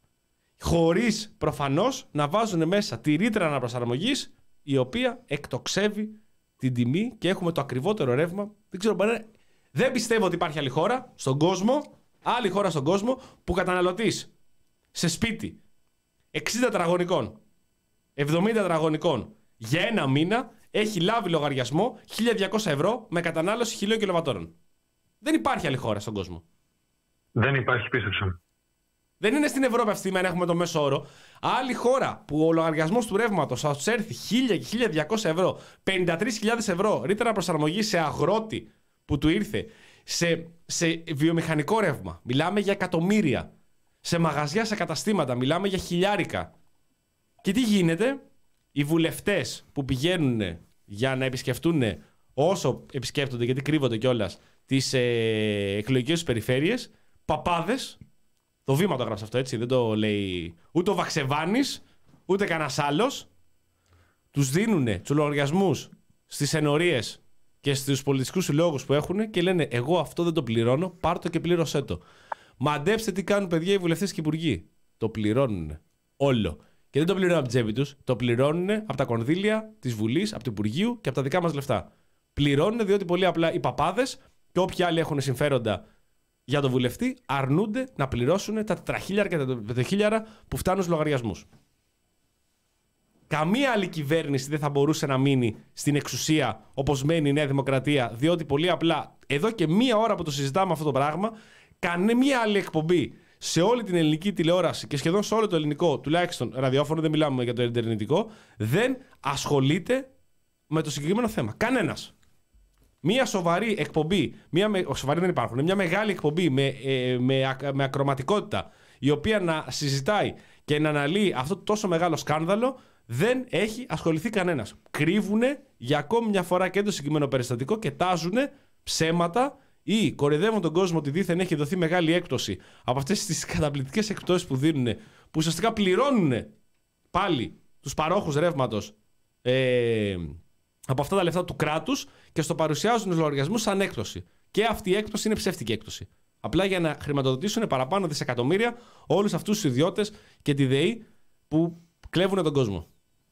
[SPEAKER 1] Χωρίς προφανώς να βάζουν μέσα τη ρήτρα αναπροσαρμογής, η οποία εκτοξεύει την τιμή, και έχουμε το ακριβότερο ρεύμα. Δεν ξέρω, δεν πιστεύω ότι υπάρχει άλλη χώρα στον κόσμο, άλλη χώρα στον κόσμο που καταναλωτής σε σπίτι εξήντα τετραγωνικών, εβδομήντα τετραγωνικών για ένα μήνα έχει λάβει λογαριασμό χίλια διακόσια ευρώ με κατανάλωση χίλια κιλοβατόρων. Δεν υπάρχει άλλη χώρα στον κόσμο.
[SPEAKER 4] Δεν υπάρχει, πίστεψα.
[SPEAKER 1] Δεν είναι στην Ευρώπη αυτή τη στιγμή να έχουμε το μέσο όρο. Άλλη χώρα που ο λογαριασμός του ρεύματος θα τους έρθει χίλια και χίλια διακόσια ευρώ, πενήντα τρεις χιλιάδες ευρώ ρήτρα προσαρμογή σε αγρότη που του ήρθε, σε, σε βιομηχανικό ρεύμα, μιλάμε για εκατομμύρια. Σε μαγαζιά, σε καταστήματα, μιλάμε για χιλιάρικα. Και τι γίνεται? Οι βουλευτές που πηγαίνουν για να επισκεφτούν, όσο επισκέπτονται, γιατί κρύβονται κιόλας, τις ε, εκλογικές περιφέρειες, παπάδες, το Βήμα το έγραψε αυτό, έτσι, δεν το λέει ούτε ο Βαξεβάνης, ούτε κανένας άλλος, τους δίνουν τους λογαριασμούς στις ενορίες και στους πολιτικούς συλλόγους που έχουν και λένε εγώ αυτό δεν το πληρώνω, πάρ' το και πλήρωσέ το. Μαντέψτε τι κάνουν, παιδιά, οι βουλευτές και οι υπουργοί. Το πληρώνουν όλο. Και δεν το πληρώνουν από την τσέπη τους, το πληρώνουν από τα κονδύλια της Βουλής, από του Υπουργείου και από τα δικά μας λεφτά. Πληρώνουν διότι πολύ απλά οι παπάδες και όποιοι άλλοι έχουν συμφέροντα για τον βουλευτή αρνούνται να πληρώσουν τα τετραχίλιαρα και τα πενταχίλιαρα που φτάνουν στους λογαριασμούς. Καμία άλλη κυβέρνηση δεν θα μπορούσε να μείνει στην εξουσία όπως μένει η Νέα Δημοκρατία, διότι πολύ απλά εδώ και μία ώρα που το συζητάμε αυτό το πράγμα, καμία άλλη εκπομπή σε όλη την ελληνική τηλεόραση και σχεδόν σε όλο το ελληνικό, τουλάχιστον ραδιόφωνο, δεν μιλάμε για το ιντερνετικό, δεν ασχολείται με το συγκεκριμένο θέμα. Κανένας. Μία σοβαρή εκπομπή, μία με, σοβαρή δεν υπάρχουν, μια μεγάλη εκπομπή με, ε, με, με ακροματικότητα, η οποία να συζητάει και να αναλύει αυτό το τόσο μεγάλο σκάνδαλο, Δεν έχει ασχοληθεί κανένας. Κρύβουνε για ακόμη μια φορά και το συγκεκριμένο περιστατικό και τάζουνε ψέματα ή κορυδεύουν τον κόσμο ότι δήθεν έχει δοθεί μεγάλη έκπτωση από αυτές τις καταπληκτικές εκπτώσεις που δίνουν, που ουσιαστικά πληρώνουν πάλι τους παρόχους ρεύματος ε, από αυτά τα λεφτά του κράτους και στο παρουσιάζουν τους λογαριασμούς σαν έκπτωση. Και αυτή η έκπτωση είναι ψεύτικη έκπτωση. Απλά για να χρηματοδοτήσουν παραπάνω δισεκατομμύρια όλους αυτούς τους ιδιώτες και τη ΔΕΗ που κλέβουν τον κόσμο.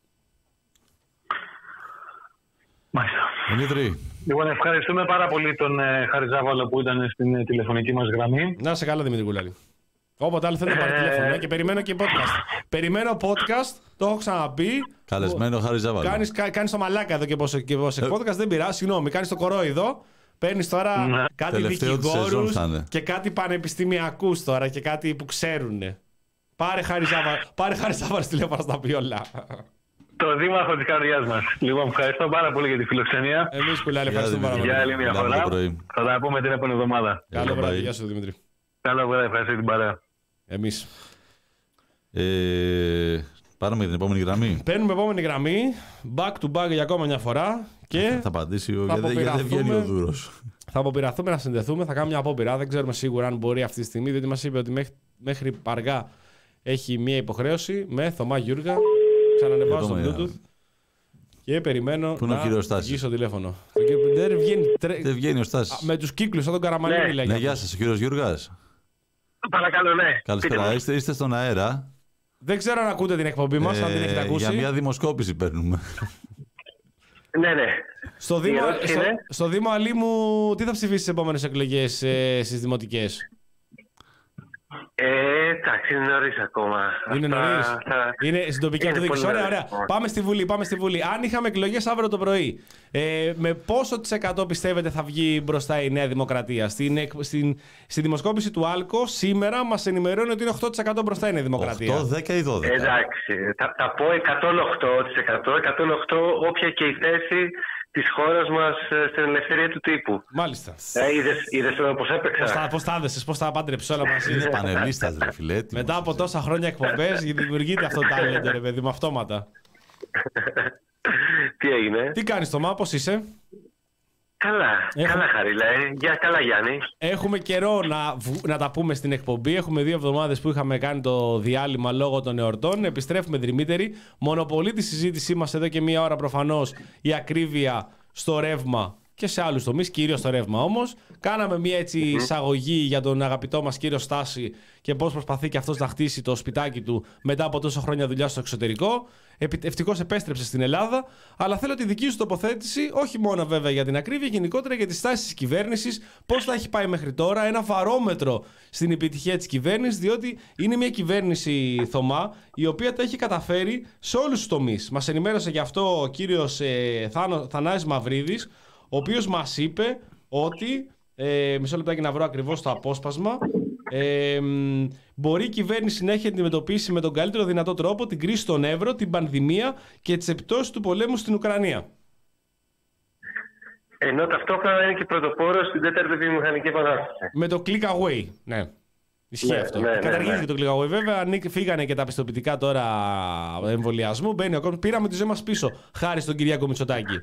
[SPEAKER 4] Μάλιστα.
[SPEAKER 2] Δημήτρη.
[SPEAKER 4] Λοιπόν, ευχαριστούμε πάρα πολύ τον ε, Χάρη Ζάβαλο που ήταν στην ε, τηλεφωνική μας γραμμή.
[SPEAKER 1] Να σε καλά, Δημήτρη Κουλάλη. Όποτε άλλο θέλει να πάρει τηλέφωνο. Και περιμένω και podcast. Περιμένω podcast, το έχω ξαναπεί.
[SPEAKER 2] Καλεσμένο Χάρη Ζάβαλο.
[SPEAKER 1] Κάνεις, κάνεις το μαλάκα εδώ και πόσο ε, podcast, δεν πειράζει. Συγγνώμη, κάνεις το κορόιδο. Παίρνεις τώρα
[SPEAKER 4] ναι.
[SPEAKER 1] κάτι δικηγόρους και κάτι πανεπιστημιακούς τώρα και κάτι που ξέρουνε. Πάρε Χάρη Ζάβαλο στη τηλέφωνο στα πει όλα.
[SPEAKER 4] Το δήμαρχο της καρδιάς μας. Λοιπόν, ευχαριστώ πάρα πολύ για τη φιλοξενία.
[SPEAKER 1] Εμείς Κουλάλη, ευχαριστούμε πάρα πολύ.
[SPEAKER 4] Για άλλη μια φορά. Θα τα πούμε την επόμενη εβδομάδα.
[SPEAKER 1] Καλό βράδυ. Γεια σου, Δημήτρη.
[SPEAKER 4] Καλό βράδυ, ευχαριστώ την παρέα.
[SPEAKER 1] Εμείς.
[SPEAKER 2] Ε, πάρουμε για την επόμενη γραμμή.
[SPEAKER 1] Παίρνουμε επόμενη γραμμή. Back to back για ακόμα μια φορά. Και
[SPEAKER 2] θα απαντήσει ο γιατί δεν βγαίνει ο Δούρος.
[SPEAKER 1] Θα αποπειραθούμε να συνδεθούμε. Θα κάνουμε μια απόπειρα. Δεν ξέρουμε σίγουρα αν μπορεί αυτή τη στιγμή, διότι μας είπε ότι μέχρι, μέχρι αργά έχει μια υποχρέωση με Θωμά Γιούργα. Ξανανεβάζω στο Bluetooth και περιμένω
[SPEAKER 2] Πού
[SPEAKER 1] να βγει τηλέφωνο. Δεν βγαίνει, τρε...
[SPEAKER 2] δεν βγαίνει ο Στάσης.
[SPEAKER 1] Με τους κύκλους, σαν τον Καραμανλή μιλάει.
[SPEAKER 2] Ναι, γεια σας, ο κύριος Γιούργας.
[SPEAKER 4] Παρακαλώ, ναι.
[SPEAKER 2] Καλησπέρα, είστε, είστε στον αέρα.
[SPEAKER 1] Δεν ξέρω αν ακούτε την εκπομπή μας, ε, αν την έχετε ακούσει.
[SPEAKER 2] Για μια δημοσκόπηση παίρνουμε.
[SPEAKER 4] Ναι, ναι.
[SPEAKER 1] Στο Δήμο, στο, στο Δήμο Αλήμου, τι θα ψηφίσει στις επόμενες εκλογές ε, στις δημοτικές?
[SPEAKER 5] Ε, εντάξει, είναι νωρίς ακόμα.
[SPEAKER 1] Είναι νωρίς. Θα... Είναι στην τοπική αυτοδιοίκηση. Ωραία, ωραία. Πάμε στη Βουλή, πάμε στη Βουλή. Αν είχαμε εκλογές αύριο το πρωί, ε, με πόσο της εκατό πιστεύετε θα βγει μπροστά η Νέα Δημοκρατία? Στην, στην, στη δημοσκόπηση του Άλκο σήμερα μας ενημερώνει ότι είναι οκτώ τοις εκατό μπροστά η Νέα Δημοκρατία.
[SPEAKER 2] οκτώ, δέκα ή δώδεκα.
[SPEAKER 5] Εντάξει, θα, θα πω εκατόν οκτώ τοις εκατό. εκατόν οκτώ όποια και η θέση της χώρας μας στην ελευθερία του τύπου.
[SPEAKER 1] Μάλιστα.
[SPEAKER 5] Ε, είδες, είδες πώς έπαιξα.
[SPEAKER 1] Πώς τα έδεσες, πώς τα πάντρεψες όλα μαζί.
[SPEAKER 2] Είσαι πανελίστας, ρε φίλε.
[SPEAKER 1] Μετά από τόσα χρόνια εκπομπές δημιουργείται αυτό το τάλεντο, ρε παιδί, με αυτόματα.
[SPEAKER 5] Τι έγινε?
[SPEAKER 1] Τι κάνεις, Θωμά, πώς είσαι?
[SPEAKER 5] Καλά, Έχουμε... καλά Χαρίλα, ε. Για καλά Γιάννη.
[SPEAKER 1] Έχουμε καιρό να, να τα πούμε στην εκπομπή. Έχουμε δύο εβδομάδες που είχαμε κάνει το διάλειμμα λόγω των εορτών. Επιστρέφουμε δρυμύτεροι. Μονοπολεί τη συζήτησή μας εδώ και μία ώρα προφανώς η ακρίβεια στο ρεύμα και σε άλλους τομείς, κυρίως στο ρεύμα όμως. Κάναμε μία έτσι εισαγωγή για τον αγαπητό μας κύριο Στάση και πώς προσπαθεί και αυτός να χτίσει το σπιτάκι του μετά από τόσα χρόνια δουλειά στο εξωτερικό. Ευτυχώς επέστρεψε στην Ελλάδα, αλλά θέλω τη δική σου τοποθέτηση, όχι μόνο βέβαια για την ακρίβεια, γενικότερα για τη στάση της κυβέρνησης, πώς θα έχει πάει μέχρι τώρα, ένα βαρόμετρο στην επιτυχία της κυβέρνησης, διότι είναι μια κυβέρνηση, Θωμά, η οποία τα έχει καταφέρει σε όλους τους τομείς. Μας ενημέρωσε γι' αυτό ο κύριος ε, Θάνο, Θανάσης Μαυρίδης, ο οποίος μας είπε ότι, ε, μισό λεπτάκι να βρω ακριβώς το απόσπασμα, Ε, μπορεί η κυβέρνηση να έχει αντιμετωπίσει με τον καλύτερο δυνατό τρόπο την κρίση στον Εύρο, την πανδημία και τις επιπτώσεις του πολέμου στην Ουκρανία.
[SPEAKER 5] Ενώ ταυτόχρονα είναι και πρωτοπόρος στην τέταρτη βιομηχανική επανάσταση.
[SPEAKER 1] Με το click away, ναι. Ισχύει
[SPEAKER 5] ναι,
[SPEAKER 1] αυτό.
[SPEAKER 5] Ναι, ναι,
[SPEAKER 1] Καταργήθηκε
[SPEAKER 5] ναι.
[SPEAKER 1] το click away. Βέβαια, φύγανε και τα πιστοποιητικά τώρα εμβολιασμού. Μπαίνει ο κόσμος. Πήραμε τη ζωή μας πίσω, χάρη στον Κυριάκο Μητσοτάκη.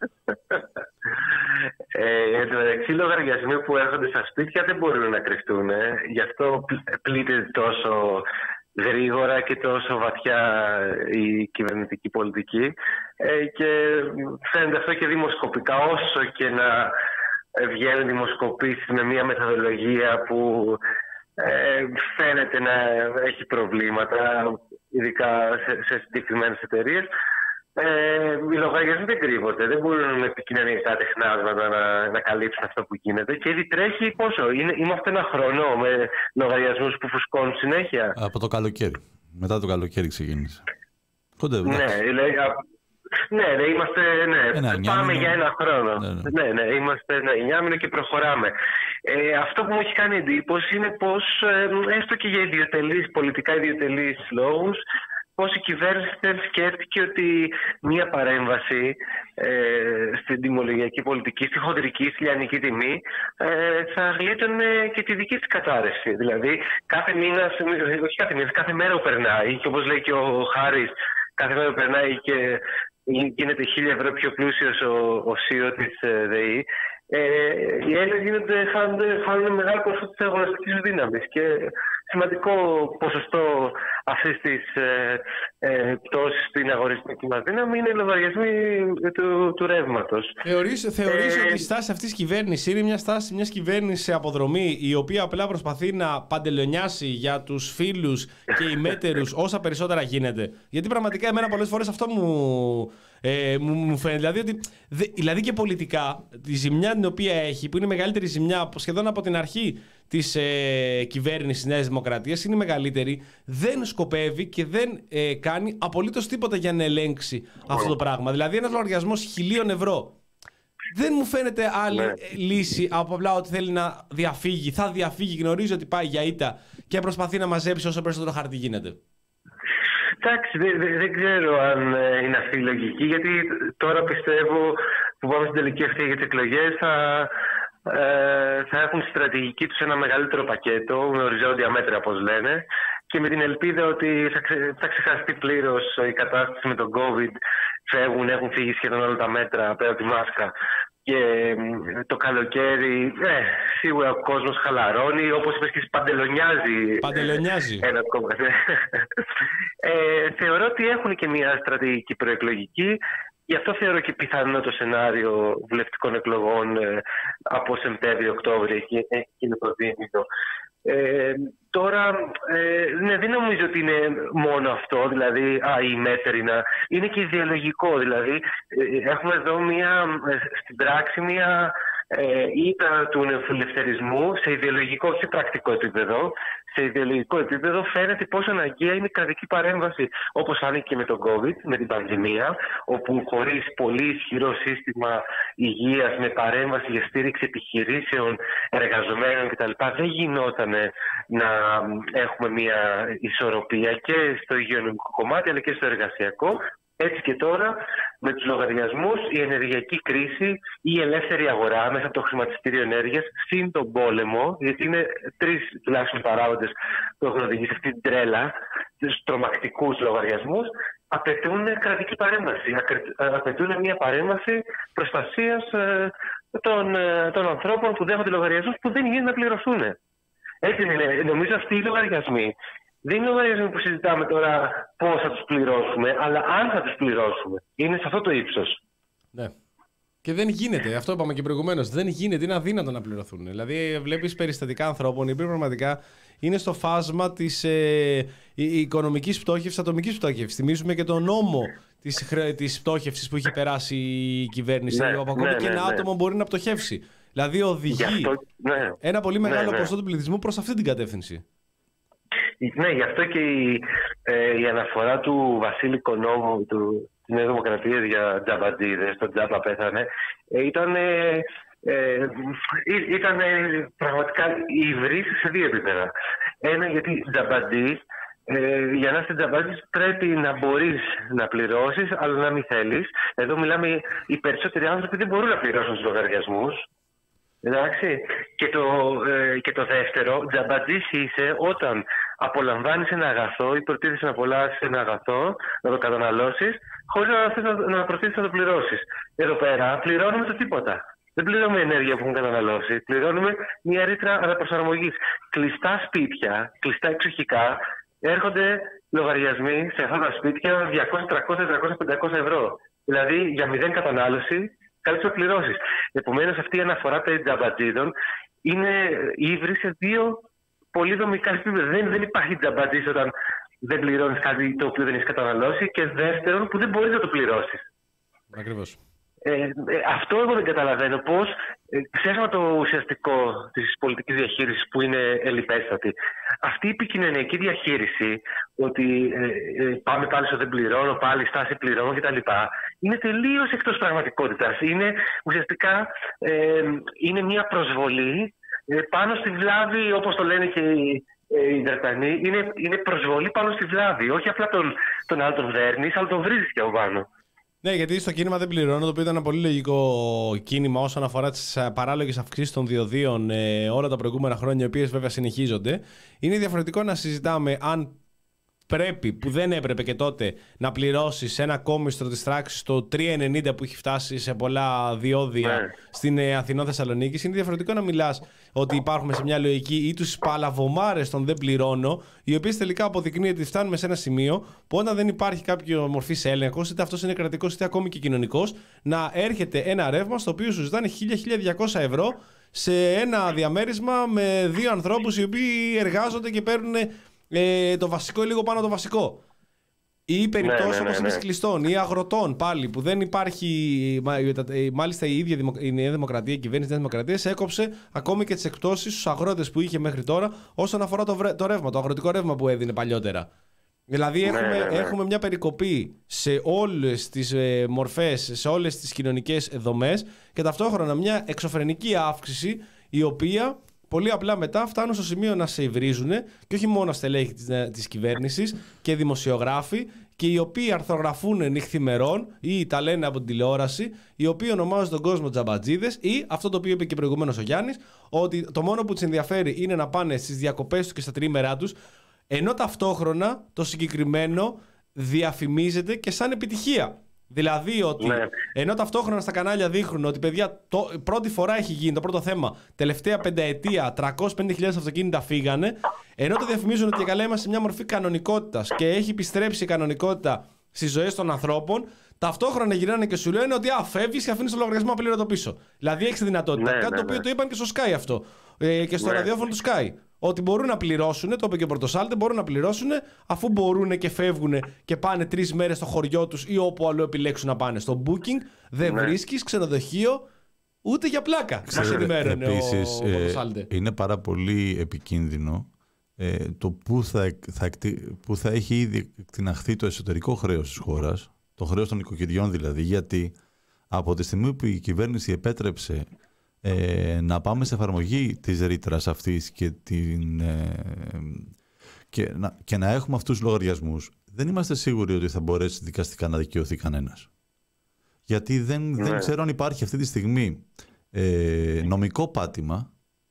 [SPEAKER 5] Ε, εν τω μεταξύ, οι λογαριασμοί που έρχονται στα σπίτια δεν μπορούν να κρυφτούν. Ε. Γι' αυτό πλήττεται τόσο γρήγορα και τόσο βαθιά η κυβερνητική πολιτική. Ε, και φαίνεται αυτό και δημοσκοπικά. Όσο και να βγαίνουν δημοσκοπήσεις με μια μεθοδολογία που ε, φαίνεται να έχει προβλήματα, ειδικά σε, σε συγκεκριμένες εταιρείες. Ε, οι λογαριασμοί δεν κρύβονται. Δεν μπορούν με επικοινωνιακά τεχνάσματα να, να καλύψουν αυτό που γίνεται. Και ήδη τρέχει πόσο. Είναι, είμαστε ένα χρόνο με λογαριασμούς που φουσκώνουν συνέχεια.
[SPEAKER 2] Από το καλοκαίρι. Μετά το καλοκαίρι ξεκίνησε. Κοντεύει.
[SPEAKER 5] Ναι, λέει, ναι, ναι, είμαστε. Ναι,
[SPEAKER 2] ένα,
[SPEAKER 5] πάμε
[SPEAKER 2] μήνο.
[SPEAKER 5] για ένα χρόνο.
[SPEAKER 2] Ναι, ναι,
[SPEAKER 5] ναι, ναι είμαστε ένα εννιά μήνο και προχωράμε. Ε, αυτό που μου έχει κάνει εντύπωση είναι πως ε, έστω και για ιδιωτελείς, πολιτικά ιδιωτελείς λόγους, πώς η κυβέρνηση σκέφτηκε ότι μία παρέμβαση ε, στην τιμολογιακή πολιτική, στη χοντρική, στη λιανική τιμή, ε, θα γλίτωνε και τη δική της κατάρρευση. Δηλαδή, κάθε μήνα, όχι κάθε μήνα, κάθε μέρα που περνάει, και όπως λέει και ο Χάρης, κάθε μέρα περνάει και γίνεται χίλια ευρώ πιο πλούσιος ο, ο σι ι ο της ε, ΔΕΗ. Ε, οι Έλληνες χάνουν μεγάλο ποσοστό της αγοραστικής δύναμης και σημαντικό ποσοστό αυτής της ε, ε, πτώσης στην αγοραστική μας δύναμη είναι οι λογαριασμοί του, του ρεύματος.
[SPEAKER 1] Θεωρείς, θεωρείς
[SPEAKER 5] ε,
[SPEAKER 1] ότι η στάση αυτής της κυβέρνησης είναι μια στάση μιας κυβέρνησης σε αποδρομή, η οποία απλά προσπαθεί να παντελονιάσει για τους φίλους και ημέτερους όσα περισσότερα γίνεται? Γιατί πραγματικά εμένα πολλές φορές αυτό μου, ε, μου, μου φαίνεται. Δηλαδή, ότι, δε, δηλαδή και πολιτικά τη ζημιά την οποία έχει, που είναι μεγαλύτερη ζημιά σχεδόν από την αρχή της ε, κυβέρνησης Νέας Δημοκρατίας, είναι μεγαλύτερη, δεν σκοπεύει και δεν ε, κάνει απολύτως τίποτα για να ελέγξει αυτό το πράγμα. Δηλαδή ένας λογαριασμός χιλίων ευρώ δεν μου φαίνεται άλλη ναι. λύση από απλά ότι θέλει να διαφύγει, θα διαφύγει, γνωρίζει ότι πάει για ήττα και προσπαθεί να μαζέψει όσο περισσότερο χαρτί γίνεται.
[SPEAKER 5] Εντάξει, δεν, δεν, δεν ξέρω αν είναι αυτή η λογική, γιατί τώρα πιστεύω που πάμε στην τελική ευθεία για τις εκλογές θα, ε, θα έχουν στρατηγική τους ένα μεγαλύτερο πακέτο με οριζόντια μέτρα, όπως λένε, και με την ελπίδα ότι θα, ξε, θα ξεχαστεί πλήρως η κατάσταση με τον COVID. Φεύγουν, έχουν φύγει σχεδόν όλα τα μέτρα πέρα από τη μάσκα. Και το καλοκαίρι, ε, σίγουρα ο κόσμος χαλαρώνει, όπως είπες και παντελονιάζει.
[SPEAKER 1] Παντελονιάζει.
[SPEAKER 5] Ένα κόμμα. ε, θεωρώ ότι έχουν και μια στρατηγική προεκλογική. Γι' αυτό θεωρώ και πιθανό το σενάριο βουλευτικών εκλογών ε, από Σεπτέμβριο-Οκτώβριο, εκείνο το δίμηνο. Ε, τώρα, ε, ναι, δεν νομίζω ότι είναι μόνο αυτό, δηλαδή α, η μέτρινα. Είναι και ιδεολογικό, δηλαδή ε, έχουμε εδώ μια, στην πράξη μια ε, ήττα του νεοφιλελευθερισμού σε ιδεολογικό, όχι σε πρακτικό επίπεδο. Σε ιδεολογικό επίπεδο φαίνεται πόσο αναγκαία είναι η κρατική παρέμβαση, όπως φάνηκε και με τον COVID, με την πανδημία, όπου χωρίς πολύ ισχυρό σύστημα υγείας, με παρέμβαση για στήριξη επιχειρήσεων, εργαζομένων κτλ., δεν γινόταν να έχουμε μια ισορροπία και στο υγειονομικό κομμάτι αλλά και στο εργασιακό. Έτσι και τώρα, με τους λογαριασμούς, η ενεργειακή κρίση, η ελεύθερη αγορά μέσα από το χρηματιστήριο ενέργειας, συν τον πόλεμο, γιατί είναι τρεις τουλάχιστον παράγοντες που έχουν οδηγήσει αυτή την τρέλα, τους τρομακτικούς λογαριασμούς, απαιτούν κρατική παρέμβαση. Απαιτούν μια παρέμβαση προστασίας των, των ανθρώπων που δέχονται λογαριασμούς που δεν γίνεται να πληρωθούν. Έτσι είναι. Νομίζω αυτοί οι λογαριασμοί δεν είναι λογαριασμοί που συζητάμε τώρα πώς θα τους πληρώσουμε, αλλά αν θα τους πληρώσουμε. Είναι σε αυτό το ύψος. Ναι.
[SPEAKER 1] Και δεν γίνεται, αυτό είπαμε και προηγουμένως, δεν γίνεται, είναι αδύνατο να πληρωθούν. Δηλαδή βλέπεις περιστατικά ανθρώπων οι οποίοι πραγματικά είναι στο φάσμα της ε, οικονομικής πτώχευσης, ατομικής πτώχευσης. Θυμίζουμε και τον νόμο της, της πτώχευσης που είχε περάσει η κυβέρνηση, ναι, όπου ακόμη ναι, και ένα ναι, άτομο ναι. μπορεί να πτωχεύσει. Δηλαδή οδηγεί αυτό, ναι. ένα πολύ μεγάλο ναι, ναι. ποσοστό του πληθυσμού προς αυτή την κατεύθυνση.
[SPEAKER 5] Ναι, γι' αυτό και η, ε, η αναφορά του Βασίλη Κονόμου του της Νέας Δημοκρατίας για τζαμπαντίδες, το τζάμπα πέθανε, ε, ήταν, ε, ε, ήταν ε, πραγματικά υβρής σε δύο επίπεδα. Ένα, γιατί τζαμπαντής, ε, για να είσαι τζαμπαντής πρέπει να μπορείς να πληρώσεις, αλλά να μην θέλεις. Εδώ μιλάμε, οι περισσότεροι άνθρωποι δεν μπορούν να πληρώσουν τους λογαριασμούς. Εντάξει. Και το, ε, και το δεύτερο, τζαμπαντής είσαι όταν απολαμβάνεις ένα αγαθό ή προτίθεσαι να απολαύσεις ένα αγαθό, να το καταναλώσεις, χωρίς να, να, να προτίθεσαι να το πληρώσεις. Εδώ πέρα πληρώνουμε το τίποτα. Δεν πληρώνουμε ενέργεια που έχουν καταναλώσει. Πληρώνουμε μια ρήτρα αναπροσαρμογής. Κλειστά σπίτια, κλειστά εξοχικά, έρχονται λογαριασμοί σε αυτά τα σπίτια διακόσια, τριακόσια, τριακόσια, πεντακόσια ευρώ. Δηλαδή για μηδέν κατανάλωση, καλύτερα να πληρώσεις. Επομένως, αυτή η αναφορά περί τζαμπατζίδων είναι ύβρι σε δύο πολύ δομικά επίπεδα. Δεν, δεν υπάρχει τζαμπατζής όταν δεν πληρώνεις κάτι το οποίο δεν έχεις καταναλώσει, και δεύτερον που δεν μπορείς να το πληρώσεις.
[SPEAKER 1] Ακριβώς.
[SPEAKER 5] Ε, ε, αυτό εγώ δεν καταλαβαίνω, πώς ε, ξέχασα το ουσιαστικό της πολιτικής διαχείρισης που είναι ελλιπέστατη. Αυτή η επικοινωνιακή διαχείριση, ότι ε, ε, πάμε πάλι στο δεν πληρώνω, πάλι στάση πληρώνω κτλ., είναι τελείως εκτός πραγματικότητας. Είναι ουσιαστικά ε, είναι μια προσβολή ε, πάνω στη βλάβη, όπως το λένε και οι, ε, οι Βρετανοί, είναι, είναι προσβολή πάνω στη βλάβη. Όχι απλά τον, τον άλλο τον δέρνεις, αλλά τον βρίζεις και από πάνω.
[SPEAKER 1] Ναι, γιατί στο κίνημα δεν πληρώνω, το οποίο ήταν ένα πολύ λογικό κίνημα όσον αφορά τις παράλογες αυξήσεις των διοδίων ε, όλα τα προηγούμενα χρόνια, οι οποίες βέβαια συνεχίζονται. Είναι διαφορετικό να συζητάμε αν πρέπει, που δεν έπρεπε και τότε, να πληρώσεις ένα κόμιστρο της τάξης το τρία ενενήντα που έχει φτάσει σε πολλά διόδια ναι. στην Αθηνό Θεσσαλονίκη, είναι διαφορετικό να μιλάς ότι υπάρχουμε σε μια λογική ή τους παλαβομάρες των δεν πληρώνω, οι οποίες τελικά αποδεικνύεται ότι φτάνουμε σε ένα σημείο που όταν δεν υπάρχει κάποιο μορφή έλεγχος, είτε αυτός είναι κρατικός είτε ακόμη και κοινωνικός, να έρχεται ένα ρεύμα στο οποίο σου ζητάνε χίλια με χίλια διακόσια ευρώ σε ένα διαμέρισμα με δύο ανθρώπους οι οποίοι εργάζονται και παίρνουν ε, το βασικό ή λίγο πάνω το βασικό. Ή περιπτώσεις ναι, ναι, όπως ναι, ναι. είναι κλειστών ή αγροτών πάλι που δεν υπάρχει. Μάλιστα η ίδια η Νέα Δημοκρατία, η κυβέρνηση της Νέας Δημοκρατίας έκοψε ακόμη και τις εκπτώσεις στους αγρότες που είχε μέχρι τώρα όσον αφορά το, βρε, το ρεύμα, το αγροτικό ρεύμα που έδινε παλιότερα. Δηλαδή ναι, έχουμε, ναι, ναι. έχουμε μια περικοπή σε όλες τις ε, μορφές, σε όλες τις κοινωνικές δομές και ταυτόχρονα μια εξωφρενική αύξηση η οποία πολύ απλά μετά φτάνουν στο σημείο να σε υβρίζουν και όχι μόνο στελέχη της, της κυβέρνησης και δημοσιογράφοι και οι οποίοι αρθρογραφούν νυχθημερών ή τα λένε από την τηλεόραση, οι οποίοι ονομάζουν τον κόσμο τζαμπατζίδες ή αυτό το οποίο είπε και προηγουμένως ο Γιάννης, ότι το μόνο που τους ενδιαφέρει είναι να πάνε στις διακοπές τους και στα τριήμερά τους, ενώ ταυτόχρονα το συγκεκριμένο διαφημίζεται και σαν επιτυχία. Δηλαδή ότι ναι. ενώ ταυτόχρονα στα κανάλια δείχνουν ότι παιδιά το, πρώτη φορά έχει γίνει το πρώτο θέμα, τελευταία πενταετία τριακόσιες πενήντα χιλιάδες αυτοκίνητα φύγανε, ενώ το διαφημίζουν ότι καλά είμαστε σε μια μορφή κανονικότητας και έχει επιστρέψει η κανονικότητα στις ζωές των ανθρώπων, ταυτόχρονα γυρνάνε και σου λένε ότι α, φεύγεις και αφήνεις το λογαριασμό απλήρωτο πίσω. Δηλαδή έχεις δυνατότητα. Ναι, κάτι ναι, το οποίο ναι. το είπαν και στο Sky αυτό ε, και στο ναι. ραδιόφωνο του Sky. Ότι μπορούν να πληρώσουν, το είπε και ο Πορτοσάλτε, μπορούν να πληρώσουν αφού μπορούν και φεύγουν και πάνε τρεις μέρες στο χωριό τους ή όπου αλλού επιλέξουν να πάνε. Στο booking δεν ναι. βρίσκεις ξενοδοχείο ούτε για πλάκα. Μας ενημέρωνε
[SPEAKER 2] επίσης,
[SPEAKER 1] ο Πορτοσάλτε.
[SPEAKER 2] Ε, είναι πάρα πολύ επικίνδυνο ε, το που θα, θα, που θα έχει ήδη εκτιναχθεί το εσωτερικό χρέος της χώρας, το χρέος των οικοκυριών δηλαδή, γιατί από τη στιγμή που η κυβέρνηση επέτρεψε Ε, να πάμε σε εφαρμογή της ρήτρας αυτής και, την, ε, και, να, και να έχουμε αυτούς τους λογαριασμούς, δεν είμαστε σίγουροι ότι θα μπορέσει δικαστικά να δικαιωθεί κανένας. Γιατί δεν, ναι. δεν ξέρω αν υπάρχει αυτή τη στιγμή ε, νομικό πάτημα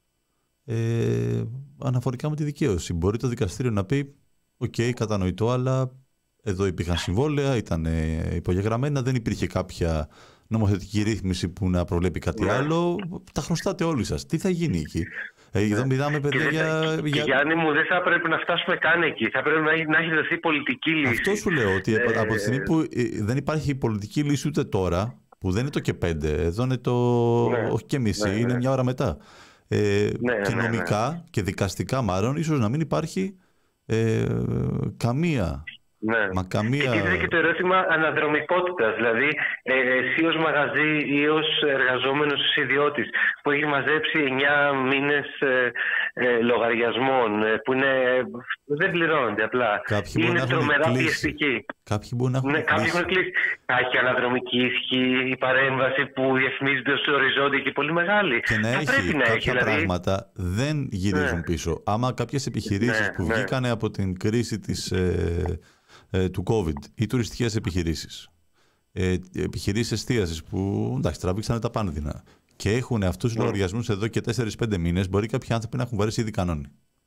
[SPEAKER 2] ε, αναφορικά με τη δικαίωση. Μπορεί το δικαστήριο να πει «ΟΚ, okay, κατανοητό, αλλά εδώ υπήρχαν συμβόλαια, ήταν υπογεγραμμένα, δεν υπήρχε κάποια νομοθετική ρύθμιση που να προβλέπει κάτι ναι. άλλο. Τα χρωστάτε όλοι σας. Τι θα γίνει εκεί?» Ε, εδώ μιλάμε, παιδιά, για, για...
[SPEAKER 5] Γιάννη μου, δεν θα πρέπει να φτάσουμε καν εκεί. Θα πρέπει να, να έχει δοθεί πολιτική λύση.
[SPEAKER 2] Αυτό σου λέω, ότι ε... από τη στιγμή που ε, δεν υπάρχει πολιτική λύση ούτε τώρα, που δεν είναι το και πέντε, εδώ είναι το ναι. όχι και μισή, ναι, είναι ναι. μια ώρα μετά. Ε, ναι, και νομικά ναι, ναι. και δικαστικά μάλλον, ίσως να μην υπάρχει ε, καμία...
[SPEAKER 5] Ναι.
[SPEAKER 2] Μα καμία...
[SPEAKER 5] Και τίθεται και το ερώτημα αναδρομικότητας. Δηλαδή, ε, εσύ ως μαγαζί ή ως εργαζόμενος ως ιδιώτης που έχει μαζέψει εννιά μήνες ε, ε, λογαριασμών ε, που είναι, δεν πληρώνονται απλά.
[SPEAKER 2] Κάποιοι
[SPEAKER 5] είναι τρομερά πιεστικοί.
[SPEAKER 2] Κάποιοι μπορεί να έχουν
[SPEAKER 5] ναι,
[SPEAKER 2] κλείσει.
[SPEAKER 5] Κάποιοι έχουν κλείσει. Έχει αναδρομική ισχύ η παρέμβαση που διαφημίζεται ως οριζόντια και πολύ μεγάλη.
[SPEAKER 2] Και να
[SPEAKER 5] θα
[SPEAKER 2] έχει
[SPEAKER 5] πρέπει να
[SPEAKER 2] κάποια
[SPEAKER 5] έχει, δηλαδή...
[SPEAKER 2] πράγματα δεν γυρίζουν ναι. πίσω. Άμα κάποιες επιχειρήσεις ναι, που ναι. βγήκανε από την κρίση της... Ε, του COVID ή τουριστικές επιχειρήσεις, ε, επιχειρήσεις εστίασης που εντάξει, τραβήξανε τα πάνδυνα και έχουν αυτούς τους mm. λογαριασμούς εδώ και τέσσερις πέντε μήνες, μπορεί κάποιοι άνθρωποι να έχουν βαρέσει ήδη κανόνι.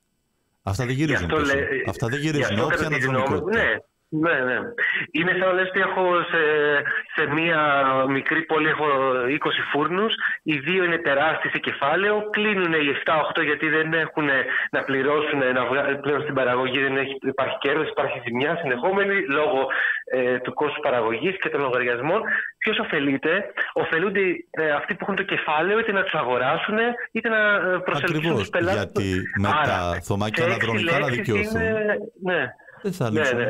[SPEAKER 2] Αυτά δεν γυρίζουν πίσω. Λέ... Αυτά δεν γυρίζουν, όποια αναδρομικότητα. Ναι.
[SPEAKER 5] Ναι, ναι. Είναι σαν να λες ότι έχω σε, σε μία μικρή πόλη έχω είκοσι φούρνους, οι δύο είναι τεράστιοι σε κεφάλαιο, κλείνουν οι επτά οκτώ γιατί δεν έχουν να πληρώσουν, να βγάλουν πλέον στην παραγωγή, δεν έχει, υπάρχει κέρδος, υπάρχει ζημιά συνεχόμενη λόγω ε, του κόστου παραγωγής και των λογαριασμών. Ποιος ωφελείται? Ωφελούνται ε, αυτοί που έχουν το κεφάλαιο, είτε να τους αγοράσουν, είτε να προσελκύσουν τους πελάτες.
[SPEAKER 2] Γιατί με Άρα, τα θωμάκια αναδρομικά να δικαιωθούν. Είναι,
[SPEAKER 5] ναι.
[SPEAKER 2] Δεν θα
[SPEAKER 5] ναι, ναι.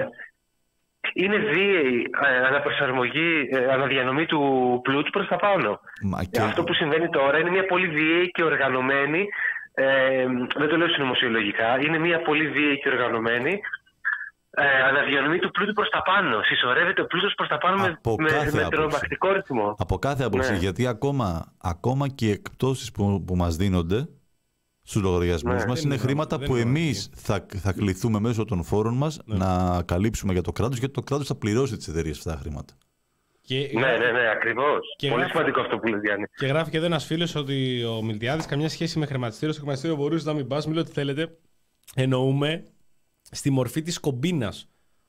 [SPEAKER 5] Είναι βίαιη ε, αναπροσαρμογή, ε, αναδιανομή του πλούτου προς τα πάνω. Και... Αυτό που συμβαίνει τώρα είναι μια πολύ βίαιη και οργανωμένη, ε, δεν το λέω συνωμοσιολογικά, είναι μια πολύ βίαιη και οργανωμένη ε, αναδιανομή του πλούτου προς τα πάνω. Συσσωρεύεται ο πλούτος προς τα πάνω με, με, με τρομακτικό ρυθμό.
[SPEAKER 2] Από κάθε άποψη, ναι. γιατί ακόμα, ακόμα και οι εκπτώσεις που, που μας δίνονται στους λογαριασμούς ναι, μας είναι, είναι χρήματα που εμείς θα, θα κληθούμε μέσω των φόρων μας ναι. να καλύψουμε για το κράτος, γιατί το κράτος θα πληρώσει τις εταιρείες αυτά τα χρήματα.
[SPEAKER 5] Και... Ναι, ναι, ναι, ακριβώς. Πολύ γράφει... σημαντικό αυτό που λες, Γιάννη.
[SPEAKER 1] Και γράφει και εδώ ένας φίλος ότι ο Μιλτιάδης καμιά σχέση με χρηματιστήριο. Στο χρηματιστήριο μπορούσε να μην πας, μην λέω τι θέλετε. Εννοούμε στη μορφή της κομπίνας.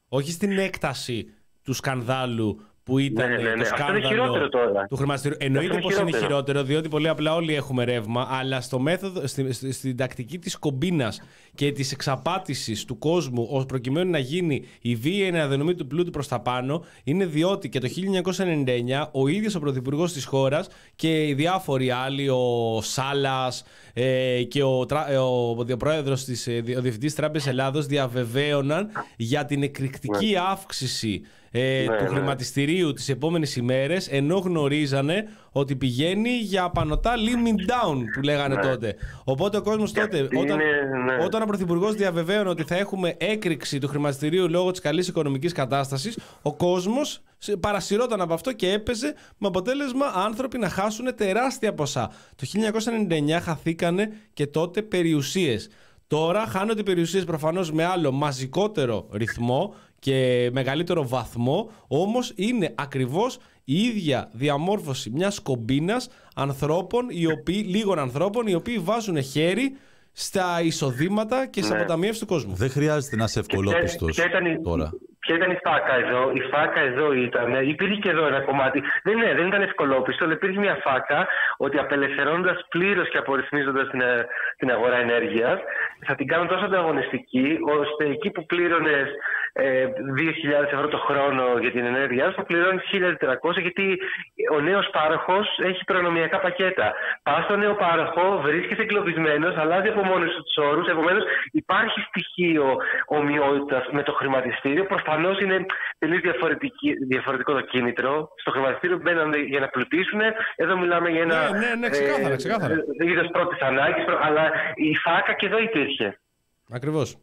[SPEAKER 1] Όχι στην έκταση του σκανδάλου που ήταν
[SPEAKER 5] ναι, ναι, ναι.
[SPEAKER 1] το σκάνδαλο του χρηματιστηρίου. Εννοείται πως είναι χειρότερο, διότι πολύ απλά όλοι έχουμε ρεύμα, αλλά στο μέθοδο, στη, στη, στην τακτική της κομπίνας και της εξαπάτησης του κόσμου ως προκειμένου να γίνει η βίαιη αναδιανομή του πλούτου προς τα πάνω, είναι διότι και το χίλια εννιακόσια ενενήντα εννιά ο ίδιος ο πρωθυπουργός της χώρας και οι διάφοροι άλλοι, ο Σάλας ε, και ο, ο, ο πρόεδρος της, ο διευθυντής Τράπεζας Ελλάδος διαβεβαίωναν για την εκρηκτική
[SPEAKER 5] ναι.
[SPEAKER 1] αύξηση Ε,
[SPEAKER 5] ναι,
[SPEAKER 1] του
[SPEAKER 5] ναι.
[SPEAKER 1] χρηματιστηρίου τις επόμενες ημέρες, ενώ γνωρίζανε ότι πηγαίνει για πανωτά leaning down που λέγανε
[SPEAKER 5] ναι.
[SPEAKER 1] τότε. Οπότε ο κόσμος τότε,
[SPEAKER 5] είναι,
[SPEAKER 1] όταν,
[SPEAKER 5] ναι.
[SPEAKER 1] όταν ο Πρωθυπουργός διαβεβαίωνε ότι θα έχουμε έκρηξη του χρηματιστηρίου λόγω της καλής οικονομικής κατάστασης, ο κόσμος παρασυρώταν από αυτό και έπαιζε με αποτέλεσμα άνθρωποι να χάσουν τεράστια ποσά. Το χίλια εννιακόσια ενενήντα εννιά χαθήκανε και τότε περιουσίες. Τώρα χάνονται περιουσίες προφανώς με άλλο μαζικότερο ρυθμό και μεγαλύτερο βαθμό, όμως είναι ακριβώς η ίδια διαμόρφωση μιας κομπίνας ανθρώπων, οι οποίοι, λίγων ανθρώπων, οι οποίοι βάζουν χέρι στα εισοδήματα και στις
[SPEAKER 5] ναι.
[SPEAKER 1] αποταμιεύσεις του κόσμου.
[SPEAKER 2] Δεν χρειάζεται να είσαι ευκολόπιστος τώρα.
[SPEAKER 5] Ποια ήταν η φάκα εδώ? Η φάκα εδώ ήταν, υπήρχε και εδώ ένα κομμάτι. Δεν, ναι, δεν ήταν ευκολόπιστο, αλλά υπήρχε μια φάκα ότι απελευθερώνοντας πλήρως και απορριθμίζοντας την, την αγορά ενέργειας, θα την κάνουν τόσο ανταγωνιστική, ώστε εκεί που πλήρωνες ε, δύο χιλιάδες ευρώ το χρόνο για την ενέργειά σου, θα πληρώνεις χίλια τετρακόσια, γιατί ο νέος πάροχος έχει προνομιακά πακέτα. Πας στον νέο πάροχο, βρίσκεσαι εγκλωβισμένος, αλλάζει από μόνος του τους όρους, επομένως υπάρχει στοιχείο ομοιότητας με το χρηματιστήριο. Προφανώς είναι τελείως διαφορετικό το κίνητρο. Στο χρηματιστήριο μπαίνανε για να πλουτίσουν. Εδώ μιλάμε για ένα
[SPEAKER 1] ναι, ναι, ναι, ξεκάθαρα, ε, ξεκάθαρα.
[SPEAKER 5] είδος πρώτης ανάγκης, αλλά η φάκα και εδώ υπήρχε.
[SPEAKER 1] Ακριβώς.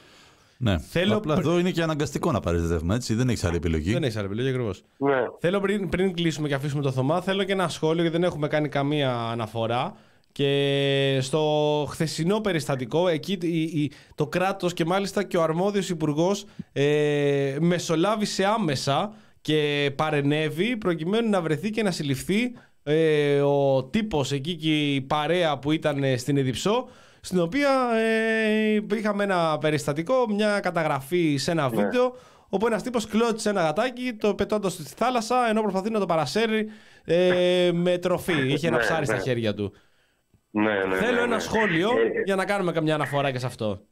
[SPEAKER 2] Ναι.
[SPEAKER 1] Θέλω...
[SPEAKER 2] Απλά εδώ είναι και αναγκαστικό να πάρεις ρεύμα, έτσι. Δεν έχεις άλλη επιλογή.
[SPEAKER 1] Δεν έχεις άλλη επιλογή, ακριβώς.
[SPEAKER 5] Ναι.
[SPEAKER 1] Θέλω πριν, πριν κλείσουμε και αφήσουμε το Θωμά, θέλω και ένα σχόλιο, γιατί δεν έχουμε κάνει καμία αναφορά. Και στο χθεσινό περιστατικό, εκεί η, η, το κράτος και μάλιστα και ο αρμόδιος υπουργός ε, μεσολάβησε άμεσα και παρενέβη προκειμένου να βρεθεί και να συλληφθεί ε, ο τύπος εκεί και η παρέα που ήταν στην Εδιψό, στην οποία ε, είχαμε ένα περιστατικό, μια καταγραφή σε ένα βίντεο, όπου ένας τύπος κλώτησε ένα γατάκι, το πετώντας στη θάλασσα, ενώ προσπαθεί να το παρασέρει ε, με τροφή. Είχε ένα ψάρι στα χέρια του.
[SPEAKER 5] Ναι, ναι,
[SPEAKER 1] Θέλω
[SPEAKER 5] ναι,
[SPEAKER 1] ένα
[SPEAKER 5] ναι.
[SPEAKER 1] σχόλιο
[SPEAKER 5] ε,
[SPEAKER 1] για να κάνουμε καμιά αναφορά και σε αυτό.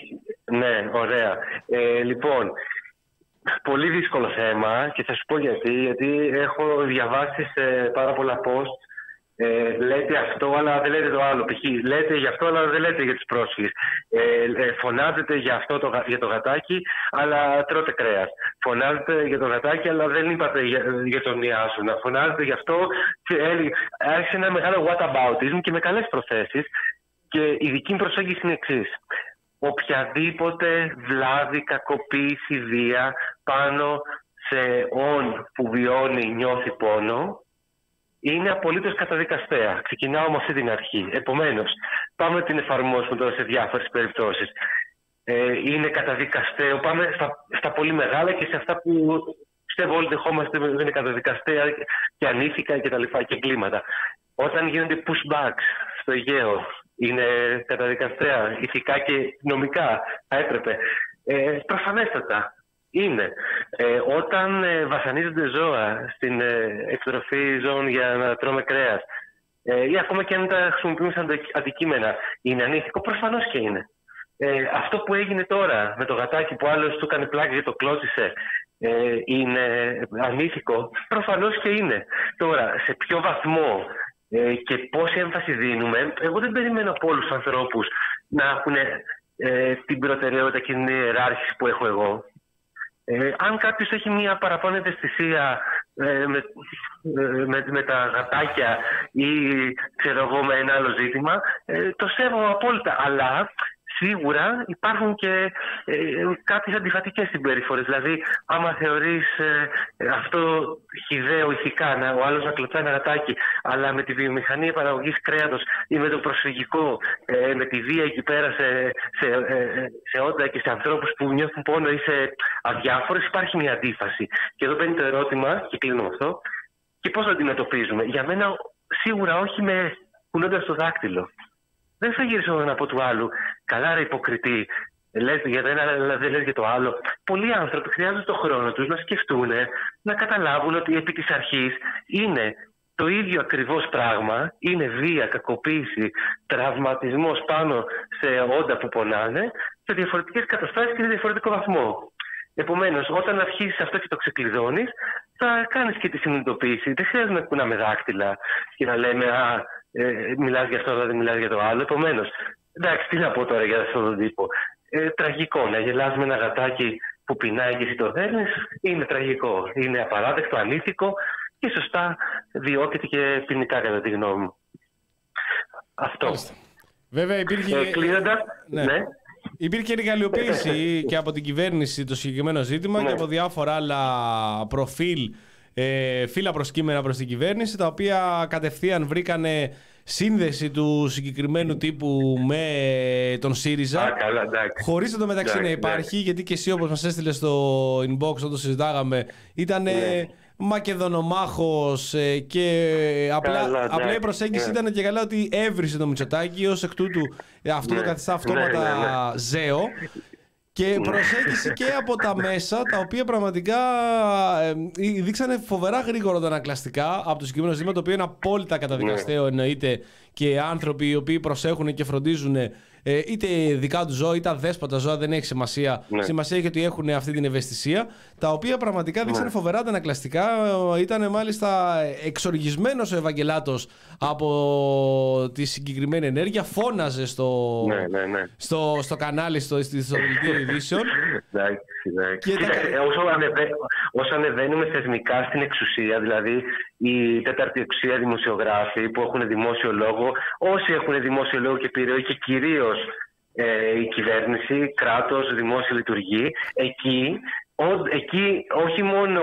[SPEAKER 5] Ναι, ωραία. Ε, λοιπόν, πολύ δύσκολο θέμα και θα σου πω γιατί. Γιατί έχω διαβάσει σε πάρα πολλά post. Ε, λέτε αυτό, αλλά δεν λέτε το άλλο. Π.χ. λέτε για αυτό, αλλά δεν λέτε για τους πρόσφυγες. Ε, ε, φωνάζετε για αυτό το, για το γατάκι, αλλά τρώτε κρέας. Φωνάζετε για το γατάκι, αλλά δεν είπατε για, για τον Ιάσουνα. Φωνάζετε γι' αυτό. Άρχισε ένα μεγάλο whataboutism και με καλές προθέσεις. Και η δική μου προσέγγιση είναι εξής. Οποιαδήποτε βλάβη, κακοποίηση, βία πάνω σε όν που βιώνει, νιώθει πόνο, είναι απολύτως καταδικαστέα. Ξεκινάω με αυτή την αρχή. Επομένως, πάμε να την εφαρμόσουμε τώρα σε διάφορες περιπτώσεις. Ε, είναι καταδικαστέο. Πάμε στα, στα πολύ μεγάλα και σε αυτά που πιστεύω όλοι δεχόμαστε δεν είναι καταδικαστέα και ανήθικα και τα λοιπά και εγκλήματα. Όταν γίνονται pushbacks στο Αιγαίο, είναι καταδικαστέα, ηθικά και νομικά, θα έπρεπε. Ε, προφανέστατα. Είναι. Ε, όταν ε, βασανίζονται ζώα στην ε, εκτροφή ζώων για να τρώμε κρέας ε, ή ακόμα και αν τα χρησιμοποιούμε σαν αντικείμενα, είναι ανήθικο? Προφανώς και είναι. Ε, αυτό που έγινε τώρα με το γατάκι που άλλος του έκανε πλάκα και το κλώτσισε, ε, είναι ανήθικο? Προφανώς και είναι. Τώρα, σε ποιο βαθμό ε, και πόση έμφαση δίνουμε, εγώ δεν περιμένω από όλους τους ανθρώπους να έχουν ε, την προτεραιότητα και την ιεράρχηση που έχω εγώ. Ε, αν κάποιος έχει μια παραπάνω ευαισθησία ε, με, ε, με, με τα γατάκια ή ξέρω εγώ με ένα άλλο ζήτημα, ε, το σέβομαι απόλυτα. Αλλά σίγουρα υπάρχουν και ε, κάποιες αντιφατικές συμπεριφορές. Δηλαδή, άμα θεωρείς ε, αυτό χυδαίο ηθικά, να, ο άλλος να κλωτσάει ένα γατάκι, αλλά με τη βιομηχανία παραγωγής κρέατος ή με το προσφυγικό, ε, με τη βία εκεί πέρα σε, σε, ε, σε όντα και σε ανθρώπους που νιώθουν πόνο ή σε αδιάφορες, υπάρχει μια αντίφαση. Και εδώ μπαίνει το ερώτημα, και κλείνω με αυτό, και πώς το αντιμετωπίζουμε. Για μένα, σίγουρα όχι με κουνώντας το δάκτυλο. Δεν θα γυρίσω να πω του άλλου, καλά ρε υποκριτή, Λες για το ένα, αλλά δεν λες για το άλλο. Πολλοί άνθρωποι χρειάζονται τον χρόνο τους να σκεφτούν, να καταλάβουν ότι επί της αρχής είναι το ίδιο ακριβώς πράγμα. Είναι βία, κακοποίηση, τραυματισμός πάνω σε όντα που πονάνε, σε διαφορετικές καταστάσεις και σε διαφορετικό βαθμό. Επομένως, όταν αρχίσεις αυτό και το ξεκλειδώνεις, θα κάνεις και τη συνειδητοποίηση. Δεν χρειάζεται να κουνάμε δάκτυλα και να λέμε «Α, ε, μιλάς για αυτό, δεν μιλάς για το άλλο». Επομένως, εντάξει, τι να πω τώρα για αυτόν τον τύπο. Ε, τραγικό. Να γελάς με ένα γατάκι που πεινάει και εσύ το δέρνεις, είναι τραγικό. Είναι απαράδεκτο, ανήθικο και σωστά διώκεται και ποινικά, κατά τη γνώμη μου. Αυτό.
[SPEAKER 1] Βέβαια υπήρχε...
[SPEAKER 5] Ε, κλείνοντας, ναι. ναι.
[SPEAKER 1] Υπήρχε εργαλειοποίηση και από την κυβέρνηση το συγκεκριμένο ζήτημα ναι. και από διάφορα άλλα προφίλ, ε, φύλλα προσκύμενα προς την κυβέρνηση, τα οποία κατευθείαν βρήκανε σύνδεση του συγκεκριμένου τύπου με τον ΣΥΡΙΖΑ. Α, καλά, χωρίς το μεταξύ εντάξει, να υπάρχει, ναι. γιατί και εσύ όπως μας έστειλε στο inbox όταν το συζητάγαμε, ήταν ναι. μακεδονομάχος και απλά, καλά, απλά η προσέγγιση ναι. ήταν και καλά ότι έβρισε το Μητσοτάκη, ως εκ τούτου αυτό ναι. το καθιστά αυτόματα ναι, ναι, ναι. ζέο. Και προσέγγιση και από τα μέσα, τα οποία πραγματικά ε, δείξανε φοβερά γρήγορα αντανακλαστικά από το συγκεκριμένο ζήτημα, το οποίο είναι απόλυτα καταδικαστέο, εννοείται, και άνθρωποι οι οποίοι προσέχουν και φροντίζουν ε, είτε δικά του ζώα είτε αδέσποτα ζώα, δεν έχει σημασία. Ναι. Σημασία έχει ότι έχουν αυτή την ευαισθησία, τα οποία πραγματικά δείξανε ναι. φοβερά αντανακλαστικά. Ήταν μάλιστα εξοργισμένος ο Ευαγγελάτος από τη συγκεκριμένη ενέργεια, φώναζε στο, ναι, ναι, ναι. στο, στο κανάλι, στο, στο δελτίο ειδήσεων.
[SPEAKER 5] Και τα... όσο, ανεβα... όσο ανεβαίνουμε θεσμικά στην εξουσία, δηλαδή η τέταρτη εξουσία δημοσιογράφοι που έχουν δημόσιο λόγο, όσοι έχουν δημόσιο λόγο και επιρροή και κυρίως ε, η κυβέρνηση, κράτος, δημόσια λειτουργεί, εκεί, ο, εκεί όχι μόνο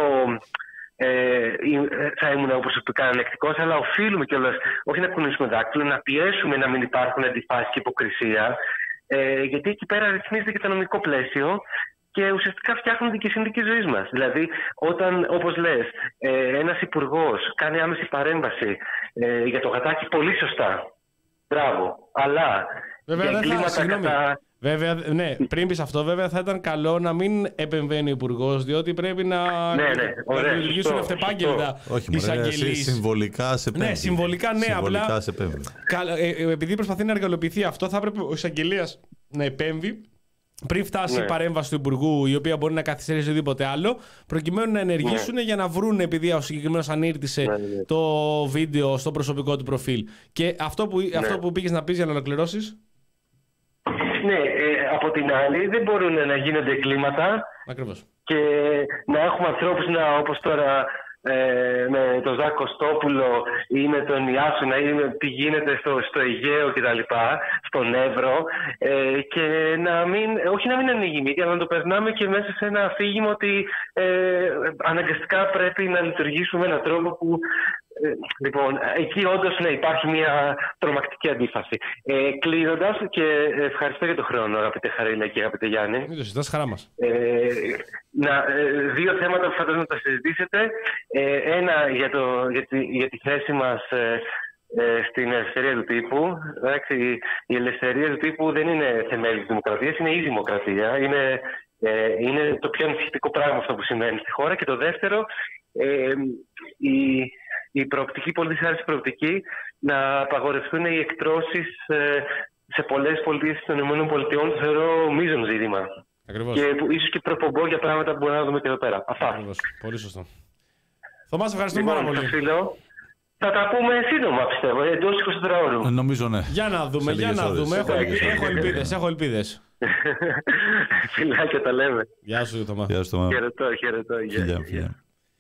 [SPEAKER 5] ε, θα ήμουν προσωπικά ανεκτικός, αλλά οφείλουμε κιόλας όχι να κουνήσουμε δάκτυλο, να πιέσουμε να μην υπάρχουν αντιφάσεις και υποκρισία, ε, γιατί εκεί πέρα ρυθμίζεται και το νομικό πλαίσιο. Και ουσιαστικά φτιάχνονται και οι συνθήκες ζωής μας. Δηλαδή, όταν, όπως λες, ε, ένας υπουργός κάνει άμεση παρέμβαση ε, για το γατάκι, πολύ σωστά. Μπράβο. Αλλά
[SPEAKER 1] βέβαια,
[SPEAKER 5] για εγκλήματα
[SPEAKER 1] θα,
[SPEAKER 5] κατά...
[SPEAKER 1] Βέβαια, ναι, πριν πεις αυτό, βέβαια θα ήταν καλό να μην επεμβαίνει ο υπουργός, διότι πρέπει να,
[SPEAKER 5] ναι, ναι,
[SPEAKER 1] να δημιουργήσουν αυτεπάγγελτα εισαγγελείς.
[SPEAKER 2] Συμβολικά σε επέμβει.
[SPEAKER 1] Ναι, συμβολικά, ναι,
[SPEAKER 2] συμβολικά
[SPEAKER 1] απλά.
[SPEAKER 2] Σε επέμβει.
[SPEAKER 1] Ε, επειδή προσπαθεί να εργαλειοποιηθεί αυτό, θα έπρεπε ο εισαγγελίας να επέμβει πριν φτάσει ναι. η παρέμβαση του Υπουργού, η οποία μπορεί να καθυστερήσει οτιδήποτε άλλο, προκειμένου να ενεργήσουν ναι. για να βρουν, επειδή ο συγκεκριμένος ανήρτησε ναι, ναι. το βίντεο στο προσωπικό του προφίλ. Και αυτό που, ναι. αυτό που πήγες να πεις για να ολοκληρώσεις.
[SPEAKER 5] Ναι, ε, από την άλλη δεν μπορούν να γίνονται εγκλήματα.
[SPEAKER 1] Ακριβώς.
[SPEAKER 5] Και να έχουμε ανθρώπους να, όπως τώρα ε, με τον Ζάκο Κωστόπουλο ή με τον Ιάσονα ή με τι γίνεται στο, στο Αιγαίο κτλ, στον Εύρο, ε, και να μην, όχι να μην ανοίγει μύτη, αλλά να το περνάμε και μέσα σε ένα αφήγημα ότι ε, αναγκαστικά πρέπει να λειτουργήσουμε με έναν τρόπο που Ε, λοιπόν, εκεί όντως ναι, υπάρχει μια τρομακτική αντίφαση. Ε, κλείνοντας, και ευχαριστώ για τον χρόνο, αγαπητέ Χαρίλα και αγαπητέ Γιάννη.
[SPEAKER 1] Μην το συζητάς, χαρά μας.
[SPEAKER 5] Ε, να, ε, δύο θέματα που φαντάζομαι να τα συζητήσετε. Ε, ένα για, το, για, τη, για τη θέση μας ε, ε, στην ελευθερία του τύπου. Εντάξει, η ελευθερία του τύπου δεν είναι θεμέλιο της δημοκρατίας, είναι η δημοκρατία. Είναι, ε, είναι το πιο ανησυχητικό πράγμα αυτό που σημαίνει στη χώρα. Και το δεύτερο, ε, η η προοπτική, πολύ δυσάρεστη προοπτική, να απαγορευτούν οι εκτρώσεις σε πολλές πολιτείες των ΗΠΑ, το θεωρώ μείζον ζήτημα.
[SPEAKER 1] Ακριβώς.
[SPEAKER 5] Και ίσως και προπομπό για πράγματα που μπορούμε να δούμε και εδώ πέρα. Αυτά.
[SPEAKER 1] Ακριβώς. Πολύ σωστό. Θωμά, ευχαριστούμε πάρα πολύ.
[SPEAKER 5] Θα τα πούμε σύντομα, πιστεύω, εντός εικοσιτέσσερις ώρων.
[SPEAKER 2] Νομίζω ναι.
[SPEAKER 1] Για να δούμε, για να δούμε. Έχω, έχω ελπίδες, έχω ελπίδες.
[SPEAKER 5] Φιλάκια, τα λέμε.
[SPEAKER 1] Γεια σου, Θωμά.
[SPEAKER 5] Χαιρετώ, χαιρετώ.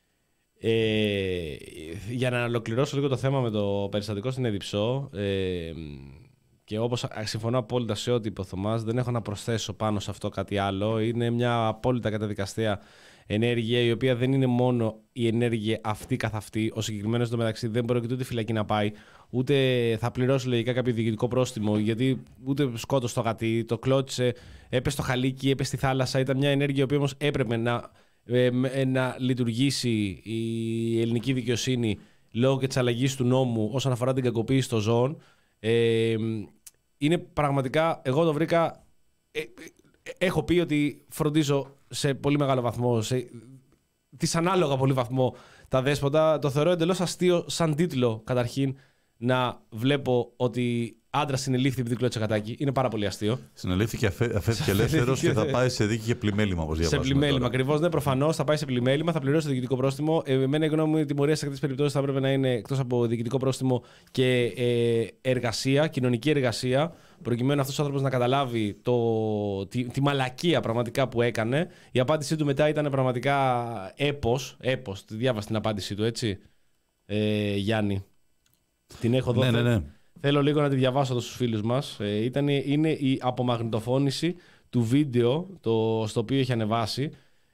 [SPEAKER 1] Ε, για να ολοκληρώσω λίγο το θέμα με το περιστατικό στην Εδιψό, ε, και όπως συμφωνώ απόλυτα σε ό,τι είπε ο Θωμάς, δεν έχω να προσθέσω πάνω σε αυτό κάτι άλλο. Είναι μια απόλυτα καταδικαστέα ενέργεια, η οποία δεν είναι μόνο η ενέργεια αυτή καθ' αυτή. Ο συγκεκριμένος εντωμεταξύ δεν πρόκειται ούτε φυλακή να πάει, ούτε θα πληρώσει λογικά κάποιο διοικητικό πρόστιμο, γιατί ούτε σκότωσε το γατί, το κλώτσε, έπεσε στο χαλίκι, έπεσε στη θάλασσα. Ήταν μια ενέργεια η οποία όμως έπρεπε να. να λειτουργήσει η ελληνική δικαιοσύνη λόγω και της αλλαγής του νόμου όσον αφορά την κακοποίηση των ζώων. Ε, είναι πραγματικά, εγώ το βρήκα ε, έχω πει ότι φροντίζω σε πολύ μεγάλο βαθμό, σε δυσανάλογα πολύ βαθμό, τα δέσποτα. Το θεωρώ εντελώς αστείο σαν τίτλο, καταρχήν, να βλέπω ότι άντρας συνελήφθη επειδή κλώτησε γατάκι. Είναι πάρα πολύ αστείο.
[SPEAKER 2] Συνελήφθη και αφέθηκε ελεύθερος και θα πάει σε δίκη για πλημέλημα, όπως διαβάζουμε.
[SPEAKER 1] Σε πλημέλημα, ακριβώς. Ναι, προφανώς θα πάει σε πλημέλημα, θα πληρώσει το διοικητικό πρόστιμο. Ε, εμένα η γνώμη μου, η τιμωρία σε αυτές τις περιπτώσεις θα έπρεπε να είναι εκτός από διοικητικό πρόστιμο και ε, εργασία, κοινωνική εργασία, προκειμένου αυτός ο άνθρωπος να καταλάβει το, τη, τη μαλακία πραγματικά που έκανε. Η απάντησή του μετά ήταν πραγματικά έπος. Έπος. Τη διάβασα την απάντησή του, έτσι. Ε, Γιάννη. Την έχω εδώ.
[SPEAKER 2] Ναι, ναι, ναι.
[SPEAKER 1] Θέλω λίγο να τη διαβάσω εδώ στους φίλους μας. Ε, ήταν, είναι η απομαγνητοφώνηση του βίντεο το, στο οποίο έχει ανεβάσει.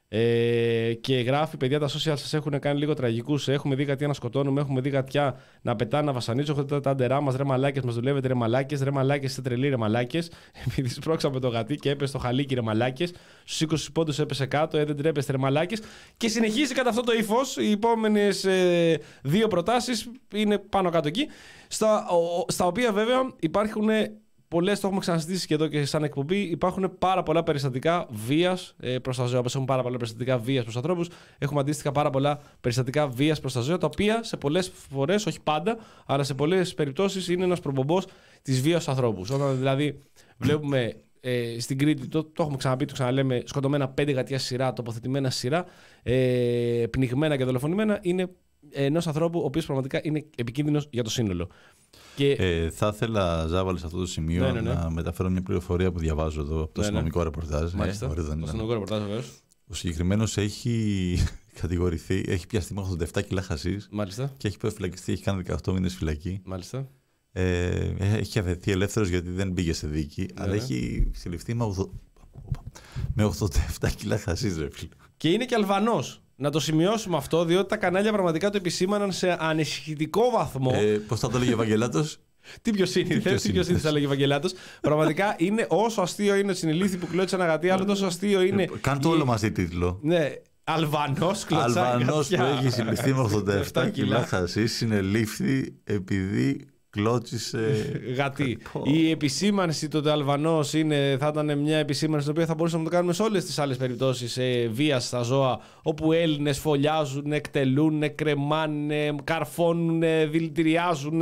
[SPEAKER 1] Ε, και γράφει: παιδιά, τα social σας έχουν κάνει λίγο τραγικούς. Έχουμε δει γατιά να σκοτώνουμε, έχουμε δει γατιά να πετάνε, να βασανίζουν. Έχετε τα αντερά μας, ρε μαλάκες, μας δουλεύετε, ρε μαλάκες, ρε μαλάκες, είστε τρελοί, ρε μαλάκες. Επειδή σπρώξαμε το γατί και έπεσε το χαλίκι, ρε μαλάκες. Στους είκοσι πόντους έπεσε κάτω, ε, δεν τρέπεστε, ρε μαλάκες. Και συνεχίζει κατά αυτό το ύφος. Οι επόμενες ε, δύο προτάσεις είναι πάνω κάτω εκεί. Στα, ο, στα οποία βέβαια υπάρχουν. Πολλές, το έχουμε ξαναζητήσει και εδώ και σαν εκπομπή, υπάρχουν πάρα πολλά περιστατικά βίας ε, προς τα ζώα. Όπως έχουμε πάρα πολλά περιστατικά βίας προς ανθρώπους, έχουμε αντίστοιχα πάρα πολλά περιστατικά βίας προς τα ζώα, τα οποία σε πολλές φορές, όχι πάντα, αλλά σε πολλές περιπτώσεις είναι ένας προπομπός της βίας στους ανθρώπους. Όταν δηλαδή βλέπουμε ε, στην Κρήτη, το, το έχουμε ξαναπεί, το ξαναλέμε, σκοτωμένα πέντε γατιά σειρά, τοποθετημένα σειρά, ε, πνιγμένα και δολοφονημένα, είναι ενός ανθρώπου ο οποίος πραγματικά είναι επικίνδυνος για το σύνολο. Και...
[SPEAKER 2] Ε, θα ήθελα, Ζάβαλη, σε αυτό το σημείο, ναι, ναι, ναι. να μεταφέρω μια πληροφορία που διαβάζω εδώ από το ναι, αστυνομικό ναι. ρεπορτάζ.
[SPEAKER 1] Μάλιστα. Ε, το αστυνομικό ρεπορτάζ, βεβαίως.
[SPEAKER 2] Ο συγκεκριμένος έχει κατηγορηθεί, έχει πιαστεί με ογδόντα επτά κιλά χασίς. Μάλιστα. Και έχει φυλακιστεί, έχει κάνει δεκαοκτώ μήνες φυλακή.
[SPEAKER 1] Μάλιστα.
[SPEAKER 2] Ε, έχει αφαιθεί ελεύθερος γιατί δεν πήγε σε δίκη, ναι, αλλά ναι. έχει συλληφθεί με, ογδόντα... με ογδόντα επτά κιλά χασίς, ρε φίλε.
[SPEAKER 1] Και είναι και Αλβανός. Να το σημειώσουμε αυτό, διότι τα κανάλια πραγματικά το επισήμαναν σε ανησυχητικό βαθμό.
[SPEAKER 2] Ε, πώς θα το έλεγε ο Ευαγγελάτος?
[SPEAKER 1] Τι πιο σύνηθε, τι πιο σύνηθε θα λέγει ο Ευαγγελάτος. Πραγματικά είναι όσο αστείο είναι συνελήφθη που κλώτησε ένα γατί, άλλο τόσο αστείο είναι.
[SPEAKER 2] Κάνε το όλο μαζί τίτλο.
[SPEAKER 1] Ναι, Αλβανός κλωτσάει.
[SPEAKER 2] Αλβανός που έχει συλληφθεί με ογδόντα επτά κιλά χασί, συνελήφθη επειδή κλώτσισε
[SPEAKER 1] γατί. Η επισήμανση του ότι ο Αλβανός είναι, θα ήταν μια επισήμανση την οποία θα μπορούσαμε να το κάνουμε σε όλες τις άλλες περιπτώσεις ε, βίας στα ζώα, όπου Έλληνες φωλιάζουν, εκτελούν, κρεμάνε, καρφώνουν, δηλητηριάζουν,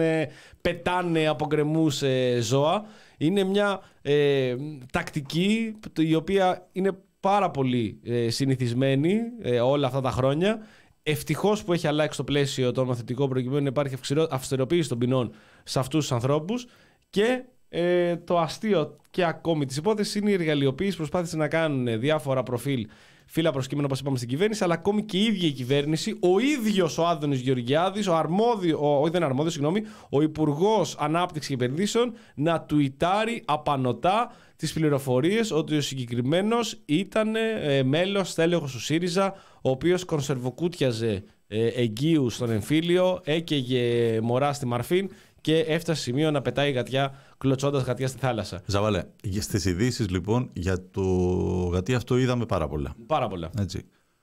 [SPEAKER 1] πετάνε από γκρεμούς ε, ζώα. Είναι μια ε, τακτική η οποία είναι πάρα πολύ ε, συνηθισμένη ε, όλα αυτά τα χρόνια. Ευτυχώς που έχει αλλάξει το πλαίσιο το νομοθετικό προκειμένου να υπάρχει αυστηροποίηση των ποινών σε αυτούς τους ανθρώπους και ε, το αστείο και ακόμη της υπόθεσης είναι η εργαλειοποίηση. Προσπάθησε να κάνουν διάφορα προφίλ φύλλα προσκύμενα, όπως είπαμε, στην κυβέρνηση, αλλά ακόμη και η ίδια η κυβέρνηση, ο ίδιος ο Άδωνης Γεωργιάδης, ο αρμόδιο, ο, όχι δεν αρμόδιος, συγγνώμη, ο Υπουργός Ανάπτυξης και Επενδύσεων, να τουιτάρει απανωτά τις πληροφορίες ότι ο συγκεκριμένος ήταν ε, μέλος στέλεχος του ΣΥΡΙΖΑ, ο οποίος κονσερβοκούτιαζε ε, εγγύους στον εμφύλιο, έκαιγε μωρά στη Μαρφίν και έφτασε σημείο να πετάει γατιά, κλωτσώντας γατιά στη θάλασσα.
[SPEAKER 2] Ζαβαλέ, στις ειδήσεις λοιπόν για το γατί αυτό είδαμε πάρα πολλά.
[SPEAKER 1] Πάρα πολλά.
[SPEAKER 2] Έτσι.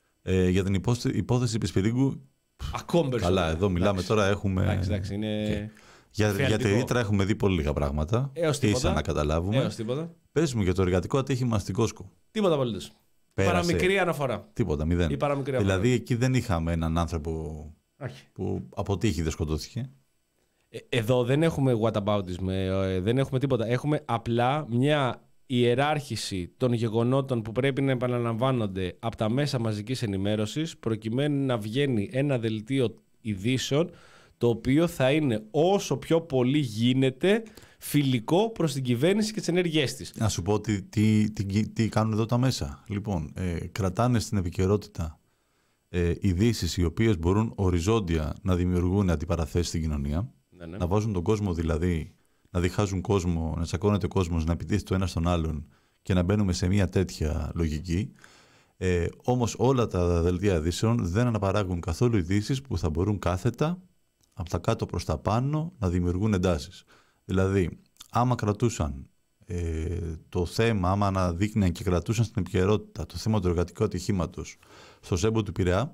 [SPEAKER 2] Ε, για την υπόθεση, υπόθεση Πισπυρίγκου.
[SPEAKER 1] Ακόμη περισσότερο.
[SPEAKER 2] Καλά, εδώ μιλάμε εντάξει. Τώρα. Έχουμε.
[SPEAKER 1] Εντάξει, εντάξει, είναι...
[SPEAKER 2] Okay. Για, για τη ρήτρα έχουμε δει πολύ λίγα πράγματα.
[SPEAKER 1] Έως τίποτα.
[SPEAKER 2] Ίσα να καταλάβουμε.
[SPEAKER 1] Έως τίποτα.
[SPEAKER 2] Πες μου για το εργατικό ατύχημα στην Κόσκο.
[SPEAKER 1] Τίποτα απολύτως. Παραμικρή αναφορά.
[SPEAKER 2] Τίποτα, μηδέν.
[SPEAKER 1] Η παραμικρή
[SPEAKER 2] δηλαδή
[SPEAKER 1] αναφορά.
[SPEAKER 2] εκεί δεν είχαμε έναν άνθρωπο
[SPEAKER 1] Άχι.
[SPEAKER 2] που αποτύχει δεν σκοτώθηκε.
[SPEAKER 1] Ε, εδώ δεν έχουμε whataboutism, ε, δεν έχουμε τίποτα. Έχουμε απλά μια ιεράρχηση των γεγονότων που πρέπει να επαναλαμβάνονται από τα μέσα μαζικής ενημέρωσης προκειμένου να βγαίνει ένα δελτίο ειδήσεων το οποίο θα είναι όσο πιο πολύ γίνεται φιλικό προς την κυβέρνηση και τις ενέργειές της.
[SPEAKER 2] Να σου πω τι, τι, τι, τι κάνουν εδώ τα μέσα. Λοιπόν, ε, κρατάνε στην επικαιρότητα ε, ειδήσεις οι οποίες μπορούν οριζόντια να δημιουργούν αντιπαραθέσεις στην κοινωνία, ναι, ναι. να βάζουν τον κόσμο δηλαδή, να διχάζουν κόσμο, να τσακώνεται ο κόσμος, να επιτίθεται το ένα στον άλλον και να μπαίνουμε σε μια τέτοια λογική. Ε, όμως όλα τα δελτία ειδήσεων δεν αναπαράγουν καθόλου ειδήσεις που θα μπορούν κάθετα από τα κάτω προς τα πάνω να δημιουργούν εντάσεις. Δηλαδή, άμα κρατούσαν ε, το θέμα, άμα αναδείκνυαν και κρατούσαν στην επικαιρότητα το θέμα του εργατικού ατυχήματος στο ΣΕΜΠΟ του Πειραιά,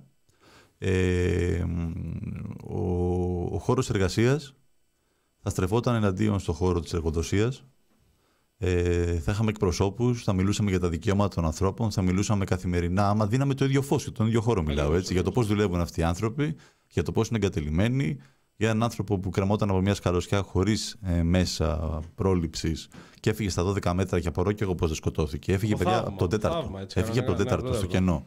[SPEAKER 2] ε, ο, ο χώρος εργασίας θα στρεφόταν εναντίον στον χώρο της εργοδοσίας, Ε, θα είχαμε εκπροσώπους, θα μιλούσαμε για τα δικαιώματα των ανθρώπων, θα μιλούσαμε καθημερινά, άμα δίναμε το ίδιο φως και τον ίδιο χώρο μιλάω, έτσι, για το πώς δουλεύουν αυτοί οι άνθρωποι, για το πώς είναι εγκατελειμμένοι, για έναν άνθρωπο που κρεμόταν από μια σκαροσιά χωρίς ε, μέσα πρόληψης και έφυγε στα δώδεκα μέτρα και απορώ και εγώ πώς δεν σκοτώθηκε. Έφυγε, παιδιά, από τον τέταρτο, θαύμα, έτσι, έφυγε από τον τέταρτο στο κενό.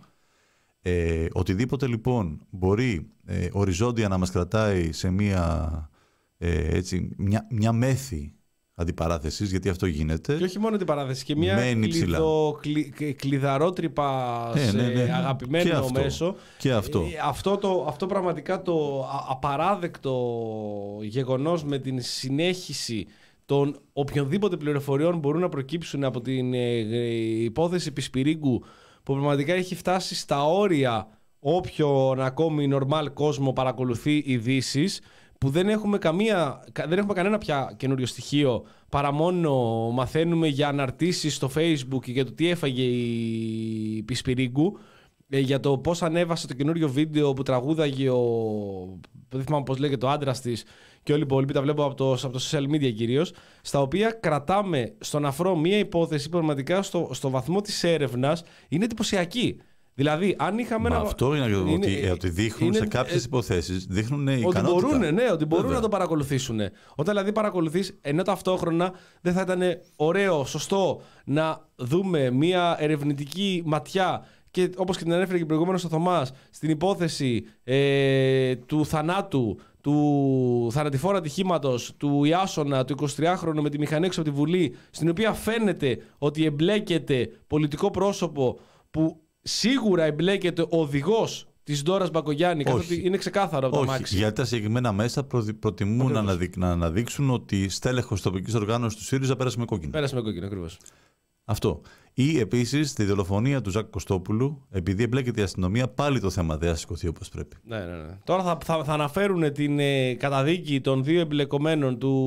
[SPEAKER 2] Ε, οτιδήποτε λοιπόν μπορεί ε, οριζόντια να μας κρατάει σε μια, ε, έτσι, μια, μια μέθη αντιπαράθεσης, γιατί αυτό γίνεται.
[SPEAKER 1] Και όχι μόνο αντιπαράθεση, και μια κλειδο, κλει, κλειδαρότρυπα ε, σε ναι, ναι, ναι. αγαπημένο
[SPEAKER 2] και αυτό,
[SPEAKER 1] μέσο.
[SPEAKER 2] Και αυτό.
[SPEAKER 1] Ε, αυτό, το, αυτό πραγματικά το απαράδεκτο γεγονός με την συνέχιση των οποιονδήποτε πληροφοριών μπορούν να προκύψουν από την ε, υπόθεση Πισπυρίγκου, που πραγματικά έχει φτάσει στα όρια όποιον ακόμη normal κόσμο παρακολουθεί ειδήσεις, που δεν έχουμε, καμία, δεν έχουμε κανένα πια καινούριο στοιχείο, παρά μόνο μαθαίνουμε για αναρτήσεις στο Facebook για το τι έφαγε η Πισπυρίγκου, για το πώς ανέβασε το καινούριο βίντεο που τραγούδαγε ο, δεν θυμάμαι πώς λέγεται, ο άντρας της, και όλοι οι υπόλοιποι, τα βλέπω από το, από το social media κυρίως, στα οποία κρατάμε στον αφρό μία υπόθεση που πραγματικά στο, στο βαθμό της έρευνας είναι εντυπωσιακή. Δηλαδή, αν είχαμε.
[SPEAKER 2] Μα
[SPEAKER 1] ένα...
[SPEAKER 2] αυτό είναι, είναι ότι, ε, ότι δείχνουν είναι, σε κάποιες υποθέσεις, δείχνουν ικανότητα.
[SPEAKER 1] Ότι μπορούν, ναι, ότι μπορούν να το παρακολουθήσουν. Όταν δηλαδή παρακολουθείς, ενώ ταυτόχρονα δεν θα ήταν ωραίο, σωστό να δούμε μία ερευνητική ματιά, και όπως και την ανέφερε και προηγούμενος ο Θωμάς, στην υπόθεση ε, του θανάτου, του θανατηφόρου ατυχήματος του Ιάσονα, του εικοσιτριάχρονου με τη μηχανή έξω από τη Βουλή, στην οποία φαίνεται ότι εμπλέκεται πολιτικό πρόσωπο που σίγουρα εμπλέκεται ο οδηγός της Ντόρας Μπακογιάννη, καθότι είναι ξεκάθαρο από το
[SPEAKER 2] Όχι,
[SPEAKER 1] αμάξι.
[SPEAKER 2] γιατί τα συγκεκριμένα μέσα προ, προτιμούν να, αναδει, να αναδείξουν ότι στέλεχος τοπικής οργάνωσης του ΣΥΡΙΖΑ πέρασε με κόκκινο.
[SPEAKER 1] Πέρασε με κόκκινο, ακριβώς.
[SPEAKER 2] Αυτό. Ή επίσης στη δολοφονία του Ζακ Κωστόπουλου, επειδή εμπλέκεται η αστυνομία, πάλι το θέμα δεν θα σηκωθεί όπως πρέπει.
[SPEAKER 1] Ναι, ναι, ναι. Τώρα θα, θα, θα αναφέρουν την ε, καταδίκη των δύο εμπλεκομένων, του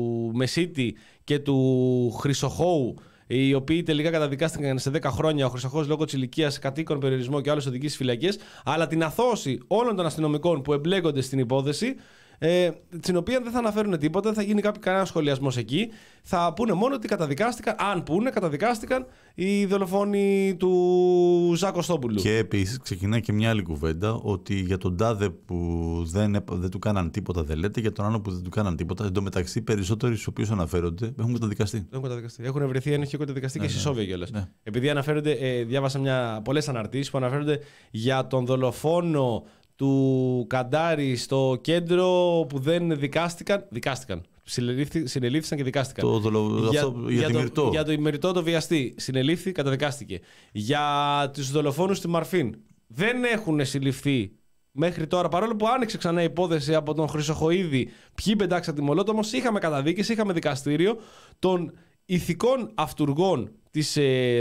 [SPEAKER 1] Μεσίτη και του Χρυσοχώου, οι οποίοι τελικά καταδικάστηκαν σε δέκα χρόνια, ο Χρυσοχώος λόγω της ηλικίας, κατοίκον περιορισμό και άλλες οδηγήσεις φυλακές, αλλά την αθώωση όλων των αστυνομικών που εμπλέκονται στην υπόθεση, ε, την οποία δεν θα αναφέρουν τίποτα, δεν θα γίνει κάποιο, κανένα σχολιασμός εκεί. Θα πούνε μόνο ότι καταδικάστηκαν, αν πούνε, καταδικάστηκαν οι δολοφόνοι του Ζακ Κωστόπουλου.
[SPEAKER 2] Και επίσης ξεκινάει και μια άλλη κουβέντα, ότι για τον τάδε που δεν, δεν του κάναν τίποτα δεν λέτε, για τον άλλο που δεν του κάναν τίποτα. Εν τω μεταξύ, περισσότεροι στους οποίους αναφέρονται έχουν καταδικαστεί.
[SPEAKER 1] Έχουν καταδικαστεί. Έχουν βρεθεί ένοχοι, έχουν καταδικαστεί ναι, και στη Σόβια κιόλας.
[SPEAKER 2] Ναι.
[SPEAKER 1] Επειδή αναφέρονται, ε, διάβασα πολλές αναρτήσεις που αναφέρονται για τον δολοφόνο του Καντάρη στο κέντρο που δεν δικάστηκαν. Δικάστηκαν. Συνελήφθησαν και δικάστηκαν.
[SPEAKER 2] Το δολο...
[SPEAKER 1] για,
[SPEAKER 2] αυτό, για,
[SPEAKER 1] για,
[SPEAKER 2] τη
[SPEAKER 1] το,
[SPEAKER 2] Μυρτώ.
[SPEAKER 1] για το ημερητό το βιαστή. Συνελήφθη, καταδικάστηκε. Για τους δολοφόνους στη Μαρφίν δεν έχουν συλληφθεί μέχρι τώρα, παρόλο που άνοιξε ξανά η υπόθεση από τον Χρυσοχοΐδη. Ποιοι πεντάξαν τη Μολότομος, είχαμε καταδίκες, είχαμε δικαστήριο των ηθικών αυτουργών της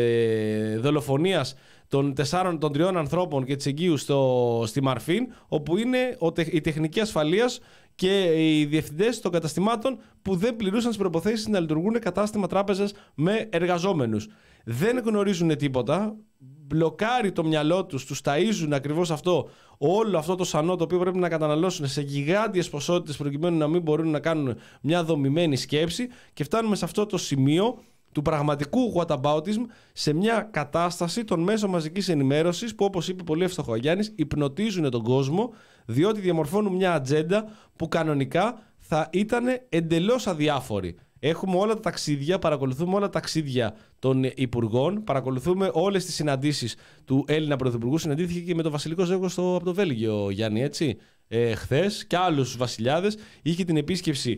[SPEAKER 1] ε, δολοφονίας των, τεσσάρων, των τριών ανθρώπων και της εγγύου στο, στη Μαρφίν, όπου είναι ο, η τεχνική ασφαλείας και οι διευθυντές των καταστημάτων που δεν πληρούσαν τις προϋποθέσεις να λειτουργούν κατάστημα τράπεζας με εργαζόμενους. Δεν γνωρίζουν τίποτα, μπλοκάρει το μυαλό τους, τους ταΐζουν ακριβώς αυτό, όλο αυτό το σανό το οποίο πρέπει να καταναλώσουν σε γιγάντιες ποσότητες προκειμένου να μην μπορούν να κάνουν μια δομημένη σκέψη, και φτάνουμε σε αυτό το σημείο του πραγματικού whataboutism, σε μια κατάσταση των μέσων μαζικής ενημέρωσης που, όπως είπε πολύ εύστοχο ο Γιάννης, υπνοτίζουν τον κόσμο, διότι διαμορφώνουν μια ατζέντα που κανονικά θα ήταν εντελώς αδιάφορη. Έχουμε όλα τα ταξίδια, παρακολουθούμε όλα τα ταξίδια των υπουργών, παρακολουθούμε όλες τις συναντήσεις του Έλληνα Πρωθυπουργού. Συναντήθηκε και με τον βασιλικό ζεύγος από το Βέλγιο, Γιάννη, έτσι. Ε, χθες και άλλους βασιλιάδες. Είχε την επίσκεψη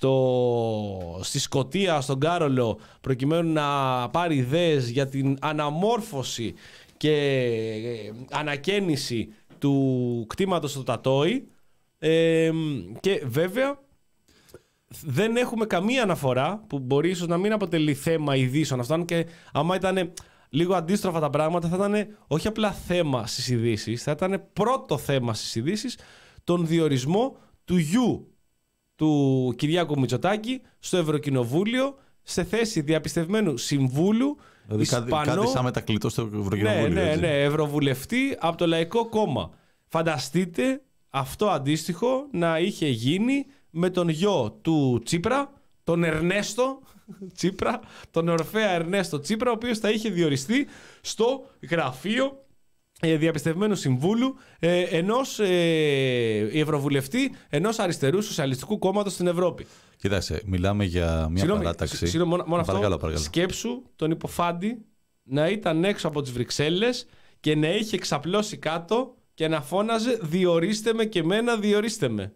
[SPEAKER 1] στο, στη Σκωτία, στον Κάρολο, προκειμένου να πάρει ιδέες για την αναμόρφωση και ε, ανακαίνιση του κτήματος στο Τατόι. Ε, και βέβαια δεν έχουμε καμία αναφορά, που μπορεί ίσως να μην αποτελεί θέμα ειδήσεων αυτών, και άμα ήταν λίγο αντίστροφα τα πράγματα θα ήταν όχι απλά θέμα στις ειδήσεις, θα ήταν πρώτο θέμα στις ειδήσεις τον διορισμό του γιου του Κυριάκου Μητσοτάκη στο Ευρωκοινοβούλιο σε θέση διαπιστευμένου συμβούλου,
[SPEAKER 2] δηλαδή
[SPEAKER 1] Ισπανό,
[SPEAKER 2] κάτι σαν μετακλητό στο Ευρωκοινοβούλιο.
[SPEAKER 1] Ναι, ναι, ναι, ευρωβουλευτή από το Λαϊκό Κόμμα. Φανταστείτε αυτό αντίστοιχο να είχε γίνει με τον γιο του Τσίπρα, τον Ερνέστο Τσίπρα, τον Ορφέα Ερνέστο Τσίπρα, ο οποίος θα είχε διοριστεί στο γραφείο διαπιστευμένου συμβούλου ε, ενός ε, ευρωβουλευτή ενός αριστερού σοσιαλιστικού κόμματος στην Ευρώπη.
[SPEAKER 2] Κοίταξε, μιλάμε για μια Συγνώμη, παράταξη.
[SPEAKER 1] Συγγνώμη, μόνο, μόνο αυτό.
[SPEAKER 2] Παρακαλώ, παρακαλώ.
[SPEAKER 1] Σκέψου τον υποφάντη να ήταν έξω από τις Βρυξέλλες και να είχε εξαπλώσει κάτω και να φώναζε «Διορίστε με και εμένα, διορίστε με».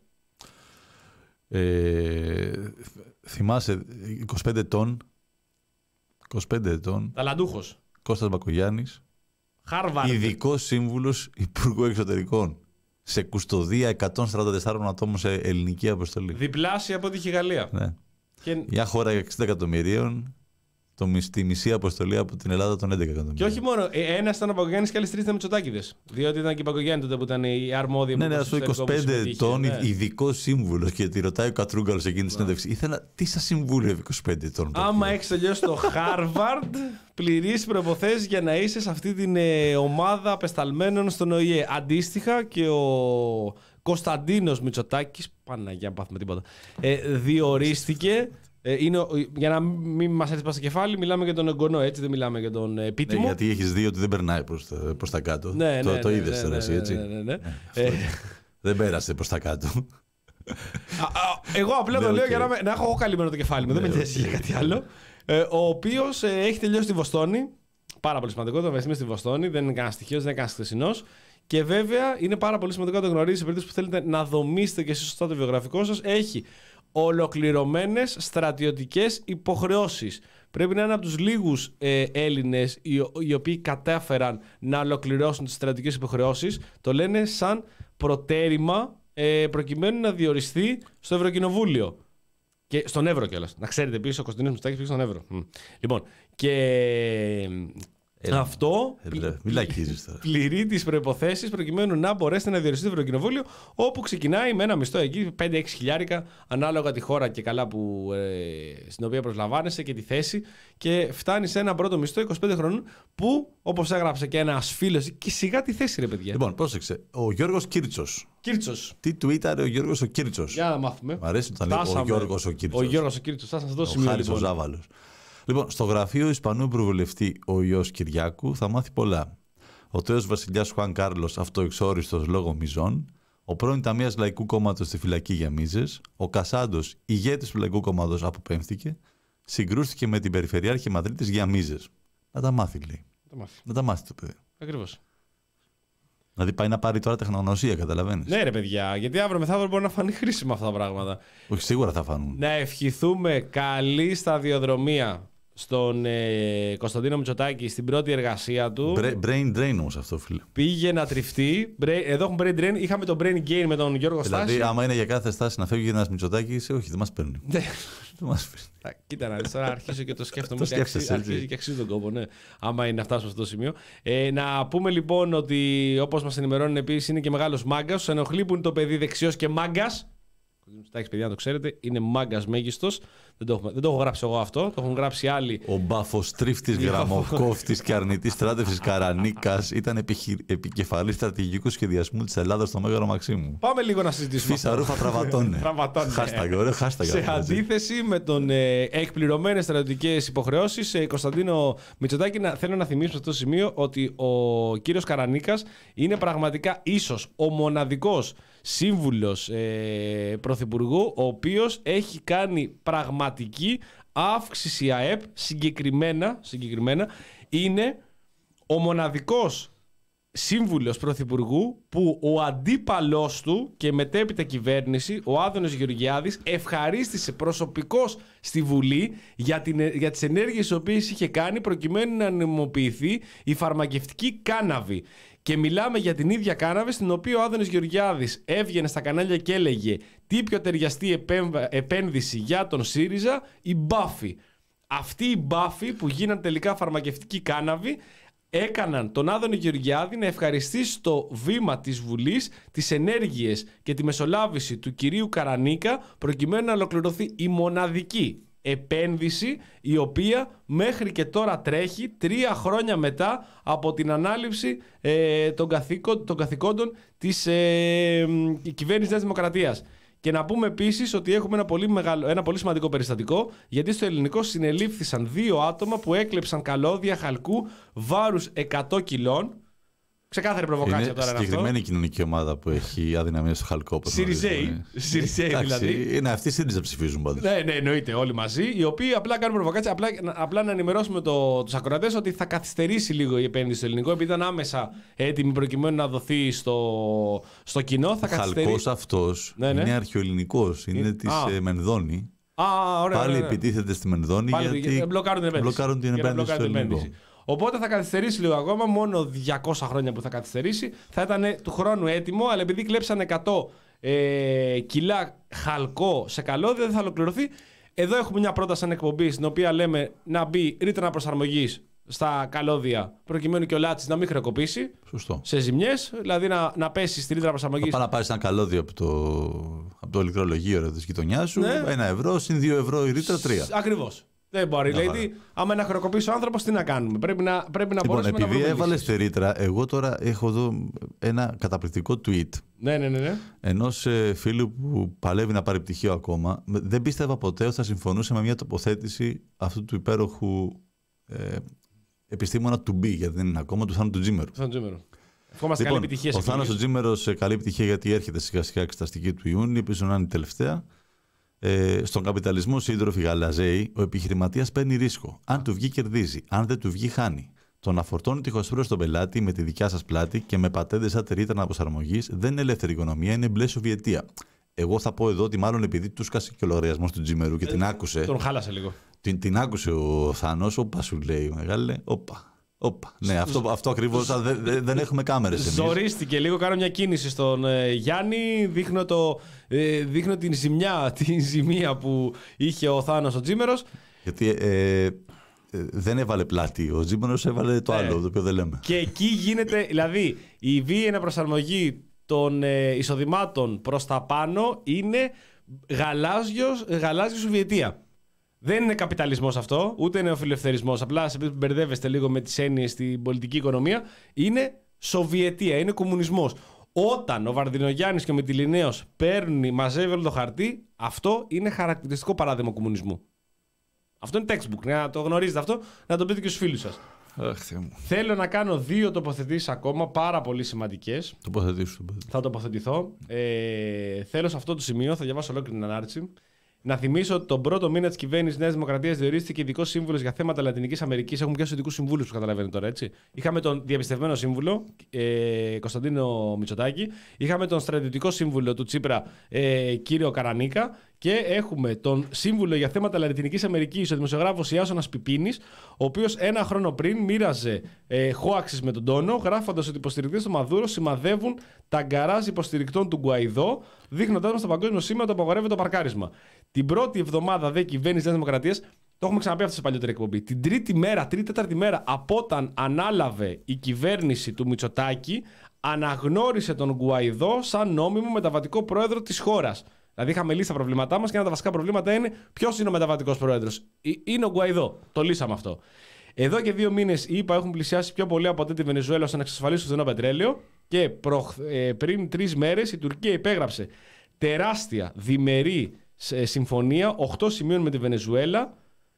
[SPEAKER 2] Ε, θυμάσαι, είκοσι πέντε ετών, είκοσι πέντε ετών,
[SPEAKER 1] ταλαντούχος,
[SPEAKER 2] Κώστας Μπακογιάννης,
[SPEAKER 1] Χάρβαρντ,
[SPEAKER 2] ειδικός σύμβουλος Υπουργού Εξωτερικών, σε κουστοδία εκατόν σαράντα τεσσάρων ατόμων σε ελληνική αποστολή.
[SPEAKER 1] Διπλάσια από ό,τι είχε η Γαλλία.
[SPEAKER 2] Ναι.
[SPEAKER 1] Και...
[SPEAKER 2] Μια χώρα εξήντα εκατομμυρίων, το, τη μισή αποστολή από την Ελλάδα των έντεκα εκατομμυρίων.
[SPEAKER 1] Και όχι μόνο, ένα ήταν ο Παγκογιάννης και άλλοι τρεις ήταν Μητσοτάκηδες. Διότι ήταν και η Παγκογιάννη τότε που ήταν η αρμόδια.
[SPEAKER 2] Ναι, ναι, α πούμε είκοσι πέντε ετών, ναι. Ειδικός σύμβουλος, και τη ρωτάει ο Κατρούγκαλος εκείνη τη συνέντευξη. Ήθελα, τι σας συμβούλευε είκοσι πέντε ετών.
[SPEAKER 1] Άμα έχεις τελειώσει το Harvard, πληρείς προϋποθέσεις για να είσαι σε αυτή την ε, ομάδα απεσταλμένων στον Ο Η Ε. Αντίστοιχα και ο Κωνσταντίνος Μητσοτάκης, Παναγιά, πάθουμε τίποτα, ε, διορίστηκε. Ε, είναι, για να μην μας έρθει στο κεφάλι, μιλάμε για τον εγγονό, έτσι, δεν μιλάμε για τον επίτιμο.
[SPEAKER 2] Ναι, γιατί έχεις δει ότι δεν περνάει προς τα, προς τα κάτω.
[SPEAKER 1] Ναι,
[SPEAKER 2] το
[SPEAKER 1] ναι,
[SPEAKER 2] το
[SPEAKER 1] ναι,
[SPEAKER 2] είδες
[SPEAKER 1] ναι,
[SPEAKER 2] τώρα,
[SPEAKER 1] ναι,
[SPEAKER 2] εσύ, έτσι.
[SPEAKER 1] Ναι, ναι, ναι.
[SPEAKER 2] Ε, δεν πέρασε προς τα κάτω.
[SPEAKER 1] Α, α, εγώ απλά το
[SPEAKER 2] ναι,
[SPEAKER 1] λέω
[SPEAKER 2] okay.
[SPEAKER 1] για να, να έχω εγώ καλυμμένο το κεφάλι μου, δεν με νοιάζει για κάτι άλλο. Ε, ο οποίος ε, έχει τελειώσει στη Βοστόνη. Πάρα πολύ σημαντικό, το βασίλειο στη Βοστόνη, δεν είναι κανένα στοιχείο, δεν είναι κανένα χθεσινός. Και βέβαια είναι πάρα πολύ σημαντικό να το γνωρίζετε σε περίπτωση που θέλετε να δομήσετε και εσείς σωστά το βιογραφικό σας. Έχει ολοκληρωμένες στρατιωτικές υποχρεώσεις. Πρέπει να είναι από τους λίγους ε, Έλληνες οι, οι οποίοι κατάφεραν να ολοκληρώσουν τις στρατιωτικές υποχρεώσεις. Το λένε σαν προτέρημα ε, προκειμένου να διοριστεί στο Ευρωκοινοβούλιο. Και στον Εύρο κιόλας. Να ξέρετε, επίσης ο Κωνσταντίνος Μητσοτάκης πήγε στον Εύρο. Mm. Λοιπόν, και ε, αυτό
[SPEAKER 2] ε, πλη,
[SPEAKER 1] πληρεί τις προϋποθέσεις προκειμένου να μπορέσετε να διοριστεί το Ευρωκοινοβούλιο, όπου ξεκινάει με ένα μισθό εκεί πέντε έξι χιλιάρικα, ανάλογα τη χώρα και καλά που, ε, στην οποία προσλαμβάνεσαι και τη θέση, και φτάνει σε ένα πρώτο μισθό είκοσι πέντε χρονών, που όπως έγραψε και ένας φίλος, και σιγά τη θέση, ρε παιδιά.
[SPEAKER 2] Λοιπόν, πρόσεξε. Ο Γιώργος Κίρτσος.
[SPEAKER 1] Κίρτσος.
[SPEAKER 2] Τι tweetαρε ο Γιώργος ο Κίρτσος.
[SPEAKER 1] Για να μάθουμε.
[SPEAKER 2] Μ' αρέσει όταν λέει ο Γιώργος ο Κίρτσος.
[SPEAKER 1] Ο Γιώργος ο Κίρτσος, θα σας δώσω
[SPEAKER 2] ο Χάρης ο Ζάβαλος. Λοιπόν, στο γραφείο Ισπανού Ευρωβουλευτή ο Υιός Κυριάκου θα μάθει πολλά. Ο τέος βασιλιάς Χουάν Κάρλος αυτοεξόριστος λόγω μιζών. Ο πρώην ταμείας Λαϊκού Κόμματος στη φυλακή για μίζες. Ο Κασάντος, ηγέτης του Λαϊκού Κόμματος, αποπέμφθηκε. Συγκρούστηκε με την Περιφερειάρχη Μαδρίτης για μίζες. Να τα μάθει, λέει. Να τα μάθει, να τα μάθει το παιδί.
[SPEAKER 1] Ακριβώς.
[SPEAKER 2] Δηλαδή πάει να πάρει τώρα τεχνογνωσία, καταλαβαίνεις.
[SPEAKER 1] Ναι, ρε παιδιά, γιατί αύριο μεθαύριο μπορεί να φανεί χρήσιμα αυτά τα πράγματα.
[SPEAKER 2] Όχι, σίγουρα θα φανούν.
[SPEAKER 1] Να ευχηθούμε καλή σταδιοδρομία στον ε, Κωνσταντίνο Μητσοτάκη στην πρώτη εργασία του.
[SPEAKER 2] Brain drain όμως αυτό, φίλε.
[SPEAKER 1] Πήγε να τριφτεί. Εδώ έχουμε brain drain. Είχαμε το brain gain με τον Γιώργο Στάση.
[SPEAKER 2] Δηλαδή, άμα είναι για κάθε στάση να φεύγει ένας Μητσοτάκης, όχι, δεν μας παίρνει. Δεν μας παίρνει.
[SPEAKER 1] Κοίτα να δεις, τώρα αρχίζω και το σκέφτομαι.
[SPEAKER 2] Το σκέφτεσαι,
[SPEAKER 1] αρχίζει και αξίζει τον κόπο, ναι. Άμα είναι να φτάσουμε σε αυτό το σημείο. Ε, να πούμε λοιπόν ότι, όπως μας ενημερώνουν επίσης, είναι και μεγάλος μάγκας. Τους ενοχλεί που είναι το παιδί δεξιός και μάγκας. Εντάξει, παιδιά, να το ξέρετε, είναι μάγκας μέγιστος. Δεν το, έχουμε, δεν το έχω γράψει εγώ αυτό, το έχουν γράψει άλλοι.
[SPEAKER 2] Ο μπαφοστρίφτης γραμμοκόφτης και αρνητής στράτευσης Καρανίκας ήταν επιχει... επικεφαλής στρατηγικού σχεδιασμού της Ελλάδας στο Μέγαρο Μαξίμου.
[SPEAKER 1] Πάμε λίγο να συζητήσουμε.
[SPEAKER 2] Φυσαρούφα τραβατώνε. Χάσταγγ, ωραίο χάσταγγ.
[SPEAKER 1] Σε αντίθεση με τον ε, εκπληρωμένες στρατιωτικές υποχρεώσεις, ε, Κωνσταντίνο Μητσοτάκη, να, θέλω να θυμίσω σε αυτό το σημείο ότι ο κύριος Καρανίκας είναι πραγματικά ίσως ο μοναδικός σύμβουλος ε, πρωθυπουργού, ο οποίος έχει κάνει πραγματική αύξηση ΑΕΠ. Συγκεκριμένα, συγκεκριμένα είναι ο μοναδικός σύμβουλος πρωθυπουργού που ο αντίπαλός του και μετέπειτα κυβέρνηση, ο Άδωνης Γεωργιάδης, ευχαρίστησε προσωπικώς στη Βουλή για, την, για τις ενέργειες τις οποίες είχε κάνει προκειμένου να νομιμοποιηθεί η φαρμακευτική κάναβη. Και μιλάμε για την ίδια κάναβη στην οποία ο Άδωνης Γεωργιάδης έβγαινε στα κανάλια και έλεγε τι πιο ταιριαστή επένδυση για τον ΣΥΡΙΖΑ, η Μπάφη. Αυτή η Μπάφη που γίναν τελικά φαρμακευτική κάναβη έκαναν τον Άδωνη Γεωργιάδη να ευχαριστήσει στο βήμα της Βουλής τις ενέργειες και τη μεσολάβηση του κυρίου Καρανίκα προκειμένου να ολοκληρωθεί η μοναδική επένδυση η οποία μέχρι και τώρα τρέχει τρία χρόνια μετά από την ανάληψη ε, των, καθήκον, των καθηκόντων της ε, κυβέρνησης Νέας Δημοκρατίας. Και να πούμε επίσης ότι έχουμε ένα πολύ, μεγάλο, ένα πολύ σημαντικό περιστατικό, γιατί στο ελληνικό συνελήφθησαν δύο άτομα που έκλεψαν καλώδια χαλκού βάρους εκατό κιλών. Ξεκάθαρη προβοκάτσια τώρα είναι αυτό.
[SPEAKER 2] Είναι συγκεκριμένη κοινωνική ομάδα που έχει αδυναμία στο χαλκό.
[SPEAKER 1] Σιριζέοι. Σιριζέοι δηλαδή.
[SPEAKER 2] Είναι αυτοί οι ΣΥΡΙΖΑ ψηφίζουν πάντως.
[SPEAKER 1] Ναι, ναι, εννοείται όλοι μαζί. Οι οποίοι απλά κάνουν προβοκάτσια. Απλά, απλά να ενημερώσουμε το, τους ακροατές ότι θα καθυστερήσει λίγο η επένδυση στο ελληνικό, επειδή ήταν άμεσα έτοιμη προκειμένου να δοθεί στο, στο κοινό. Θα
[SPEAKER 2] ο χαλκός αυτός ναι, ναι. είναι αρχαιοελληνικός. Είναι, είναι της ε, Μενδώνη.
[SPEAKER 1] Α, ωραία,
[SPEAKER 2] πάλι
[SPEAKER 1] ωραία.
[SPEAKER 2] επιτίθεται στη Μενδώνη
[SPEAKER 1] πάλι,
[SPEAKER 2] γιατί
[SPEAKER 1] μπλοκάρουν την επένδυση.
[SPEAKER 2] Μπλοκάρουν την επένδυση στο ελληνικό.
[SPEAKER 1] Οπότε θα καθυστερήσει λίγο ακόμα, μόνο διακόσια χρόνια που θα καθυστερήσει. Θα ήταν του χρόνου έτοιμο, αλλά επειδή κλέψαν εκατό ε, κιλά χαλκό σε καλώδια, δεν θα ολοκληρωθεί. Εδώ έχουμε μια πρόταση σαν εκπομπή, στην οποία λέμε να μπει ρήτρα προσαρμογής στα καλώδια, προκειμένου και ο Λάτσης να μην χρεοκοπήσει.
[SPEAKER 2] Σωστό.
[SPEAKER 1] Σε ζημιές, δηλαδή να, να πέσει στη ρήτρα προσαρμογής.
[SPEAKER 2] Θα πάει να πάρει ένα καλώδιο από το, από το ηλεκτρολογείο τη γειτονιά σου, ναι. ένα ευρώ συν δύο ευρώ η ρήτρα, τρία.
[SPEAKER 1] Ακριβώς. Δεν μπορεί. Δηλαδή, άμα να χρεοκοπήσει ο άνθρωπος, τι να κάνουμε. Πρέπει να, πρέπει να
[SPEAKER 2] λοιπόν,
[SPEAKER 1] μπορέσουμε να βρούμε.
[SPEAKER 2] Επειδή έβαλε τη ρήτρα, εγώ τώρα έχω εδώ ένα καταπληκτικό tweet.
[SPEAKER 1] Ναι, ναι, ναι, ναι.
[SPEAKER 2] Ενός ε, φίλου που παλεύει να πάρει πτυχίο ακόμα. Δεν πίστευα ποτέ ότι θα συμφωνούσε με μια τοποθέτηση αυτού του υπέροχου ε, επιστήμονα του Μπι, γιατί δεν είναι ακόμα, του Θάνου του Τζίμερου.
[SPEAKER 1] Ευχόμαστε
[SPEAKER 2] λοιπόν,
[SPEAKER 1] καλή επιτυχία.
[SPEAKER 2] Ο Θάνος του Τζίμερος σε καλή επιτυχία, γιατί έρχεται σιγά σιγά εξεταστική του Ιούνιου, ελπίζω να είναι η τελευταία. Ε, στον καπιταλισμό σύντροφοι γαλαζέοι, ο επιχειρηματίας παίρνει ρίσκο. Αν του βγει, κερδίζει. Αν δεν του βγει, χάνει. Το να φορτώνει τυχοσπρό στον πελάτη με τη δικιά σας πλάτη και με πατέντες σαν ρήτρα αναπροσαρμογής δεν είναι ελεύθερη οικονομία, είναι μπλε Σοβιετία. Εγώ θα πω εδώ ότι μάλλον επειδή του σκάσε και ο λογαριασμός του Τζίμερου και ε, την άκουσε.
[SPEAKER 1] Τον χάλασε λίγο.
[SPEAKER 2] Την, την άκουσε ο Θάνος, όπα σου λέει, μεγάλε, όπα. Όπα. Ναι, αυτό, αυτό ακριβώς δεν δε, δεν έχουμε κάμερες εμείς.
[SPEAKER 1] Ζορίστηκε λίγο, κάνω μια κίνηση στον ε, Γιάννη, δείχνω, το, ε, δείχνω την ζημιά, την ζημία που είχε ο Θάνος ο Τζίμερος.
[SPEAKER 2] Γιατί ε, ε, δεν έβαλε πλάτη, ο Τζίμερος έβαλε το άλλο, ε, το οποίο δεν λέμε.
[SPEAKER 1] Και εκεί γίνεται, δηλαδή η βίαιη προσαρμογή των ε, εισοδημάτων προς τα πάνω είναι γαλάζιος, γαλάζιο Σοβιετία. Δεν είναι καπιταλισμός αυτό, ούτε είναι ο φιλελευθερισμός. Απλά σε μπερδεύεστε λίγο με τις έννοιες στην πολιτική οικονομία. Είναι Σοβιετία, είναι κομμουνισμός. Όταν ο Βαρδινογιάννης και ο Μυτιληναίος παίρνει, μαζεύει όλο το χαρτί, αυτό είναι χαρακτηριστικό παράδειγμα κομμουνισμού. Αυτό είναι textbook, να το γνωρίζετε αυτό, να το πείτε και στους φίλους σας.
[SPEAKER 2] Αχ, Θεέ μου.
[SPEAKER 1] Θέλω να κάνω δύο τοποθετήσεις ακόμα, πάρα πολύ σημαντικές.
[SPEAKER 2] Τοποθετήσου.
[SPEAKER 1] Θα τοποθετηθώ. Ε, θέλω σε αυτό το σημείο, θα διαβάσω ολόκληρη την ανάρτηση. Να θυμίσω ότι τον πρώτο μήνα τη κυβέρνηση Νέα Δημοκρατία διορίστηκε ειδικό σύμβουλο για θέματα Λατινική Αμερική. Έχουμε πιάσει ειδικού συμβούλου που καταλαβαίνετε τώρα, έτσι. Είχαμε τον διαπιστευμένο σύμβουλο, ε, Κωνσταντίνο Μητσοτάκη. Είχαμε τον στρατιωτικό σύμβουλο του Τσίπρα, ε, κύριο Καρανίκα. Και έχουμε τον σύμβουλο για θέματα Λατινικής Αμερικής, ο δημοσιογράφος Ιάσονας Πιπίνης, ο οποίος ένα χρόνο πριν μοίραζε ε, χόαξες με τον τόνο, γράφοντας ότι οι υποστηρικτές του Μαδούρο σημαδεύουν τα γκαράζ υποστηρικτών του Γκουαϊδό, δείχνοντας μας στο παγκόσμιο σήμα ότι απαγορεύεται το παρκάρισμα. Την πρώτη εβδομάδα δε κυβέρνηση Νέας Δημοκρατίας, το έχουμε ξαναπεί αυτό σε παλιότερη εκπομπή, την τρίτη μέρα, τρίτη-τέταρτη μέρα από όταν ανάλαβε η κυβέρνηση του Μητσοτάκη, αναγνώρισε τον Γκουαϊδό σαν νόμιμο μεταβατικό πρόεδρο της χώρας. Δηλαδή, είχαμε λύσει τα προβλήματά μας και ένα από τα βασικά προβλήματα είναι ποιος είναι ο μεταβατικός πρόεδρος. Είναι ο Γκουαϊδό. Το λύσαμε αυτό. Εδώ και δύο μήνες οι ΗΠΑ έχουν πλησιάσει πιο πολύ από τη Βενεζουέλα ώστε να εξασφαλίσουν το φθηνό πετρέλαιο. Και προ, ε, πριν τρεις μέρες η Τουρκία υπέγραψε τεράστια διμερή συμφωνία οκτώ σημείων με τη Βενεζουέλα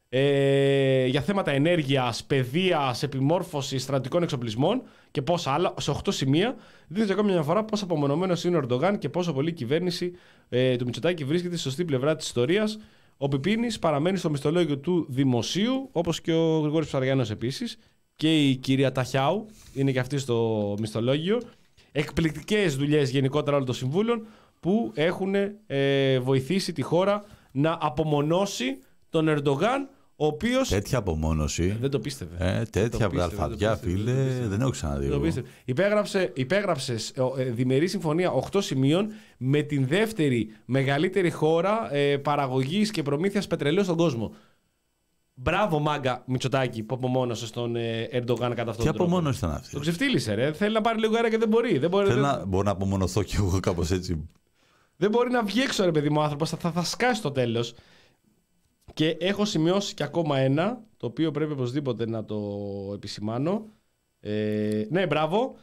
[SPEAKER 1] ε, για θέματα ενέργειας, παιδείας, επιμόρφωσης, στρατιωτικών εξοπλισμών και πόσα άλλα, σε οκτώ σημεία. Δείτε ακόμη μια φορά πόσο απομονωμένος είναι ο Ερντογάν και πόσο πολύ η κυβέρνηση ε, του Μητσοτάκη βρίσκεται στη σωστή πλευρά της ιστορίας. Ο Πιπίνης παραμένει στο μισθολόγιο του δημοσίου, όπως και ο Γρηγόρης Ψαριάνος επίσης. Και η κυρία Ταχιάου είναι και αυτή στο μισθολόγιο. Εκπληκτικές δουλειές γενικότερα όλων των συμβούλων που έχουν ε, βοηθήσει τη χώρα να απομονώσει τον Ερντογάν, ο οποίος.
[SPEAKER 2] Τέτοια απομόνωση.
[SPEAKER 1] Δεν το πίστευε.
[SPEAKER 2] Ε, τέτοια αλφαδιά, φίλε, δεν, δεν έχω ξαναδεί.
[SPEAKER 1] Υπέγραψε, υπέγραψε ε, διμερή συμφωνία οκτώ σημείων με την δεύτερη μεγαλύτερη χώρα ε, παραγωγής και προμήθειας πετρελαίου στον κόσμο. Μπράβο, μάγκα Μητσοτάκη, που απομόνωσε τον ε, Ερντογάν κατά αυτόν τον τρόπο. Τι
[SPEAKER 2] απομόνωση ήταν αυτή.
[SPEAKER 1] Το ξεφτύλισε, ρε. Θέλει να πάρει λίγο αέρα και δεν μπορεί. Δεν μπορεί
[SPEAKER 2] Θέλω
[SPEAKER 1] δεν...
[SPEAKER 2] να, μπορώ να απομονωθώ κι εγώ κάπως έτσι.
[SPEAKER 1] Δεν μπορεί να βγει έξω, ρε παιδί μου, άνθρωπος. Θα, θα, θα σκάσει στο τέλος. Και έχω σημειώσει και ακόμα ένα, το οποίο πρέπει οπωσδήποτε να το επισημάνω. Ε, ναι, μπράβο.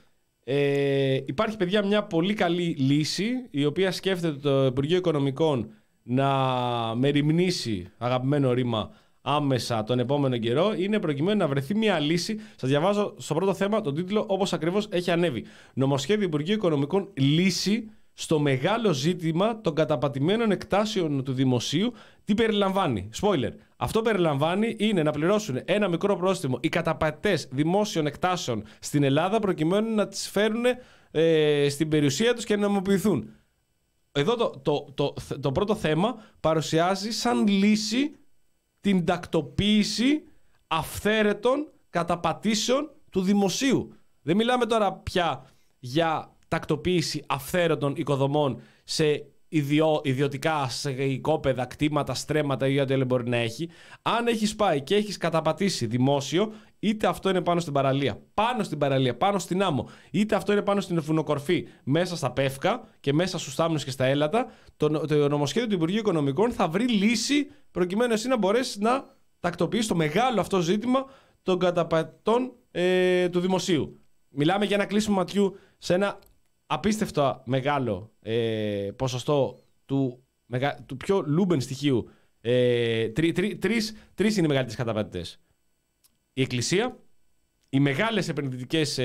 [SPEAKER 1] Ε, υπάρχει, παιδιά, μια πολύ καλή λύση η οποία σκέφτεται το Υπουργείο Οικονομικών να μεριμνήσει, αγαπημένο ρήμα, άμεσα τον επόμενο καιρό. Είναι προκειμένου να βρεθεί μια λύση. Σας διαβάζω στο πρώτο θέμα τον τίτλο όπως ακριβώς έχει ανέβει. Νομοσχέδιο Υπουργείου Οικονομικών λύση στο μεγάλο ζήτημα των καταπατημένων εκτάσεων του δημοσίου. Τι περιλαμβάνει? Spoiler. Αυτό περιλαμβάνει είναι να πληρώσουν ένα μικρό πρόστιμο οι καταπατητές δημόσιων εκτάσεων στην Ελλάδα προκειμένου να τις φέρουν ε, στην περιουσία τους και να νομιμοποιηθούν. Εδώ το, το, το, το, το πρώτο θέμα παρουσιάζει σαν λύση την τακτοποίηση αυθαίρετων καταπατήσεων του δημοσίου. Δεν μιλάμε τώρα πια για τακτοποίηση αυθαίρετων οικοδομών σε ιδιω, ιδιωτικά σε οικόπεδα, κτήματα, στρέμματα ή ό,τι άλλο μπορεί να έχει. Αν έχεις πάει και έχεις καταπατήσει δημόσιο, είτε αυτό είναι πάνω στην παραλία, πάνω στην παραλία, πάνω στην άμμο, είτε αυτό είναι πάνω στην βουνοκορφή, μέσα στα πεύκα και μέσα στους θάμνους και στα έλατα, το, το νομοσχέδιο του Υπουργείου Οικονομικών θα βρει λύση προκειμένου εσύ να μπορέσεις να τακτοποιήσεις το μεγάλο αυτό ζήτημα των καταπατών ε, του δημοσίου. Μιλάμε για ένα κλείσιμο ματιού σε ένα απίστευτο μεγάλο ε, ποσοστό του, μεγα, του πιο λούμπεν στοιχείου. Ε, τρι, τρι, τρεις, τρεις είναι οι μεγαλύτερες καταπατητές. Η Εκκλησία, οι μεγάλες επενδυτικές ε,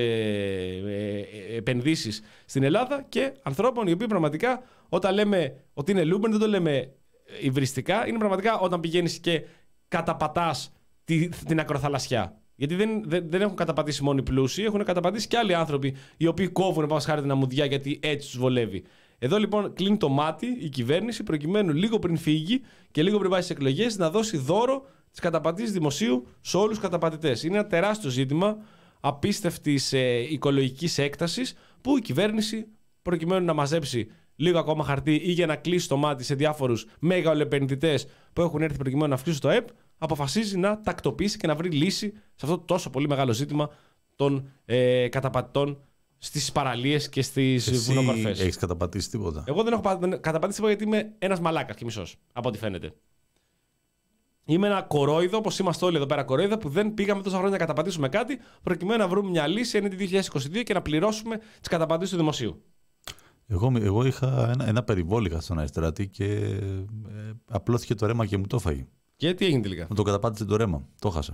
[SPEAKER 1] ε, επενδύσεις στην Ελλάδα και ανθρώπων οι οποίοι πραγματικά όταν λέμε ότι είναι λούμπεν δεν το λέμε υβριστικά, είναι πραγματικά όταν πηγαίνεις και καταπατάς τη, την ακροθαλασσιά. Γιατί δεν, δεν, δεν έχουν καταπατήσει μόνο οι πλούσιοι, έχουν καταπατήσει και άλλοι άνθρωποι οι οποίοι κόβουν πάνω χάρη την αμμουδιά γιατί έτσι τους βολεύει. Εδώ λοιπόν κλείνει το μάτι η κυβέρνηση προκειμένου λίγο πριν φύγει και λίγο πριν πάει στις εκλογές να δώσει δώρο τις καταπατήσεις δημοσίου σε όλους τους καταπατητές. Είναι ένα τεράστιο ζήτημα απίστευτης ε, οικολογικής έκτασης που η κυβέρνηση προκειμένου να μαζέψει λίγο ακόμα χαρτί ή για να κλείσει το μάτι σε διάφορους μεγαλοεπενδυτές που έχουν έρθει προκειμένου να αυξήσουν το ΕΠ, αποφασίζει να τακτοποιήσει και να βρει λύση σε αυτό το τόσο πολύ μεγάλο ζήτημα των ε, καταπατητών στις παραλίες και στις βουνοκορφές.
[SPEAKER 2] Έχεις καταπατήσει τίποτα?
[SPEAKER 1] Εγώ δεν έχω καταπατήσει τίποτα γιατί είμαι ένας μαλάκας και μισός, από ό,τι φαίνεται. Είμαι ένα κορόιδο, όπως είμαστε όλοι εδώ πέρα κορόιδα, που δεν πήγαμε τόσα χρόνια να καταπατήσουμε κάτι προκειμένου να βρούμε μια λύση έναντι δύο χιλιάδες είκοσι δύο και να πληρώσουμε τις καταπατήσεις του δημοσίου.
[SPEAKER 2] Εγώ, εγώ είχα ένα, ένα περιβόλικα στον Αϊστράτη και ε, απλώθηκε το ρέμα και μου το έφαγε.
[SPEAKER 1] Και τι έγινε τελικά?
[SPEAKER 2] Μου το καταπάτησε το ρέμα. Το χάσα.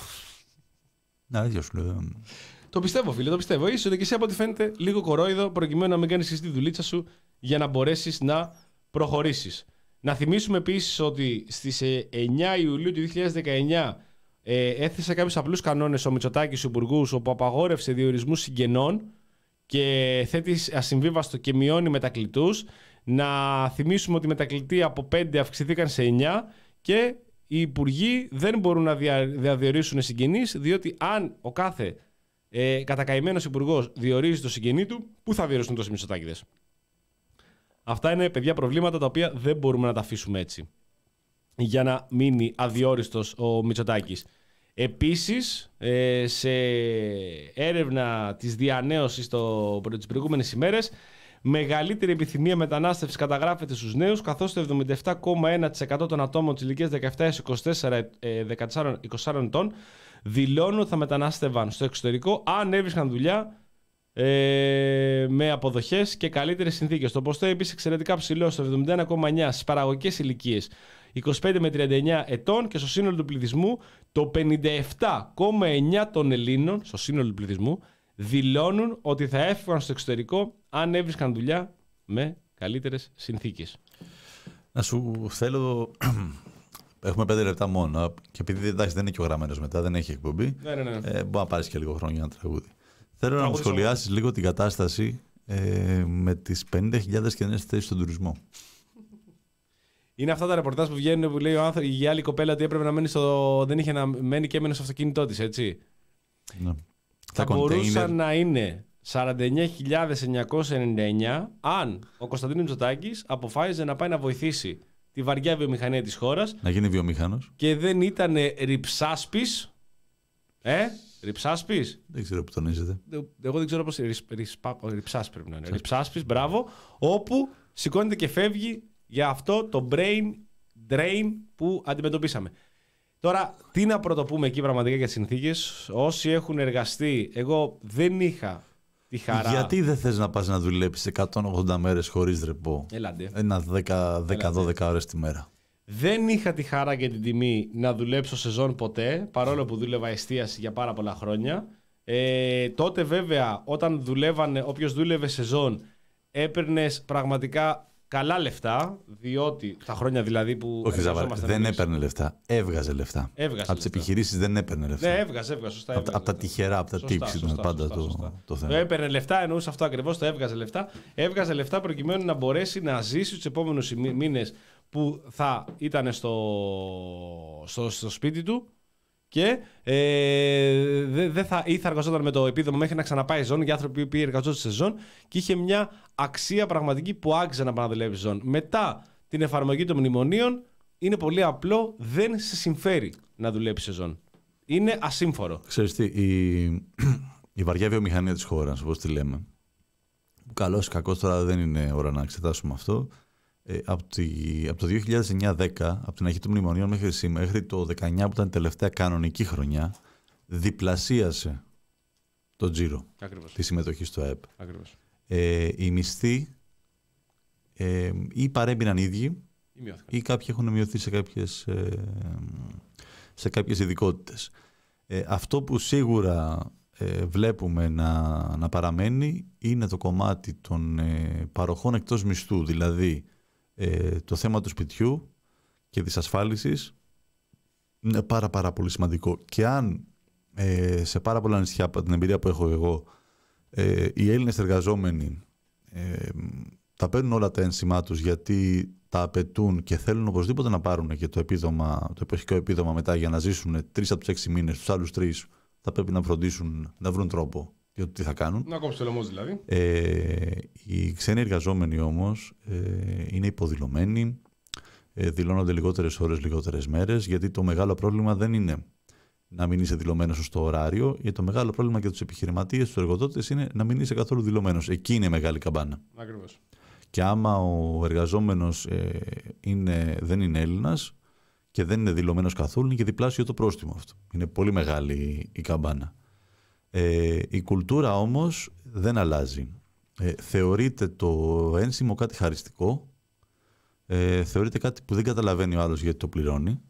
[SPEAKER 2] Να, ίδιο σου λέω.
[SPEAKER 1] Το πιστεύω, φίλε, το πιστεύω. Είσαι και εσύ από ό,τι φαίνεται λίγο κορόιδο προκειμένου να μην κάνεις εσύ τη δουλίτσα σου για να μπορέσεις να προχωρήσεις. Να θυμίσουμε επίσης ότι στις εννιά Ιουλίου του δύο χιλιάδες δεκαεννιά ε, έθεσε κάποιους απλούς κανόνες ο Μητσοτάκης στους υπουργούς όπου απαγόρευσε διορισμούς συγγενών και θέτει ασυμβίβαστο και μειώνει μετακλητούς. Να θυμίσουμε ότι οι μετακλητοί από πέντε αυξηθήκαν σε εννιά και οι υπουργοί δεν μπορούν να δια, διαδιορίσουν συγγενείς, διότι αν ο κάθε ε, κατακαημένος υπουργός διορίζει το συγγενή του, πού θα διορίσουν τόσοι Μητσοτάκηδες? Αυτά είναι, παιδιά, προβλήματα τα οποία δεν μπορούμε να τα αφήσουμε έτσι για να μείνει αδιόριστος ο Μητσοτάκης. Επίσης, ε, σε έρευνα της διανέωσης το, τις προηγούμενες ημέρες, μεγαλύτερη επιθυμία μετανάστευσης καταγράφεται στους νέους, καθώς το εβδομήντα επτά κόμμα ένα τοις εκατό των ατόμων της ηλικίας δεκαεπτά έως είκοσι τέσσερα, είκοσι τέσσερα ετών δηλώνουν ότι θα μετανάστευαν στο εξωτερικό αν έβρισκαν δουλειά ε, με αποδοχές και καλύτερες συνθήκες. Το ποστό επίσης εξαιρετικά ψηλό στο εβδομήντα ένα κόμμα εννέα στις παραγωγικές ηλικίες είκοσι πέντε με τριάντα εννέα ετών και στο σύνολο του πληθυσμού το πενήντα επτά κόμμα εννέα των Ελλήνων στο σύνολο του πληθυσμού δηλώνουν ότι θα έφυγαν στο εξωτερικό αν έβρισκαν δουλειά με καλύτερες συνθήκες.
[SPEAKER 2] Να σου θέλω... Έχουμε πέντε λεπτά μόνο και επειδή εντάξει, δεν είναι και ο γραμμένος μετά, δεν έχει εκπομπή,
[SPEAKER 1] ναι, ναι, ναι.
[SPEAKER 2] Ε, μπορεί να πάρεις και λίγο χρόνο για ένα τραγούδι. Θέλω να μου σχολιάσεις λίγο την κατάσταση ε, με τις πενήντα χιλιάδες καινές θέσεις στον τουρισμό.
[SPEAKER 1] Είναι αυτά τα ρεπορτάζ που βγαίνουν που λέει ο άνθρωπος, η άλλη κοπέλα ότι έπρεπε να μένει στο... δεν είχε να μένει και έμενε στο αυτοκίνητό της, έτσι.
[SPEAKER 2] Ναι.
[SPEAKER 1] Θα μπορούσαν να είναι σαράντα εννέα χιλιάδες εννιακόσια ενενήντα εννέα αν ο Κωνσταντίνος Μητσοτάκης αποφάσιζε να πάει να βοηθήσει τη βαριά βιομηχανία της χώρας. Να γίνει βιομηχάνος. Και δεν ήταν ριψάσπης. Ε, ριψάσπης.
[SPEAKER 2] Δεν ξέρω που τονίζεται.
[SPEAKER 1] Εγώ δεν ξέρω πώς. Ριψάσπης πρέπει να είναι. Ριψάσπης, μπράβο. Όπου σηκώνεται και φεύγει για αυτό το brain drain που αντιμετωπίσαμε. Τώρα, τι να πρωτοπούμε εκεί πραγματικά για τις συνθήκες. Όσοι έχουν εργαστεί, εγώ δεν είχα τη χαρά.
[SPEAKER 2] Γιατί δεν θες να πας να δουλέψεις εκατόν ογδόντα μέρες χωρίς ρεπό?
[SPEAKER 1] Έλαντε.
[SPEAKER 2] Ένα δέκα με δώδεκα ώρες τη μέρα.
[SPEAKER 1] Δεν είχα τη χαρά και την τιμή να δουλέψω σεζόν ποτέ, παρόλο που δούλευα εστίαση για πάρα πολλά χρόνια. Ε, τότε βέβαια όταν δουλεύανε, όποιος δούλευε σεζόν, έπαιρνες πραγματικά καλά λεφτά, διότι τα χρόνια δηλαδή που.
[SPEAKER 2] Όχι, Ζαβάρ, δεν εμείς. έπαιρνε λεφτά. Έβγαζε λεφτά.
[SPEAKER 1] Έβγαζε
[SPEAKER 2] από τις επιχειρήσεις δεν έπαιρνε λεφτά.
[SPEAKER 1] Ναι, έβγαζε, έβγαζε. Σωστά, έβγαζε,
[SPEAKER 2] από, από τα τυχερά, από τα tips ήταν πάντα σωστά, το, σωστά. το θέμα.
[SPEAKER 1] Έπαιρνε λεφτά, εννοούσε αυτό ακριβώς, το έβγαζε λεφτά. Έβγαζε λεφτά προκειμένου να μπορέσει να ζήσει τους επόμενους μήνες που θα ήταν στο, στο, στο σπίτι του. Και ε, δεν δε θα, ή θα εργαζόταν με το επίδομα μέχρι να ξαναπάει ζώνη για άνθρωποι που εργαζόταν σε ζώνη και είχε μια αξία πραγματική που άξιζε να πάει να δουλεύει ζώνη. Μετά την εφαρμογή των μνημονίων είναι πολύ απλό, δεν σε συμφέρει να δουλέψει σε ζώνη. Είναι ασύμφορο.
[SPEAKER 2] Ξέρεις τι, η, η βαριά βιομηχανία της χώρας, όπως τη λέμε, καλός ή κακός τώρα δεν είναι ώρα να εξετάσουμε αυτό. Ε, από, τη, από το δύο χιλιάδες εννιά δέκα, από την αρχή των μνημονίων μέχρι σήμερα, μέχρι το δεκαεννιά που ήταν η τελευταία κανονική χρονιά, διπλασίασε το τζίρο τη συμμετοχή στο ΑΕΠ. Ε, οι μισθοί ε, ή παρέμειναν ίδιοι ή, ή κάποιοι έχουν μειωθεί σε κάποιες, ε, σε κάποιες ειδικότητες. Ε, αυτό που σίγουρα ε, βλέπουμε να, να παραμένει είναι το κομμάτι των ε, παροχών εκτός μισθού, δηλαδή Ε, το θέμα του σπιτιού και της ασφάλισης είναι πάρα πάρα πολύ σημαντικό. Και αν ε, σε πάρα πολλά νησιά, από την εμπειρία που έχω εγώ, ε, οι Έλληνες εργαζόμενοι ε, τα παίρνουν όλα τα ένσημά τους γιατί τα απαιτούν και θέλουν οπωσδήποτε να πάρουν και το, επίδομα, το εποχικό επίδομα μετά για να ζήσουν τρεις από τους έξι μήνες, τους άλλους τρεις θα πρέπει να φροντίσουν να βρουν τρόπο για το τι θα κάνουν.
[SPEAKER 1] Να κόψει το λαιμό δηλαδή.
[SPEAKER 2] Ε, οι ξένοι εργαζόμενοι όμως ε, είναι υποδηλωμένοι, ε, δηλώνονται λιγότερες ώρες, λιγότερες μέρες, γιατί το μεγάλο πρόβλημα δεν είναι να μην είσαι δηλωμένος στο ωράριο, γιατί το μεγάλο πρόβλημα για τους επιχειρηματίες, τους εργοδότες είναι να μην είσαι καθόλου δηλωμένος. Εκεί είναι μεγάλη καμπάνα.
[SPEAKER 1] Ακριβώς.
[SPEAKER 2] Και άμα ο εργαζόμενος ε, είναι, δεν είναι Έλληνας και δεν είναι δηλωμένος καθόλου, είναι και διπλάσιο το πρόστιμο αυτό. Είναι πολύ μεγάλη η καμπάνα. Ε, η κουλτούρα όμως δεν αλλάζει. Ε, θεωρείται το ένσημο κάτι χαριστικό, ε, θεωρείται κάτι που δεν καταλαβαίνει ο άλλος γιατί το πληρώνει.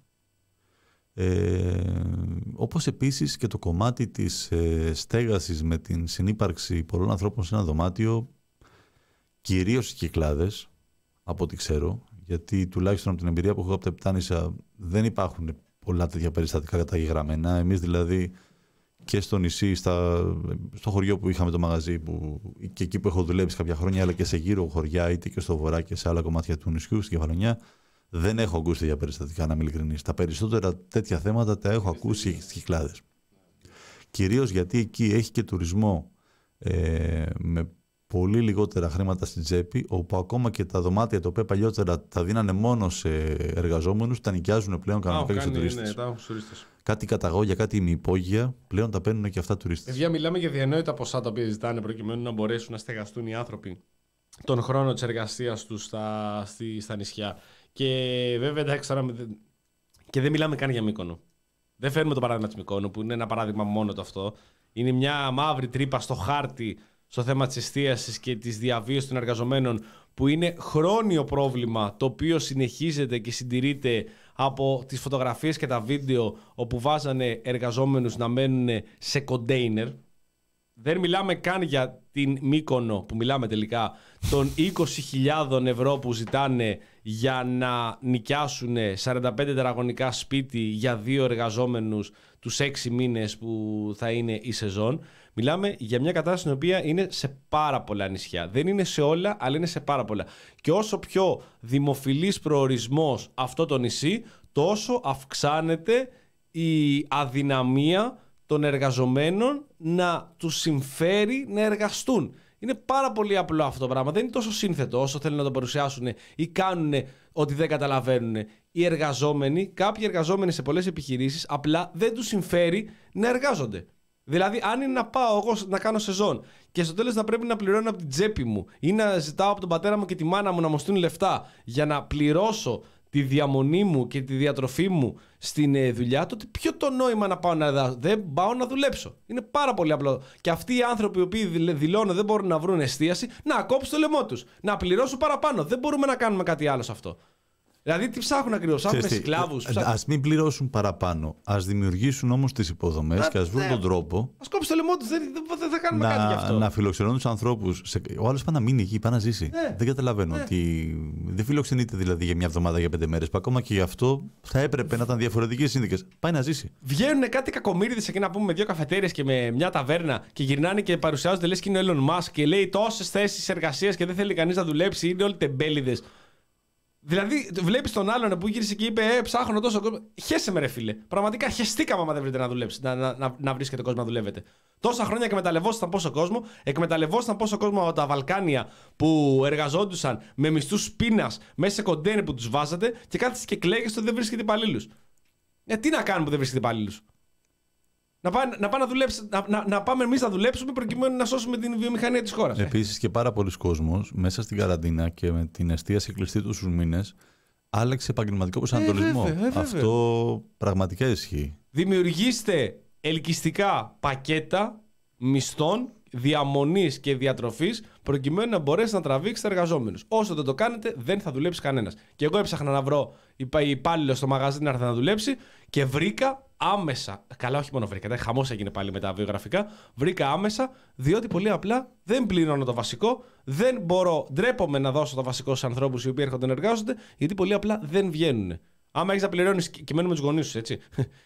[SPEAKER 2] Ε, όπως επίσης και το κομμάτι της ε, στέγασης με την συνύπαρξη πολλών ανθρώπων σε ένα δωμάτιο, κυρίως οι Κυκλάδες, από ό,τι ξέρω, γιατί τουλάχιστον από την εμπειρία που έχω από τα Επτάνησα δεν υπάρχουν πολλά τέτοια περιστατικά καταγεγραμμένα. Εμείς δηλαδή και στο νησί, στα, στο χωριό που είχαμε το μαγαζί που, και εκεί που έχω δουλέψει κάποια χρόνια, αλλά και σε γύρω χωριά, είτε και στο βορρά και σε άλλα κομμάτια του νησιού, στην Κεφαλονιά, δεν έχω ακούσει τέτοια περιστατικά, να είμαι ειλικρινής. Τα περισσότερα τέτοια θέματα τα έχω ακούσει στις Κυκλάδες. Κυρίως γιατί εκεί έχει και τουρισμό ε, με πολύ λιγότερα χρήματα στην τσέπη, όπου ακόμα και τα δωμάτια τα οποία παλιότερα τα δίνανε μόνο σε εργαζόμενους, τα νοικιάζουν πλέον κανονικά και σε τουρίστες.
[SPEAKER 1] Ναι, τουρίστες.
[SPEAKER 2] Κάτι καταγόγια, κάτι ημιυπόγεια, πλέον τα παίρνουν και αυτά τουρίστες.
[SPEAKER 1] Παιδιά, μιλάμε για διανόητα ποσά τα οποία ζητάνε προκειμένου να μπορέσουν να στεγαστούν οι άνθρωποι τον χρόνο της εργασίας τους στα, στη, στα νησιά. Και βέβαια, εντάξει, τώρα, και δεν μιλάμε καν για Μύκονο. Δεν φέρνουμε το παράδειγμα της Μυκόνου, που είναι ένα παράδειγμα μόνο το αυτό. Είναι μια μαύρη τρύπα στο χάρτη στο θέμα της εστίασης και της διαβίωσης των εργαζομένων, που είναι χρόνιο πρόβλημα, το οποίο συνεχίζεται και συντηρείται από τις φωτογραφίες και τα βίντεο όπου βάζανε εργαζόμενους να μένουν σε κοντέινερ. Δεν μιλάμε καν για την Μύκονο που μιλάμε τελικά, των είκοσι χιλιάδες ευρώ που ζητάνε για να νοικιάσουν σαράντα πέντε τετραγωνικά σπίτι για δύο εργαζόμενους τους έξι μήνες που θα είναι η σεζόν. Μιλάμε για μια κατάσταση στην οποία είναι σε πάρα πολλά νησιά. Δεν είναι σε όλα, αλλά είναι σε πάρα πολλά. Και όσο πιο δημοφιλής προορισμός αυτό το νησί, τόσο αυξάνεται η αδυναμία των εργαζομένων να τους συμφέρει να εργαστούν. Είναι πάρα πολύ απλό αυτό το πράγμα. Δεν είναι τόσο σύνθετο όσο θέλουν να το παρουσιάσουν ή κάνουν ότι δεν καταλαβαίνουν. Οι εργαζόμενοι, κάποιοι εργαζόμενοι σε πολλές επιχειρήσεις, απλά δεν τους συμφέρει να εργάζονται. Δηλαδή, αν είναι να πάω εγώ να κάνω σεζόν και στο τέλος να πρέπει να πληρώνω από την τσέπη μου ή να ζητάω από τον πατέρα μου και τη μάνα μου να μου στείλουν λεφτά για να πληρώσω τη διαμονή μου και τη διατροφή μου στην ε, δουλειά, τότε ποιο το νόημα να πάω να, δεν πάω να δουλέψω. Είναι πάρα πολύ απλό. Και αυτοί οι άνθρωποι οι οποίοι δηλώνουν δεν μπορούν να βρουν εστίαση, να κόψουν το λαιμό τους, να πληρώσουν παραπάνω. Δεν μπορούμε να κάνουμε κάτι άλλο σε αυτό. Δηλαδή, τι ψάχνουν ακριβώς, ψάχνουν σκλάβους. Ψάχνουν...
[SPEAKER 2] Ας μην πληρώσουν παραπάνω. Ας δημιουργήσουν όμως τις υποδομές και ας βρουν τον τρόπο.
[SPEAKER 1] Ας κόψουν το λαιμό τους, δεν, δεν θα κάνουμε
[SPEAKER 2] να,
[SPEAKER 1] κάτι γι' αυτό.
[SPEAKER 2] Να φιλοξενούν τους ανθρώπους. Σε... Ο άλλος πάει να μείνει εκεί, πάει να ζήσει.
[SPEAKER 1] Ναι.
[SPEAKER 2] Δεν καταλαβαίνω.
[SPEAKER 1] Ναι.
[SPEAKER 2] Ότι δεν φιλοξενείται δηλαδή για μια εβδομάδα, για πέντε μέρες. Που ακόμα και γι' αυτό θα έπρεπε να ήταν διαφορετικές συνθήκες. Πάει να ζήσει.
[SPEAKER 1] Βγαίνουν κάτι κακομοίριδες εκεί να πούμε με δύο καφετέρειες και με μια ταβέρνα και γυρνάνε και παρουσιάζονται λες και είναι ο Elon Musk και λέει τόσες θέσεις εργασίας και δεν θέλει κανείς να δουλέψει. Είναι όλοι τεμπέληδες. Δηλαδή, βλέπει τον άλλον που γύρισε και είπε: Ε, ψάχνω τόσο κόσμο. Χέσε με, ρε φίλε. Πραγματικά χεστήκαμε άμα δεν βρείτε να δουλέψει, να, να, να, να βρίσκετε κόσμο να δουλεύετε. Τόσα χρόνια εκμεταλλευόσασταν πόσο κόσμο, εκμεταλλευόσασταν πόσο κόσμο από τα Βαλκάνια που εργαζόντουσαν με μισθούς πείνας μέσα σε κοντέινερ που τους βάζατε και κάθεστε και κλαίγεστε ότι δεν βρίσκετε υπαλλήλους. Ε, τι να κάνουμε που δεν βρίσκετε υπαλλήλους. Να, πά, να, πά να, να, να, να πάμε εμείς να δουλέψουμε προκειμένου να σώσουμε την βιομηχανία της χώρας.
[SPEAKER 2] Επίσης και πάρα πολλοί κόσμος μέσα στην καραντίνα και με την εστίαση κλειστή τους μήνες άλλαξε επαγγελματικό προσανατολισμό.
[SPEAKER 1] Ε, βέβαια, ε, βέβαια.
[SPEAKER 2] Αυτό πραγματικά ισχύει.
[SPEAKER 1] Δημιουργήστε ελκυστικά πακέτα μισθών, διαμονής και διατροφής προκειμένου να μπορέσετε να τραβήξετε εργαζόμενους. Όσο δεν το κάνετε, δεν θα δουλέψει κανένας. Και εγώ έψαχνα να βρω υπάλληλο στο μαγαζί να έρθει να δουλέψει και βρήκα άμεσα. Καλά, όχι μόνο βρήκα, χαμός έγινε πάλι με τα βιογραφικά. Βρήκα άμεσα, διότι πολύ απλά δεν πληρώνω το βασικό, δεν μπορώ, ντρέπομαι να δώσω το βασικό στους ανθρώπους οι οποίοι έρχονται να εργάζονται, γιατί πολύ απλά δεν βγαίνουν. Άμα έχεις να πληρώνεις και μένουν με τους γονείς σου, έτσι.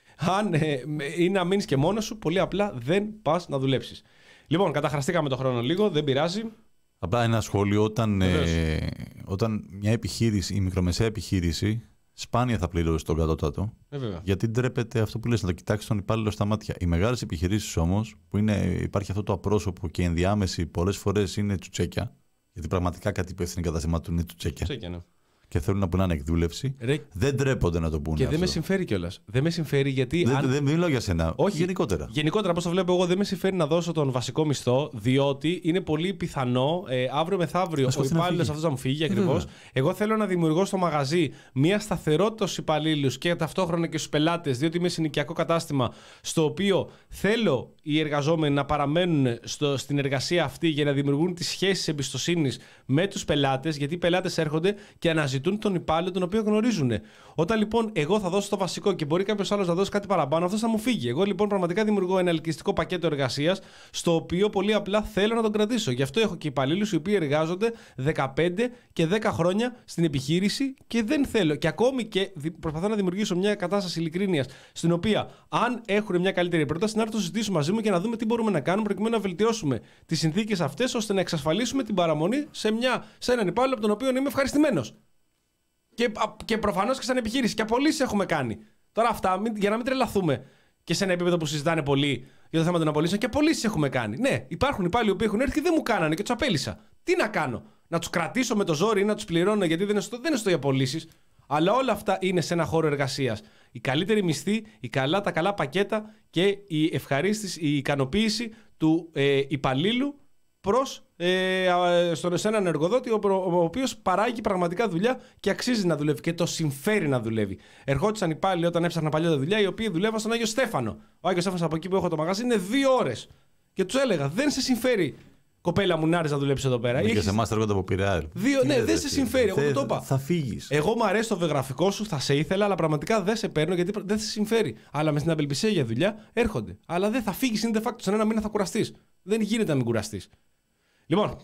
[SPEAKER 1] Αν ε, είναι να μείνεις και μόνος σου, πολύ απλά δεν πας να δουλέψεις. Λοιπόν, καταχραστήκαμε το χρόνο λίγο, δεν πειράζει.
[SPEAKER 2] Απλά ένα σχόλιο, όταν, ε, όταν μια επιχείρηση, η μικρομεσαία επιχείρηση, σπάνια θα πληρώσει τον κατώτατο.
[SPEAKER 1] Ε,
[SPEAKER 2] γιατί ντρέπεται αυτό που λες, να το κοιτάξει τον υπάλληλο στα μάτια. Οι μεγάλες επιχειρήσεις όμως, που είναι, υπάρχει αυτό το απρόσωπο και ενδιάμεση, πολλές φορές είναι τσουτσέκια. Γιατί πραγματικά κάτι υπεύθυνοι καταστημάτων είναι τσουτσέκια.
[SPEAKER 1] Τσουτσέκια, ναι.
[SPEAKER 2] Και θέλουν να πούνε εκδούλευση.
[SPEAKER 1] Ρε...
[SPEAKER 2] Δεν τρέπονται να το πούνε.
[SPEAKER 1] Και
[SPEAKER 2] αυτό.
[SPEAKER 1] δεν με συμφέρει κιόλας. Δεν με συμφέρει γιατί.
[SPEAKER 2] Δεν,
[SPEAKER 1] αν...
[SPEAKER 2] δεν μιλάω για σένα.
[SPEAKER 1] Όχι,
[SPEAKER 2] γενικότερα.
[SPEAKER 1] Γενικότερα, πώς το βλέπω εγώ, δεν με συμφέρει να δώσω τον βασικό μισθό, διότι είναι πολύ πιθανό ε, αύριο μεθαύριο ο υπάλληλος αυτός να μου φύγει ακριβώς. Εγώ θέλω να δημιουργώ στο μαγαζί μια σταθερότητα στους υπαλλήλους και ταυτόχρονα και στους πελάτες, διότι είμαι συνοικιακό κατάστημα, στο οποίο θέλω οι εργαζόμενοι να παραμένουν στο, στην εργασία αυτή για να δημιουργούν τις σχέσεις εμπιστοσύνης με τους πελάτες, γιατί οι πελάτες έρχονται και αναζητούν τον υπάλληλο τον οποίο γνωρίζουν. Όταν λοιπόν εγώ θα δώσω το βασικό και μπορεί κάποιος άλλος να δώσει κάτι παραπάνω, αυτός θα μου φύγει. Εγώ λοιπόν πραγματικά δημιουργώ ένα ελκυστικό πακέτο εργασίας, στο οποίο πολύ απλά θέλω να τον κρατήσω. Γι' αυτό έχω και υπαλλήλους οι οποίοι εργάζονται δεκαπέντε και δέκα χρόνια στην επιχείρηση και δεν θέλω. Και ακόμη και προσπαθώ να δημιουργήσω μια κατάσταση ειλικρίνειας, στην οποία αν έχουν μια καλύτερη πρόταση, να έρθουν να συζητήσουν μαζί μου και να δούμε τι μπορούμε να κάνουμε προκειμένου να βελτιώσουμε τις συνθήκες αυτές, ώστε να εξασφαλίσουμε την παραμονή σε, μια, σε έναν υπάλληλο από τον οποίο είμαι ευχαριστημένος. Και, και προφανώς και σαν επιχείρηση. Και απολύσεις έχουμε κάνει. Τώρα αυτά, μην, για να μην τρελαθούμε και σε ένα επίπεδο που συζητάνε πολύ για το θέμα των απολύσεων, και απολύσεις έχουμε κάνει. Ναι, υπάρχουν υπάλληλοι που έχουν έρθει και δεν μου κάνανε και τους απέλυσα. Τι να κάνω, να τους κρατήσω με το ζόρι ή να τους πληρώνω γιατί δεν είναι στο, δεν είναι στο οι απολύσεις. Αλλά όλα αυτά είναι σε ένα χώρο εργασίας. Η καλύτερη μισθή, η καλά, τα καλά πακέτα και η ευχαρίστηση, η ικανοποίηση του ε, υπαλλήλου προς ε, στον σε έναν εργοδότη ο, ο οποίος παράγει πραγματικά δουλειά και αξίζει να δουλεύει και το συμφέρει να δουλεύει. Ερχόντουσαν υπάλληλοι όταν έψαχνα παλιότερα δουλειά, οι οποίοι δουλεύαν στον Άγιο Στέφανο. Ο Άγιος Στέφανος από εκεί που έχω το μαγαζί είναι δύο ώρες. Και τους έλεγα: δεν σε συμφέρει, κοπέλα μου, να έρθεις να δουλέψεις εδώ πέρα.
[SPEAKER 2] Και
[SPEAKER 1] Έχεις...
[SPEAKER 2] σε εμάς έρχονται από Πειραιά.
[SPEAKER 1] Δύο... Ναι, δεν σε συμφέρει. Εγώ το είπα.
[SPEAKER 2] Θα φύγεις.
[SPEAKER 1] Εγώ μου αρέσει το βιογραφικό σου, θα σε ήθελα, αλλά πραγματικά δεν σε παίρνω γιατί δεν σε συμφέρει. Αλλά με στην απελπισία για δουλειά έρχονται. Αλλά δεν θα φύγεις, είναι de facto. Σε ένα μήνα θα κουραστείς. Δεν γίνεται να μην κουραστείς. Λοιπόν,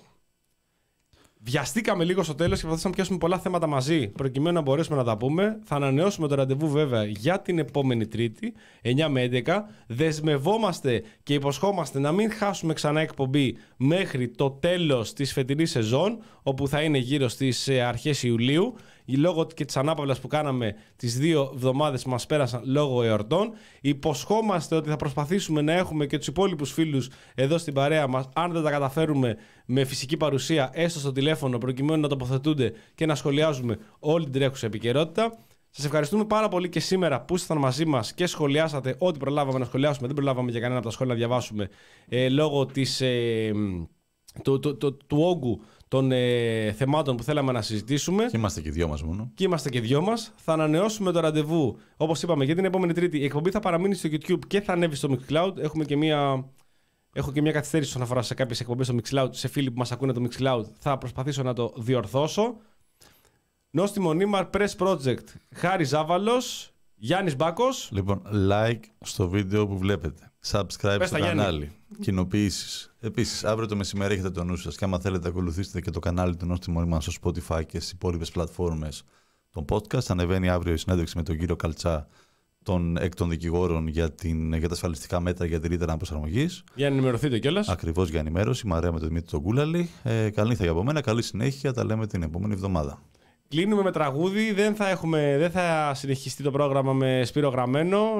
[SPEAKER 1] βιαστήκαμε λίγο στο τέλος και προσπαθήσαμε να πιάσουμε πολλά θέματα μαζί προκειμένου να μπορέσουμε να τα πούμε. Θα ανανεώσουμε το ραντεβού βέβαια για την επόμενη Τρίτη, εννιά με έντεκα. Δεσμευόμαστε και υποσχόμαστε να μην χάσουμε ξανά εκπομπή μέχρι το τέλος της φετινής σεζόν, όπου θα είναι γύρω στις αρχές Ιουλίου, λόγω και της ανάπαυλας που κάναμε τις δύο εβδομάδες που μας πέρασαν λόγω εορτών. Υποσχόμαστε ότι θα προσπαθήσουμε να έχουμε και τους υπόλοιπους φίλους εδώ στην παρέα μας, αν δεν τα καταφέρουμε με φυσική παρουσία, έστω στο τηλέφωνο, προκειμένου να τοποθετούνται και να σχολιάζουμε όλη την τρέχουσα επικαιρότητα. Σας ευχαριστούμε πάρα πολύ και σήμερα που ήσασταν μαζί μας και σχολιάσατε ό,τι προλάβαμε να σχολιάσουμε. Δεν προλάβαμε για κανένα από τα σχόλια να διαβάσουμε ε, λόγω της... Ε, του, του, του, του όγκου των ε, θεμάτων που θέλαμε να συζητήσουμε.
[SPEAKER 2] Και είμαστε και οι δυο μας μόνο.
[SPEAKER 1] Και είμαστε και δυο μας. Θα ανανεώσουμε το ραντεβού, όπως είπαμε, για την επόμενη Τρίτη. Η εκπομπή θα παραμείνει στο YouTube και θα ανέβει στο Mixcloud. Έχουμε και μία, έχω και μια καθυστέρηση όσον αφορά σε κάποιες εκπομπές στο Mixcloud. Σε φίλοι που μας ακούνε το Mixcloud, θα προσπαθήσω να το διορθώσω. Νόστιμο Νίμαρ, Press Project, Χάρη Ζάβαλος, Γιάννης Μπάκος.
[SPEAKER 2] Λοιπόν, like στο βίντεο που βλέπετε. Subscribe
[SPEAKER 1] Πες
[SPEAKER 2] στο
[SPEAKER 1] τα,
[SPEAKER 2] κανάλι. Κοινοποιήσεις. Επίσης, αύριο το μεσημέρι έχετε το νου σας και άμα θέλετε ακολουθήσετε και το κανάλι του Νόστιμο Νίμαρ στο Spotify και στις υπόλοιπες πλατφόρμες των podcast. Ανεβαίνει αύριο η συνέντευξη με τον κύριο Καλτσά, τον εκ των δικηγόρων για, την, για τα ασφαλιστικά μέτρα για τη ρήτρα προσαρμογής.
[SPEAKER 1] Για να ενημερωθείτε κιόλας.
[SPEAKER 2] Ακριβώς, για ενημέρωση. Μαρέα με τον Δημήτρη τον Κούλαλη. Ε, καλή νύχτα για από μένα. Καλή συνέχεια. Τα λέμε την επόμενη εβδομάδα.
[SPEAKER 1] Κλείνουμε με τραγούδι. Δεν θα, έχουμε, δεν θα συνεχιστεί το πρόγραμμα με Σπύρο Γραμμένο.